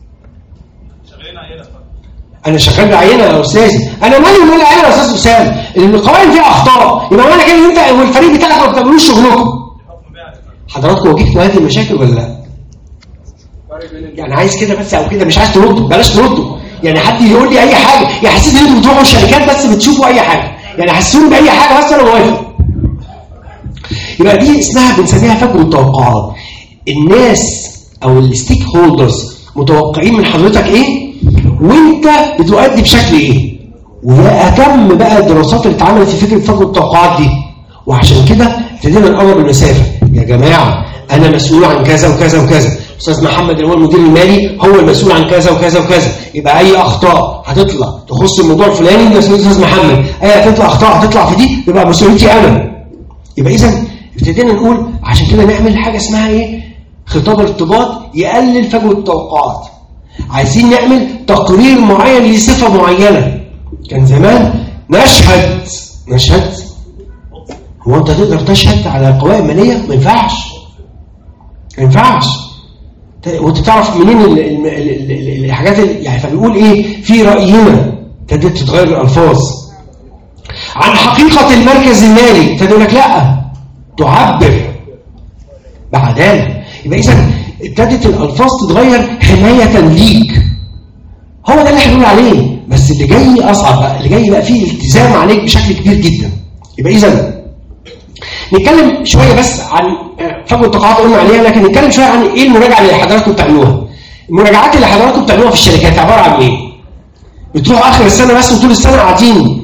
انا شغال بعينه يا استاذي، انا مالي ومال عينه يا استاذ اسامه، ان القوائم فيها اخطاء، يبقى معنى كده ان انت والفريق بتاعك ما بتعملوش شغلكم. حضراتكم واجهتوا هذه المشاكل ولا لا؟ يعني عايز كده بس او كده، مش عايز تردوا، بلاش تردوا. يعني حد يقول لي اي حاجه يحسسني ان انتوا بتروحوا الشركات بس بتشوفوا اي حاجه، يعني حسسوني باي حاجه بس انا موافق. يبقى دي اسمها بنسميها فجوه التوقعات. الناس او الستيك هولدرز متوقعين من حضرتك ايه، وانت بتؤدي بشكل ايه. ويا اكم بقى الدراسات اللي اتعملت في فكره فجوه التوقعات دي، وعشان كده ابتدينا نقرب المسافه. يا جماعه انا مسؤول عن كذا وكذا وكذا، استاذ محمد اللي هو المدير المالي هو المسؤول عن كذا وكذا وكذا، يبقى اي اخطاء هتطلع تخص الموضوع الفلاني ده مسؤوليه استاذ محمد، اي هتطلع اخطاء هتطلع في دي يبقى مسؤوليتي انا. يبقى اذا ابتدينا نقول عشان كده نعمل حاجه اسمها ايه؟ خطاب ارتباط يقلل فجوه التوقعات. عايزين نعمل تقرير معين لصفه معينه. كان زمان نشهد نشهد هو انت تقدر تشهد على قوائم ماليه؟ ما ينفعش ما ينفعش. وانت تعرف منين الحاجات اللي يعني، فبيقول ايه في راينا ابتدت تتغير الالفاظ عن حقيقه المركز المالي، ابتدوا لك لا تعبر بعداله. يبقى اذا ابتدت الالفاظ تتغير حمايه ليك. هو ده اللي احنا بنقول عليه، بس اللي جاي اصعب بقى، اللي جاي بقى فيه التزام عليك بشكل كبير جدا. يبقى اذا نتكلم شويه بس عن فجوه التوقعات قلنا عليها، لكن نتكلم شويه عن ايه المراجعه اللي حضراتكم بتعملوها. المراجعات اللي حضراتكم بتعملوها في الشركات عباره عن ايه؟ بتروحوا اخر السنه بس وطول السنه قاعدين؟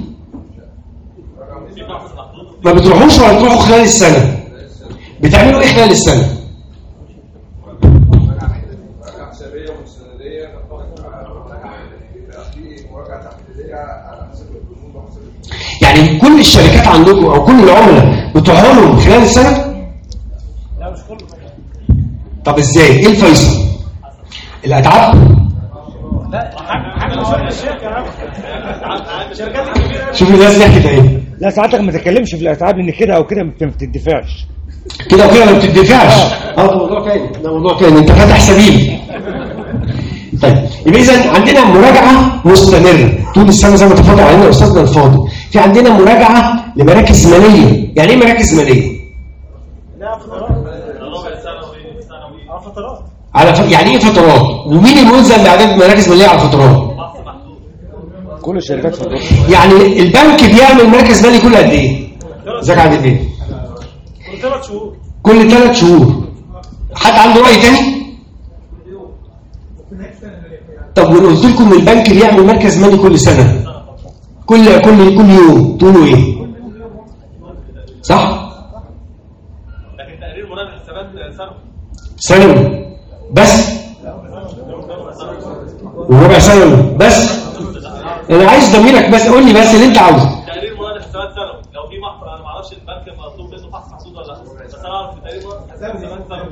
ما بتروحوش ولا بتروحوا خلال السنه؟ بتعملوا ايه خلال السنه؟ يعني كل الشركات عندكم او كل العملاء بتروحوا لهم خلال السنه؟ لا مش كله. طب ازاي؟ ايه الفيصل؟ الاتعاب؟ لا حاجه مش الشركه الشركات الكبيره. شوف الناس ضحكت ايه؟ لا ساعتك ما تتكلمش في الاتعاب لان كده او كده ما بتدفعش. كده وكده ما بتدفعش. اه ده موضوع تاني، ده موضوع تاني، انت فاتح سبيل. طيب يبقى اذا عندنا مراجعه مستمره طول السنه زي ما تفضل علينا استاذنا الفاضل. في عندنا مراجعه لمراكز ماليه. يعني ايه مراكز ماليه؟ لا فترات ربع سنوي سنوي فترات. على ف... يعني ايه فترات؟ ومين الملزم باعداد مراكز ماليه على الفترات؟ كل الشركات فترات. يعني البنك بيعمل مركز مالي كل قد ايه؟ ازيك عادل بيه؟ كل ثلاث شهور. كل ثلاث شهور. حد عنده راي تاني؟ طب ولو قلت لكم ان البنك بيعمل مركز مالي كل سنه كل كل كل يوم تقولوا ايه؟ صح؟ لكن تقرير مراجعه الحسابات سنوي سنوي بس وربع سنوي بس انا عايز ضميرك بس، قول لي بس اللي انت عاوزه. تقرير مواد حسابات سنوي لو في محضر، انا ما اعرفش البنك مطلوب منه فحص محدود ولا لا، بس انا اعرف في تقرير مواد حسابات سنوي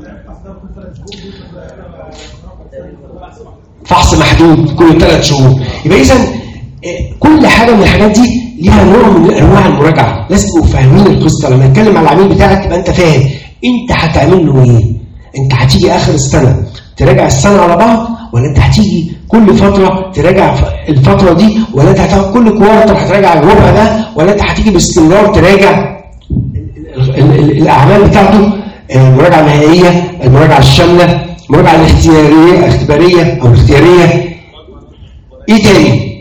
فحص محدود كل ثلاث شهور. يبقى اذا كل حاجه من الحاجات دي ليها نوع من انواع المراجعه، لازم تبقوا فاهمين القصه. لما نتكلم على العميل بتاعك يبقى انت فاهم انت هتعمل له ايه. انت هتيجي اخر السنه تراجع السنه على بعض، ولا انت هتيجي كل فتره تراجع الفتره دي، ولا انت هتاخد كل كوارتر هتراجع الربع ده، ولا انت هتيجي باستمرار تراجع الاعمال بتاعته، المراجعه النهائيه، المراجعه الشامله، المراجعه الاختياريه الاختباريه او الاختياريه. ايه تاني؟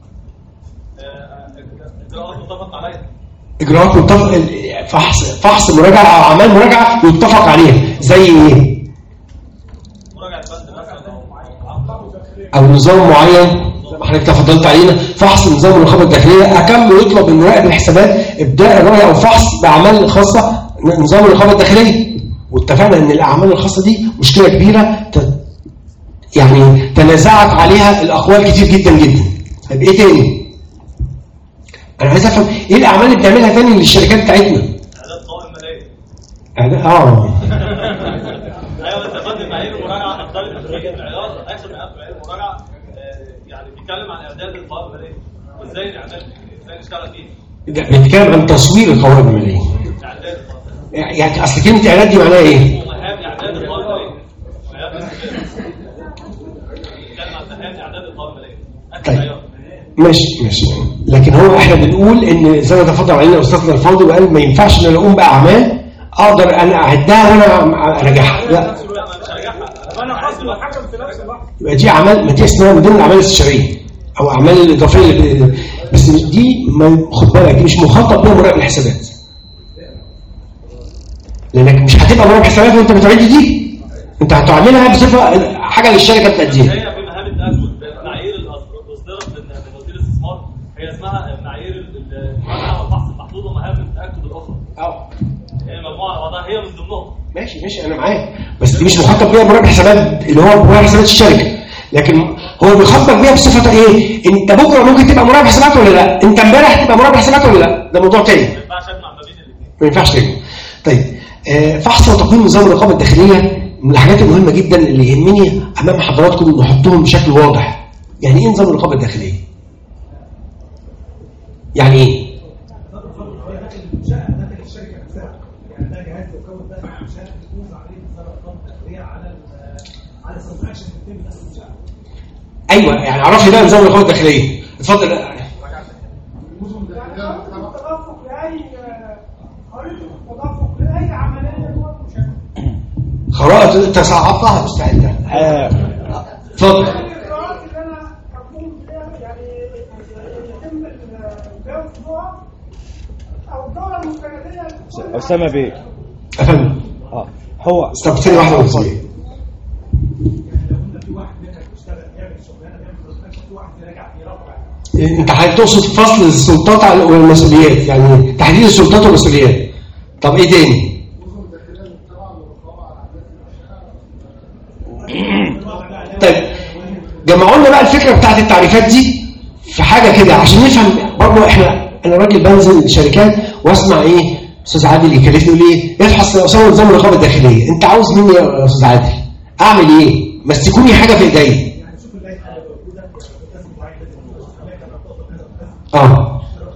اجراءات متفق، فحص فحص مراجعه او اعمال مراجعه يتفق عليها. زي ايه؟ او نظام معين حضرتك تفضلت علينا، فحص نظام الرقابه الداخليه. اكمل يطلب من مراقب الحسابات ابداء الرؤيه او فحص باعمال خاصه نظام الرقابه الداخليه. واتفقنا ان الاعمال الخاصه دي مشكله كبيره يعني تنازعت عليها الاقوال كتير جدا جدا. طيب ايه تاني؟ انا عايز افهم ايه الاعمال اللي بتعملها تاني للشركات بتاعتنا؟ اعداد قوائم ماليه. اعداد اه ايوه انت فاهم معايير المراجعه افضل من العلاج، اخر معايير المراجعه يعني بيتكلم عن اعداد القوائم الماليه وازاي نعمل ازاي نشتغل فيه. بيتكلم عن تصوير القوائم الماليه. يعني اصل كلمه اعداد دي معناها ايه؟ اعداد القوائم الماليه. بيتكلم عن تهيئه اعداد القوائم الماليه. طيب ماشي ماشي، لكن هو احنا بنقول ان زي ما تفضل علينا استاذنا الفاضل وقال ما ينفعش ان انا اقوم باعمال اقدر انا اعدها وانا اراجعها. لا انا خصم وحكم في نفس الوقت. يبقى دي اعمال، ما دي اسمها من ضمن الاعمال الاستشاريه او اعمال الاضافيه، بس دي ما خد بالك دي مش مخاطب بيها مراقب الحسابات، لانك مش هتبقى مراقب حسابات وانت بتعد دي، انت هتعملها بصفه حاجه للشركه بتأديها. هي في مهام التأكد معايير الاصدرت من وزير الاستثمار، هي اسمها معايير المراجعه والفحص المحدود ومهام التأكد الاخرى. اه هي مجموعه وضعها هي من ضمنهم. ماشي ماشي انا معاك، بس دي مش مخاطب بيها مراقب حسابات اللي هو مراقب حسابات الشركه، لكن هو بيخاطبك بيها بصفه ايه؟ انت بكره ممكن تبقى مراقب حسابات ولا لا؟ انت امبارح تبقى مراقب حسابات ولا لا؟ ده موضوع تاني. ما ينفعش اجمع ما بين الاثنين. ما ينفعش تاني. طيب آه فحص وتقييم نظام الرقابه الداخليه من الحاجات المهمه جدا اللي يهمني امام حضراتكم نحطهم بشكل واضح. يعني ايه نظام الرقابه الداخليه؟ يعني ايه؟ ايوه يعني عرف لي بقى نظام الرقابه الداخليه. اتفضل. خرائط انت صعبتها مستعده. اتفضل. اسامه بيه افهم. اه هو استبتني واحده بس. انت هتقصد فصل السلطات والمسؤوليات، يعني تحديد السلطات والمسؤوليات. طب ايه تاني؟ طيب جمعوا لنا بقى الفكره بتاعت التعريفات دي في حاجه كده عشان نفهم برضه. احنا انا راجل بنزل الشركات واسمع ايه استاذ عادل يكلفني يقول ايه ابحث اصور نظام الرقابه الداخليه. انت عاوز مني يا استاذ عادل اعمل ايه؟ مسكوني حاجه في ايديا. اه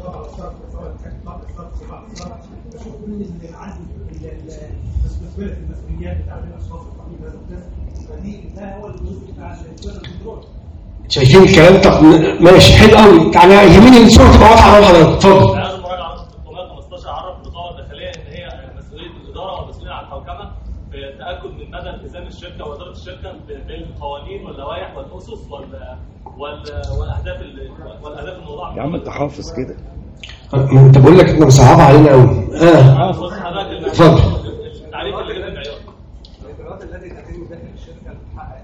شايفين الكلام؟ طب ماشي حلو قوي. تعالى يهمني الصوره تبقى واضحه على حضرتك. اتفضل. عايز المراجعه ستمية وخمستاشر عرف الرقابه الداخليه ان هي مسؤوليه الاداره والمسؤوليه عن الحوكمه في التاكد من مدى التزام الشركه واداره الشركه بالقوانين واللوائح والاسس وال والاهداف والاهداف الموضوعه. يا عم انت حافظ كده. انت بقول لك انت مصعبها علينا قوي. اه اتفضل. التعريف اللي جاب المعيار الاجراءات التي تتم داخل الشركه لتحقق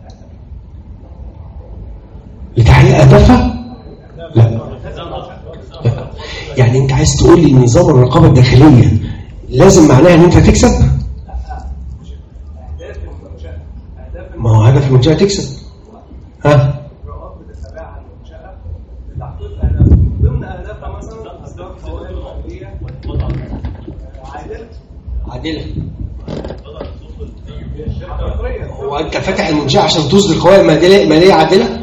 لتحقيق اهدافها؟ لا. لا يعني انت عايز تقول لي نظام الرقابه الداخليه لازم معناها ان انت تكسب؟ ما هو هدف المنشاه تكسب. ها؟ اجراءات بتتبعها المنشاه لتحقيق عادله. هو انت فاتح المنشاه عشان تصدر قوائم ماليه ماليه عادله؟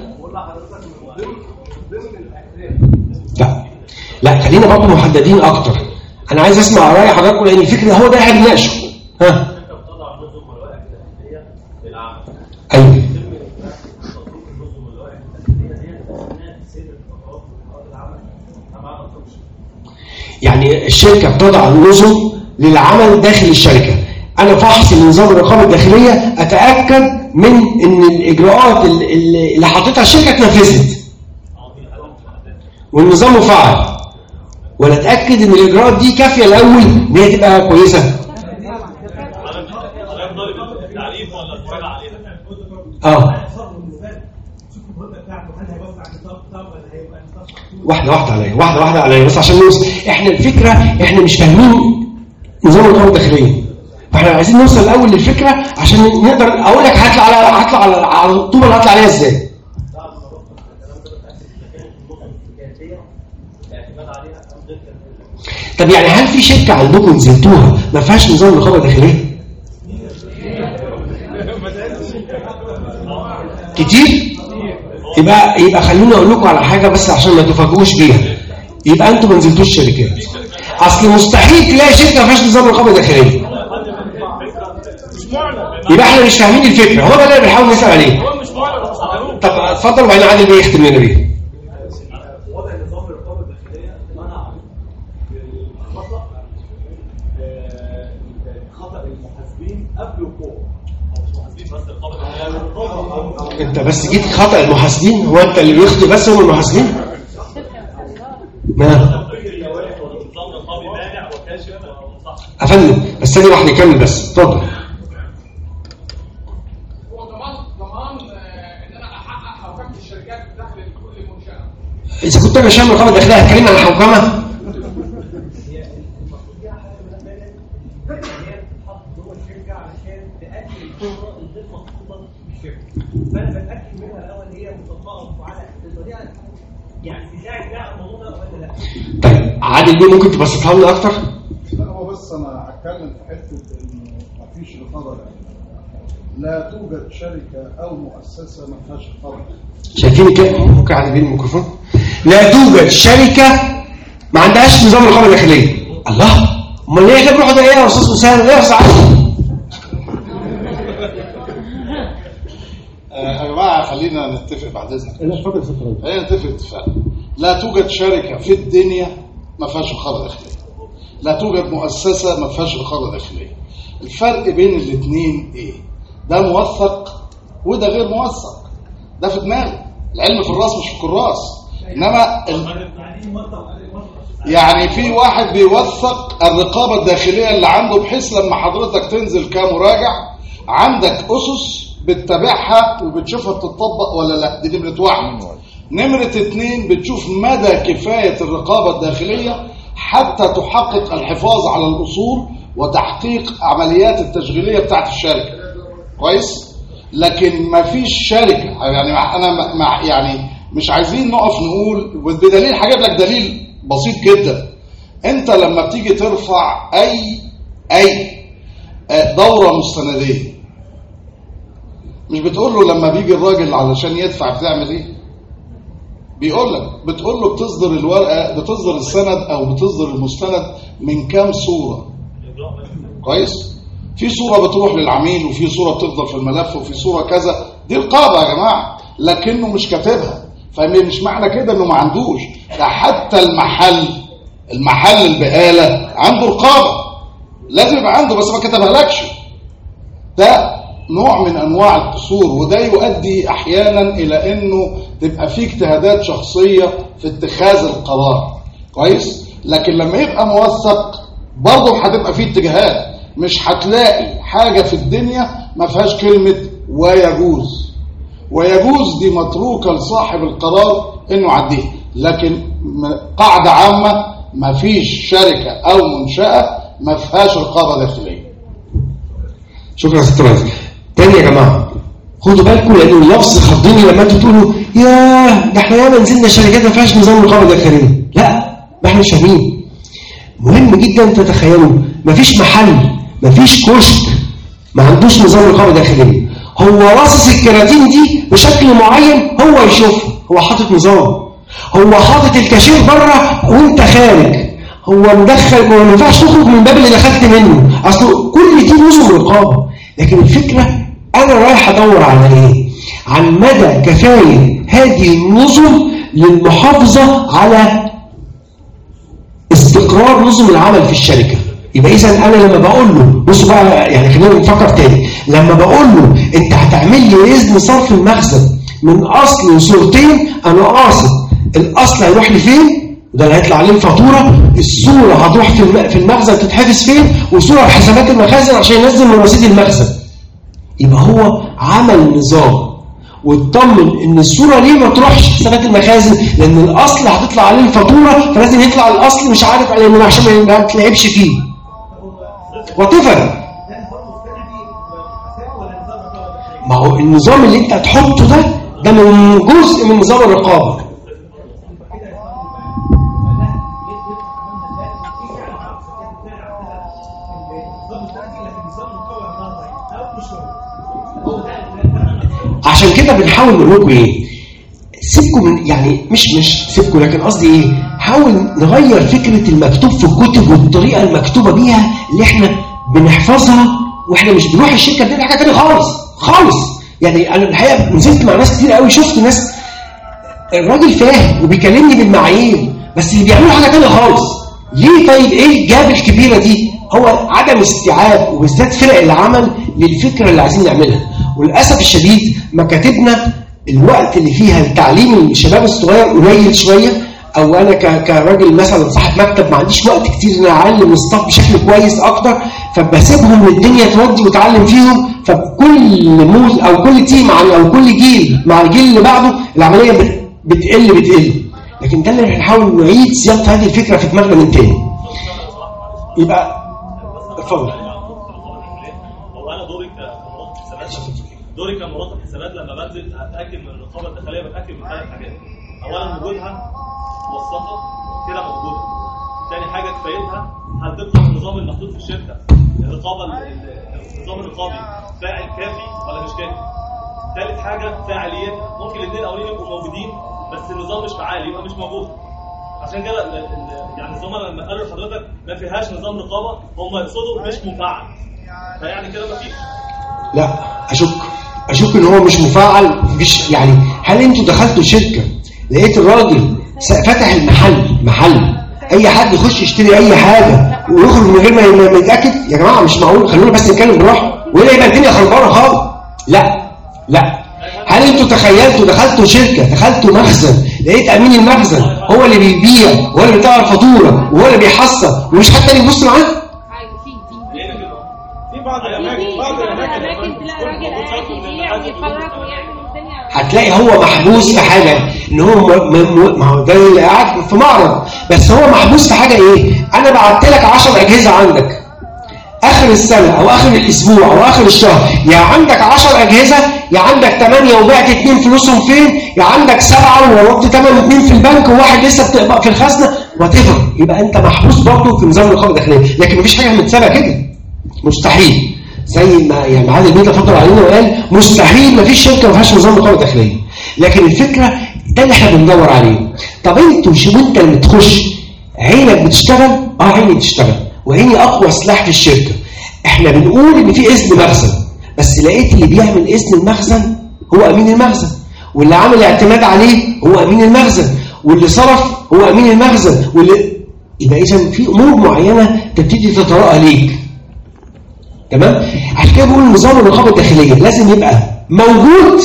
لا لا خلينا برضه محددين اكتر. انا عايز اسمع راي حضراتكم لان الفكر ده هو ده اللي هنناقشه. ها ايوه يعني الشركه بتضع النظم للعمل داخل الشركه. انا فحص لنظام الرقابه الداخليه اتاكد من ان الاجراءات اللي, اللي حاططها الشركه اتنفذت والنظام مفعل، ولا اتاكد ان الاجراءات دي كافيه الاول ان هي تبقى كويسه. اه واحده واحده عليا واحده واحده عليا بس عشان نوصل. احنا الفكره احنا مش فاهمين نظام الرقابه الداخليه، فاحنا عايزين نوصل الاول للفكره عشان نقدر اقول لك هطلع على هطلع على على الطوبه اللي هطلع عليها ازاي. طب يعني هل في شركه عندكم نزلتوها ما فيهاش نظام رقابه داخليه؟ كتير؟ يبقى يبقى خلوني اقول لكم على حاجه بس عشان ما تفاجئوش بيها. يبقى انتوا ما نزلتوش شركات. اصل مستحيل تلاقي شركه ما فيهاش نظام رقابه داخليه. يبقى احنا مش فاهمين الفكره، هو ده اللي بنحاول نسال عليه. طب اتفضل وبعدين عادل بيه يختم لنا بيه. وضع نظام الرقابه الداخليه منع خطا المحاسبين قبل وقوعه. انت بس جيت خطأ المحاسبين؟ هو انت اللي بيخطئ بس هم المحاسبين؟ ما افندم بس ثانيه واحده نكمل بس اتفضل. هو ضمان ضمان ان انا احقق حوكمه الشركات داخل كل منشاه. اذا كنت انا شامل رقابه داخليه هتكلم عن الحوكمه؟ فانا بتاكد منها الاول هي مطبقه على الطريقه يعني ازاي ده الموضوع ده ولا لا. طيب عادل بيه ممكن تبسطها لنا اكتر؟ لا هو بس انا هتكلم في حته انه ما فيش رقابه لا توجد شركه او مؤسسه ما فيهاش رقابه. شايفين كده؟ ممكن عادل بيه الميكروفون؟ لا توجد شركه ما عندهاش نظام رقابه داخليه. الله امال ليه احنا بنروح ده ايه يا استاذ اسامه؟ ليه يا استاذ عادل؟ يا جماعه خلينا نتفق بعد اذنك. لا اتفضل اتفضل. خلينا نتفق اتفاق. لا توجد شركه في الدنيا ما فيهاش رقابه داخليه. لا توجد مؤسسه ما فيهاش رقابه داخليه. الفرق بين الاثنين ايه؟ ده موثق وده غير موثق. ده في دماغه. العلم في الراس مش في الكراس. انما ال... يعني في واحد بيوثق الرقابه الداخليه اللي عنده بحيث لما حضرتك تنزل كمراجع عندك اسس بتتابعها وبتشوفها بتطبق ولا لا. دي نمرة واحد. نمرة اتنين بتشوف مدى كفاية الرقابة الداخلية حتى تحقق الحفاظ على الأصول وتحقيق عمليات التشغيلية بتاعت الشركة. كويس؟ لكن ما فيش شركة يعني أنا مع يعني مش عايزين نقف نقول بدليل. هجيب لك دليل بسيط جدا. أنت لما بتيجي ترفع أي أي دورة مستندية مش بتقول له لما بيجي الراجل علشان يدفع بتعمل ايه؟ بيقول لك بتقول له بتصدر الورقه بتصدر السند او بتصدر المستند من كام صوره. كويس؟ في صوره بتروح للعميل وفي صوره بتفضل في الملف وفي صوره كذا. دي رقابه يا جماعه لكنه مش كاتبها. فمش معنى كده انه ما عندوش. ده حتى المحل المحل البقاله عنده رقابه لازم يبقى عنده بس ما كتبها لكش. ده نوع من انواع القصور وده يؤدي احيانا الى انه تبقى فيه اجتهادات شخصيه في اتخاذ القرار. كويس؟ لكن لما يبقى موثق برضه هتبقى فيه اتجاهات. مش هتلاقي حاجه في الدنيا ما فيهاش كلمه ويجوز. ويجوز دي متروكه لصاحب القرار انه يعديها. لكن قاعده عامه ما فيش شركه او منشاه ما فيهاش رقابه داخليه. شكرا يا ست رازي. تاني يا جماعه خدوا بالكم لان اللفظ خضني لما انتوا تقولوا ياه ده احنا ياما نزلنا شركات ما فيهاش نظام رقابه داخليه. لا ما احنا شايفين. مهم جدا تتخيلوا مفيش محل مفيش كشك ما عندوش نظام رقابه داخليه. هو راصص الكراتين دي بشكل معين هو يشوفها، هو حاطط نظام، هو حاطط الكاشير بره وانت خارج، هو مدخل، ما ينفعش تخرج من الباب اللي دخلت منه، اصل كل دي نظم رقابه. لكن الفكره انا رايح ادور على ايه؟ عن مدى كفايه هذه النظم للمحافظه على استقرار نظم العمل في الشركه. يبقى اذا انا لما بقول له بصوا بقى، يعني خلينا نفكر تاني، لما بقول له انت هتعمل لي اذن صرف المخزن من اصل وصورتين، انا قاصد الاصل هيروح لفين وده اللي هيطلع عليه الفاتوره، الصوره هتروح في في المخزن تتحفظ فين، وصوره في حسابات المخازن عشان ينزل من رصيد المخزن. يبقى هو عمل نظام واطمن ان الصوره ليه ما تروحش حسابات المخازن، لان الاصل هتطلع عليه الفاتوره فلازم يطلع الاصل مش عارف عليه عشان ما تلعبش فيه. واتفر ما هو النظام اللي انت هتحطه ده ده من جزء من نظام الرقابه. عشان كده بنحاول نقول لكم ايه، سيبكم من يعني مش مش سيبكم، لكن قصدي ايه، حاول نغير فكره المكتوب في الكتب والطريقه المكتوبه بيها اللي احنا بنحفظها واحنا مش بنروح الشركه بنعمل حاجه ثانيه خالص خالص. يعني انا الحقيقه نزلت مع ناس كتير قوي، شفت ناس الراجل فاهم وبيكلمني بالمعايير بس اللي بيعملوا حاجه ثانيه خالص. ليه طيب؟ ايه الجاب الكبيره دي؟ هو عدم استيعاب وبالذات فرق العمل للفكره اللي عايزين نعملها. وللاسف الشديد مكاتبنا الوقت اللي فيها لتعليم الشباب الصغير قليل شويه، او انا كراجل مثلا صاحب مكتب ما عنديش وقت كتير ان اعلم الستاف بشكل كويس اكتر، فبسيبهم للدنيا تودي وتعلم فيهم. فكل مول او كل تيم او كل جيل مع الجيل اللي بعده العمليه بتقل بتقل. لكن ده اللي هنحاول نعيد صياغه هذه الفكره في دماغنا من تاني. يبقى اتفضل. هو انا دوري كمراقب حسابات، دوري كمراقب حسابات لما بنزل اتاكد من الرقابه الداخليه بتاكد من ثلاث حاجات. اولا وجودها موثقه كده موجوده. ثاني حاجه كفايتها هل تبقى النظام المحطوط في الشركه، الرقابه النظام الرقابي فاعل كافي ولا مش كافي. ثالث حاجه فاعليتها، ممكن الاثنين الاولين يبقوا موجودين بس النظام مش فعال يبقى مش موجود. عشان كده يعني الزملاء لما قالوا لحضرتك ما فيهاش نظام رقابه هم يقصدوا مش مفعل، فيعني كده ما فيش. لا اشك اشك ان هو مش مفعل. مش يعني هل انتوا دخلتوا شركه لقيت الراجل فتح المحل محل اي حد يخش يشتري اي حاجه ويخرج من غير ما يتاكد؟ يا جماعه مش معقول، خلونا بس نتكلم براحه ولا يبقى الدنيا خربانه خالص. لا لا. هل انتوا تخيلتوا دخلتوا شركه دخلتوا مخزن لقيت امين المخزن هو اللي بيبيع وهو اللي بيطلع الفاتوره وهو اللي بيحصل ومش حد تاني يبص معاه؟ في بعض الاماكن بعض الاماكن تلاقي راجل قاعد يبيع ويخرج ويعمل الدنيا. هتلاقي هو محبوس في حاجه، ان هو ما هو ده اللي قاعد في معرض بس هو محبوس في حاجه. ايه؟ انا بعت لك عشر اجهزه عندك اخر السنه او اخر الاسبوع او اخر الشهر، يا عندك عشر اجهزه يا عندك ثمانيه وبعت اثنين فلوسهم فين، يا عندك سبعه وورطت ثمن اثنين في البنك وواحد لسه بتقبض في الخزنه وتفر. يبقى انت محبوس برضه في نظام الرقابه الداخليه. لكن مفيش حاجه متسابه كده، مستحيل. زي ما يعني معالي البيت فضل علينا وقال مستحيل مفيش شركه ما فيهاش نظام رقابه داخليه. لكن الفكره ده اللي احنا بندور عليه. طب انتوا شو انت لما تخش عينك بتشتغل؟ اه عيني بتشتغل وعيني اقوى سلاح في الشركه. احنا بنقول ان في اذن مخزن بس لقيت اللي بيعمل اذن المخزن هو امين المخزن، واللي عامل اعتماد عليه هو امين المخزن، واللي صرف هو امين المخزن، واللي يبقى اذا في امور معينه تبتدي تتراءى ليك. تمام؟ عشان كده بقول نظام الرقابه الداخليه لازم يبقى موجود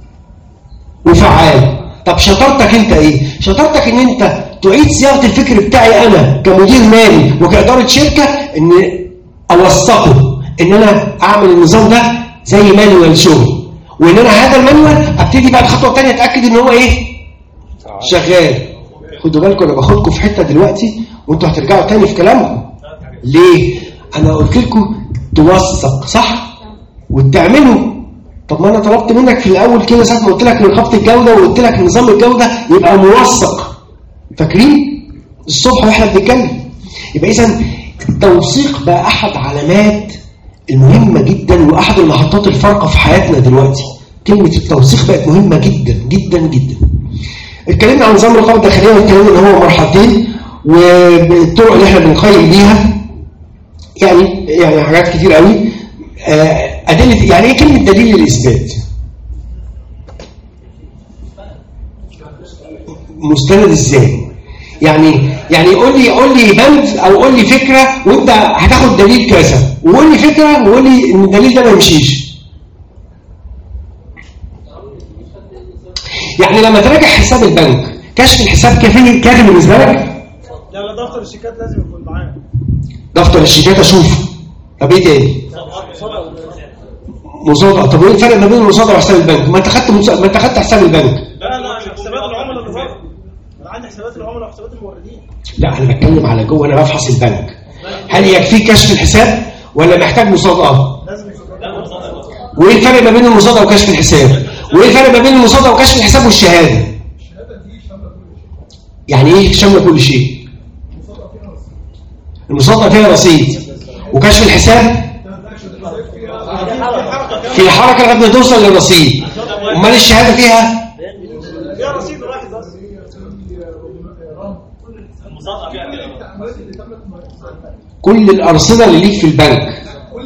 وفعال. طب شطارتك انت ايه؟ شطارتك ان انت تعيد صياغه الفكر بتاعي انا كمدير مالي وكاداره شركه، ان اوثقه، ان انا اعمل النظام ده زي مانوال شغل، وان انا هذا المانوال ابتدي بقى الخطوه الثانيه اتاكد ان هو ايه؟ شغال. خدوا بالكم انا باخدكم في حته دلوقتي وانتوا هترجعوا تاني في كلامكم. ليه؟ انا قلت لكم توثق صح؟ وتعملوا. طب ما انا طلبت منك في الاول كده ساعه ما قلت لك رقابه الجوده وقلت لك نظام الجوده يبقى موثق. فاكرين؟ الصبح واحنا بنتكلم. يبقى اذا التوثيق بقى احد علامات المهمه جدا واحد المحطات الفارقه في حياتنا دلوقتي. كلمه التوثيق بقت مهمه جدا جدا جدا. اتكلمنا عن نظام الرقابه الداخليه واتكلمنا ان هو مرحلتين والطرق اللي احنا بنقيم بيها يعني يعني حاجات كتير قوي. ادله يعني ايه كلمه دليل الاثبات؟ مستند ازاي؟ يعني يعني قول لي قول لي بند او قول لي فكره وانت هتاخد دليل كذا، وقول لي فكره وقول لي ان الدليل ده ما يمشيش. يعني لما تراجع حساب البنك كشف الحساب كافي كافي بالنسبه لك؟ لا لا دفتر الشيكات لازم يكون معايا. دفتر الشيكات اشوف. طب ايه تاني؟ مصادقه. طب ايه الفرق ما بين المصادقه وحساب البنك؟ ما انت خدت ما انت خدت حساب البنك. لا لا حسابات العملاء اللي بره. انا عندي حسابات العملاء وحسابات الموردين. لا انا بتكلم على جوه، انا بفحص البنك. هل يكفي كشف الحساب ولا محتاج مصادقه؟ لازم مصادقه. وايه الفرق ما بين المصادقه وكشف الحساب؟ وايه الفرق ما بين المصادقه وكشف الحساب والشهاده؟ يعني ايه شامله كل شيء؟ المصادقه فيها رصيد وكشف الحساب في حركه لغايه ما توصل للرصيد. امال الشهاده فيها فيها رصيد واحد بس. كل الارصده اللي ليك في البنك.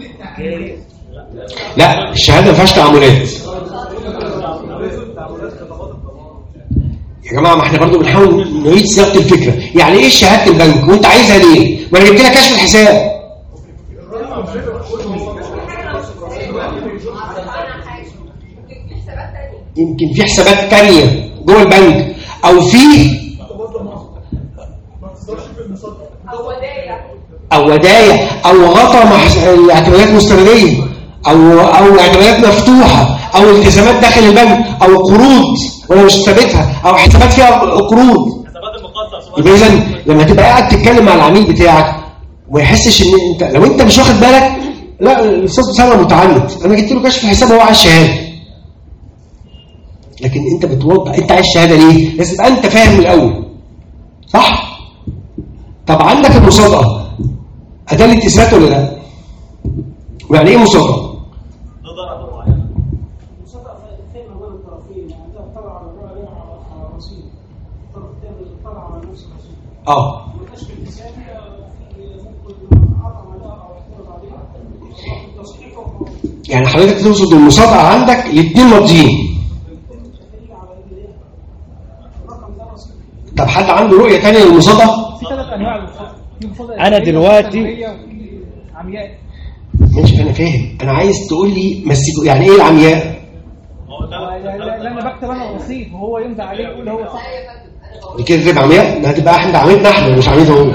لا الشهاده ما فيهاش تعاملات يا جماعه. ما احنا برضو بنحاول نعيد صياغه الفكره. يعني ايه شهاده البنك وانت عايزها ليه؟ ما انا جبت لك كشف الحساب. يمكن في حسابات تانية جوه البنك او في او ودايع او غطى اعتمادات مستنديه او او اعتمادات مفتوحه او التزامات داخل البنك او قروض وانا مش ثابتها او حسابات فيها قروض. يبقى اذا لما تبقى قاعد تتكلم مع العميل بتاعك وما يحسش ان انت لو انت مش واخد بالك، لا الاستاذ اسامه متعنت، انا جبت له كشف حساب هو عايز شهاده. لكن انت بتوضح انت عايز شهاده ليه؟ لازم تبقى انت فاهم من الاول. صح؟ طب عندك المصادقه ادله اثبات ولا لا؟ ويعني ايه مصادقه؟ اه يعني حضرتك تقصد المصادقه عندك الاثنين ماضيين. طب حد عنده رؤيه ثانيه للمصادقه؟ في ثلاث انواع للمصادقه. انا دلوقتي عمياء. ماشي انا فاهم. انا عايز تقول لي مسكوا يعني ايه العمياء؟ لا انا بكتب انا الرصيد وهو يمضي عليه يقول هو صح. دي كده تبقى عمياء؟ ده هتبقى احنا عميتنا احنا مش عميته هو.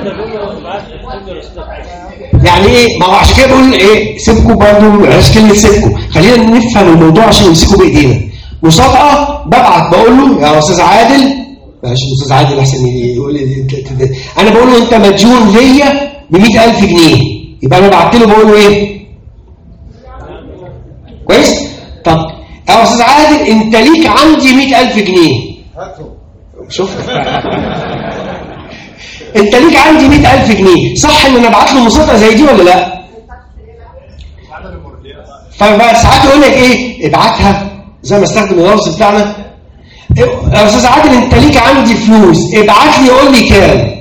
يعني ايه؟ ما هو عشان كده بقول ايه سيبكوا برضه بلاش كلمه سيبكوا، خلينا نفهم الموضوع عشان نمسكه بايدينا. مصادقه ببعت بقول له يا استاذ عادل، بلاش الاستاذ عادل احسن يقول لي انا بقول له انت مديون ليا ب مئة ألف جنيه، يبقى انا بعت له بقول له ايه؟ كويس؟ طب يا استاذ عادل انت ليك عندي مئة ألف جنيه. شوف انت ليك عندي مئة ألف جنيه، صح ان انا ابعت له مصادقه زي دي ولا لا؟ فبقى ساعات يقول لك ايه؟ ابعتها زي ما استخدم اللفظ بتاعنا. يا استاذ عادل انت ليك عندي فلوس، ابعت لي قول لي كام.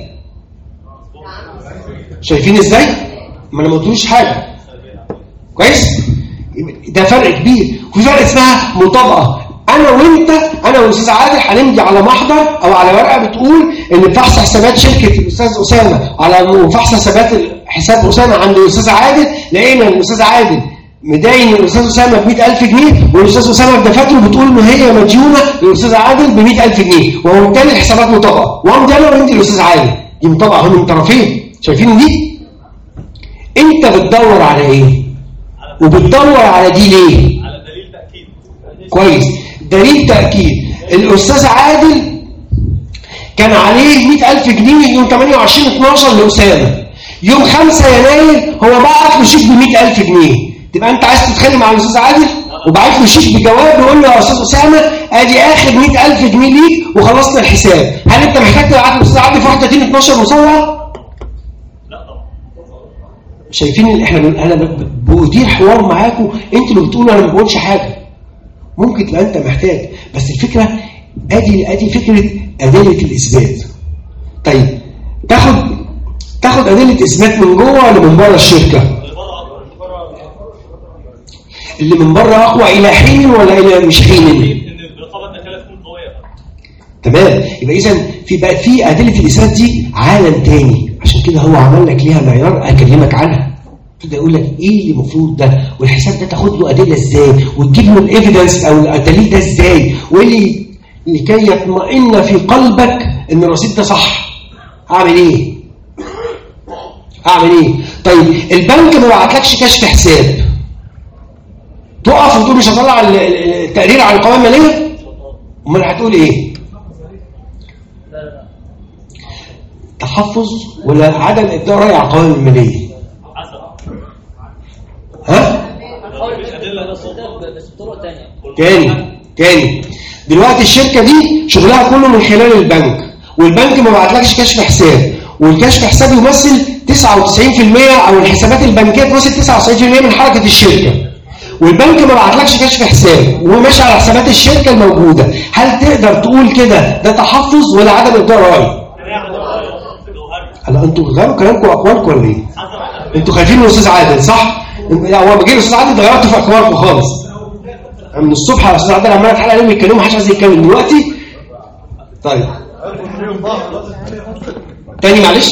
شايفين ازاي؟ ما انا ما قلتلوش حاجه. كويس؟ ده فرق كبير. وفي فرق اسمها مطابقه. انا وانت انا والاستاذ عادل هنمضي على محضر او على ورقه بتقول ان فحص حسابات شركه الاستاذ اسامه على فحص حسابات حساب اسامه عند الاستاذ عادل، لقينا ان الاستاذ عادل مداين الاستاذ اسامه ب مئة ألف جنيه والاستاذ اسامه في دفاتره بتقول ان هي مديونه للاستاذ عادل ب مئة ألف جنيه، وبالتالي الحسابات مطابقه، وامضي انا وامضي الاستاذ عادل. دي مطابقه اهو من طرفين. شايفين دي؟ انت بتدور على ايه؟ وبتدور على دي ليه؟ على دليل تاكيد. كويس. دليل تأكيد. الأستاذ عادل كان عليه مئة ألف جنيه يوم ثمانية وعشرين اثناشر لأسامة. يوم خمسة يناير هو بعت له شيك ب مئة ألف جنيه. تبقى أنت عايز تتخانق مع الأستاذ عادل وبعت له شيك بجواب يقول له يا أستاذ أسامة ادي اخر مئة ألف جنيه ليك وخلصنا الحساب. هل انت محتاج تبعت الاستاذ عبد في واحد وثلاثين اتناشر مصور؟ شايفين احنا انا بدير حوار معاكم، انتوا اللي بتقولوا انا ما بقولش حاجه. ممكن تبقى انت محتاج، بس الفكره ادي ادي فكره ادله الاثبات. طيب تاخد تاخد ادله اثبات من جوه ولا من بره الشركه؟ اللي من بره اقوى الى حين ولا الى مش حين؟ تمام. يبقى اذا في بقى في ادله الاثبات دي عالم تاني، عشان كده هو عمل لك ليها معيار اكلمك عنها. كده يقول لك ايه اللي المفروض ده، والحساب ده تاخد له ادله ازاي، وتجيب له الايفيدنس او الدليل ده ازاي، واللي لكي يطمئن في قلبك ان الرصيد ده صح. اعمل ايه؟ اعمل ايه؟ طيب البنك ما بعتلكش كشف حساب، تقف وتقول مش هطلع التقرير عن القوائم الماليه؟ امال هتقول ايه؟ تحفظ ولا عدم ابداء راي على القوائم الماليه؟ ها؟ تاني تاني دلوقتي الشركه دي شغلها كله من خلال البنك، والبنك ما بعتلكش كشف حساب، والكشف حساب يمثل تسعة وتسعين بالمئة او الحسابات البنكيه تمثل تسعة وتسعين بالمئة من حركه الشركه، والبنك ما بعتلكش كشف حساب وماشي على حسابات الشركه الموجوده. هل تقدر تقول كده ده تحفظ ولا عدم ابداء راي؟ هلا انتوا غيروا كلامكم واقوالكم ولا ايه؟ انتوا خايفين من الاستاذ عادل صح؟ هو بيجي الاستاذ عادل غيرتوا في اقوالكم خالص. من الصبح الاستاذ عادل عمال يتحلق عليهم يتكلموا، محدش عايز يتكلم دلوقتي. طيب تاني معلش.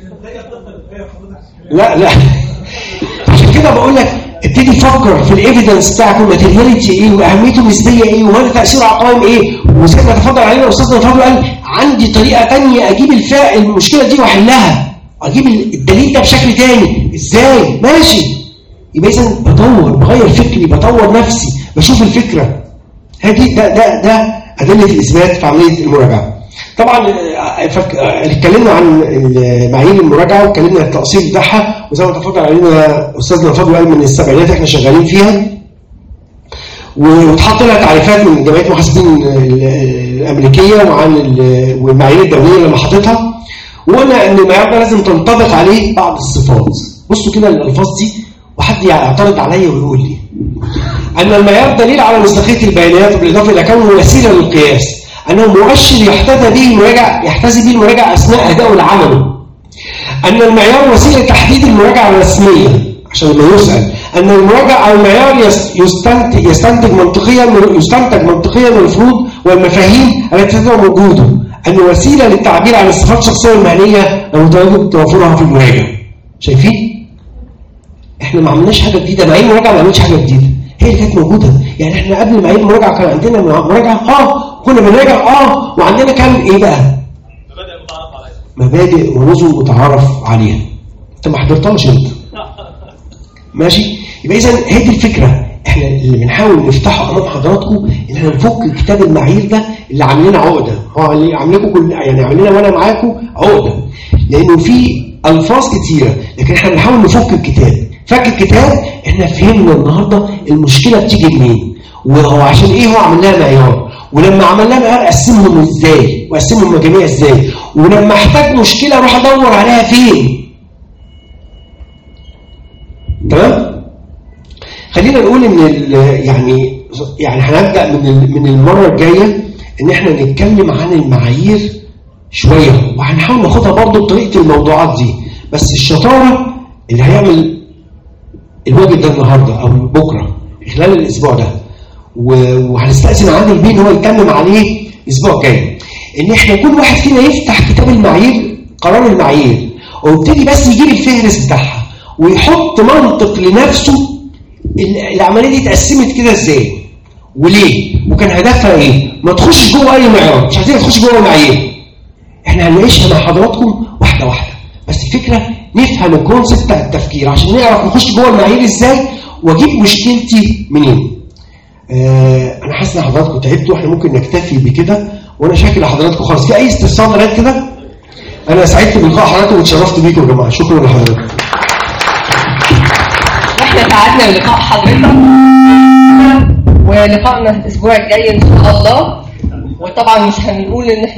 لا لا عشان كده بقول لك ابتدي فكر في الايفيدنس بتاعك والماتيرياليتي ايه واهميته النسبيه ايه ومدى تاثيره على القوائم ايه. وزي ما تفضل علينا استاذنا الفاضل قال عندي طريقه ثانيه اجيب الفا المشكله دي واحلها، اجيب الدليل ده بشكل ثاني. ازاي؟ ماشي. يبقى اذا بطور، بغير فكري، بطور نفسي، بشوف الفكره. هذه ده ده ده ادله الاثبات في عمليه المراجعه. طبعا اتكلمنا عن معايير المراجعه واتكلمنا عن التاصيل بتاعها، وزي ما تفضل علينا استاذنا الفاضل قال من السبعينات احنا شغالين فيها، واتحط لها تعريفات من جمعيه المحاسبين الامريكيه وعن والمعايير الدوليه لما حطيتها، وقلنا ان المعيار ده لازم تنطبق عليه بعض الصفات. بصوا كده الالفاظ دي وحد يعترض عليا ويقول لي ان المعيار دليل على مصداقيه البيانات بالاضافه الى كونه وسيله للقياس، انه مؤشر يحتذى به المراجع يحتذي به المراجع اثناء اداء العمل، ان المعيار وسيله تحديد المراجعه الرسميه عشان لما يسال ان المراجع او المعيار يستنتج يستنتج منطقيا يستنتج منطقيا الفروض والمفاهيم التي تدعم وجوده، انه وسيله للتعبير عن الصفات الشخصيه والمهنيه المتواجد توافرها في المراجع. شايفين؟ احنا ما عملناش حاجه جديده، معايير المراجعه ما عملتش حاجه جديده، هي اللي كانت موجوده. يعني احنا قبل معايير المراجعه كان عندنا مراجعه اه كنا بنراجع اه وعندنا كان ايه بقى؟ مبادئ ونظم متعارف عليها. انت ما حضرتهاش انت. ماشي؟ يبقى اذا هي دي الفكره، احنا اللي بنحاول نفتحه امام حضراتكم ان احنا نفك كتاب المعايير ده اللي عاملين عقده، هو اللي عاملينكم كل يعني عاملينها وانا معاكم عقده، لانه في الفاظ كتيره، لكن احنا بنحاول نفك الكتاب. فك الكتاب احنا فهمنا النهارده المشكله بتيجي منين، وهو عشان ايه هو عمل لها معيار، ولما عمل لها معيار قسمهم ازاي وقسمهم مجاميع ازاي، ولما احتاج مشكله اروح ادور عليها فين. تمام؟ خلينا نقول ان يعني يعني هنبدا من من المره الجايه ان احنا نتكلم عن المعايير شويه، وهنحاول ناخدها برضه بطريقه الموضوعات دي، بس الشطاره اللي هيعمل الواجب ده النهارده او بكره خلال الاسبوع ده، وهنستأذن عن البيه ان هو يتمم عليه الاسبوع الجاي، ان احنا كل واحد فينا يفتح كتاب المعايير قرار المعايير ويبتدي بس يجيب الفهرس بتاعها ويحط منطق لنفسه العمليه دي اتقسمت كده ازاي وليه وكان هدفها ايه. ما تخش جوه اي معيار، مش عايزين تخش جوه معايير، احنا هنعيشها مع حضراتكم واحده واحده، بس الفكره نفهم الكونسيبت بتاع التفكير عشان نعرف نخش جوه المعايير ازاي واجيب مشكلتي منين. آه انا حاسس ان حضراتكم تعبتوا، احنا ممكن نكتفي بكده، وانا شاكر لحضراتكم خالص. في اي استفسار لغايه كده؟ انا سعدت بلقاء حضراتكم واتشرفت بيكم يا جماعه، شكرا لحضراتكم. احنا سعدنا بلقاء حضرتك و لقائنا الاسبوع الجاي ان شاء الله. وطبعا مش هنقول ان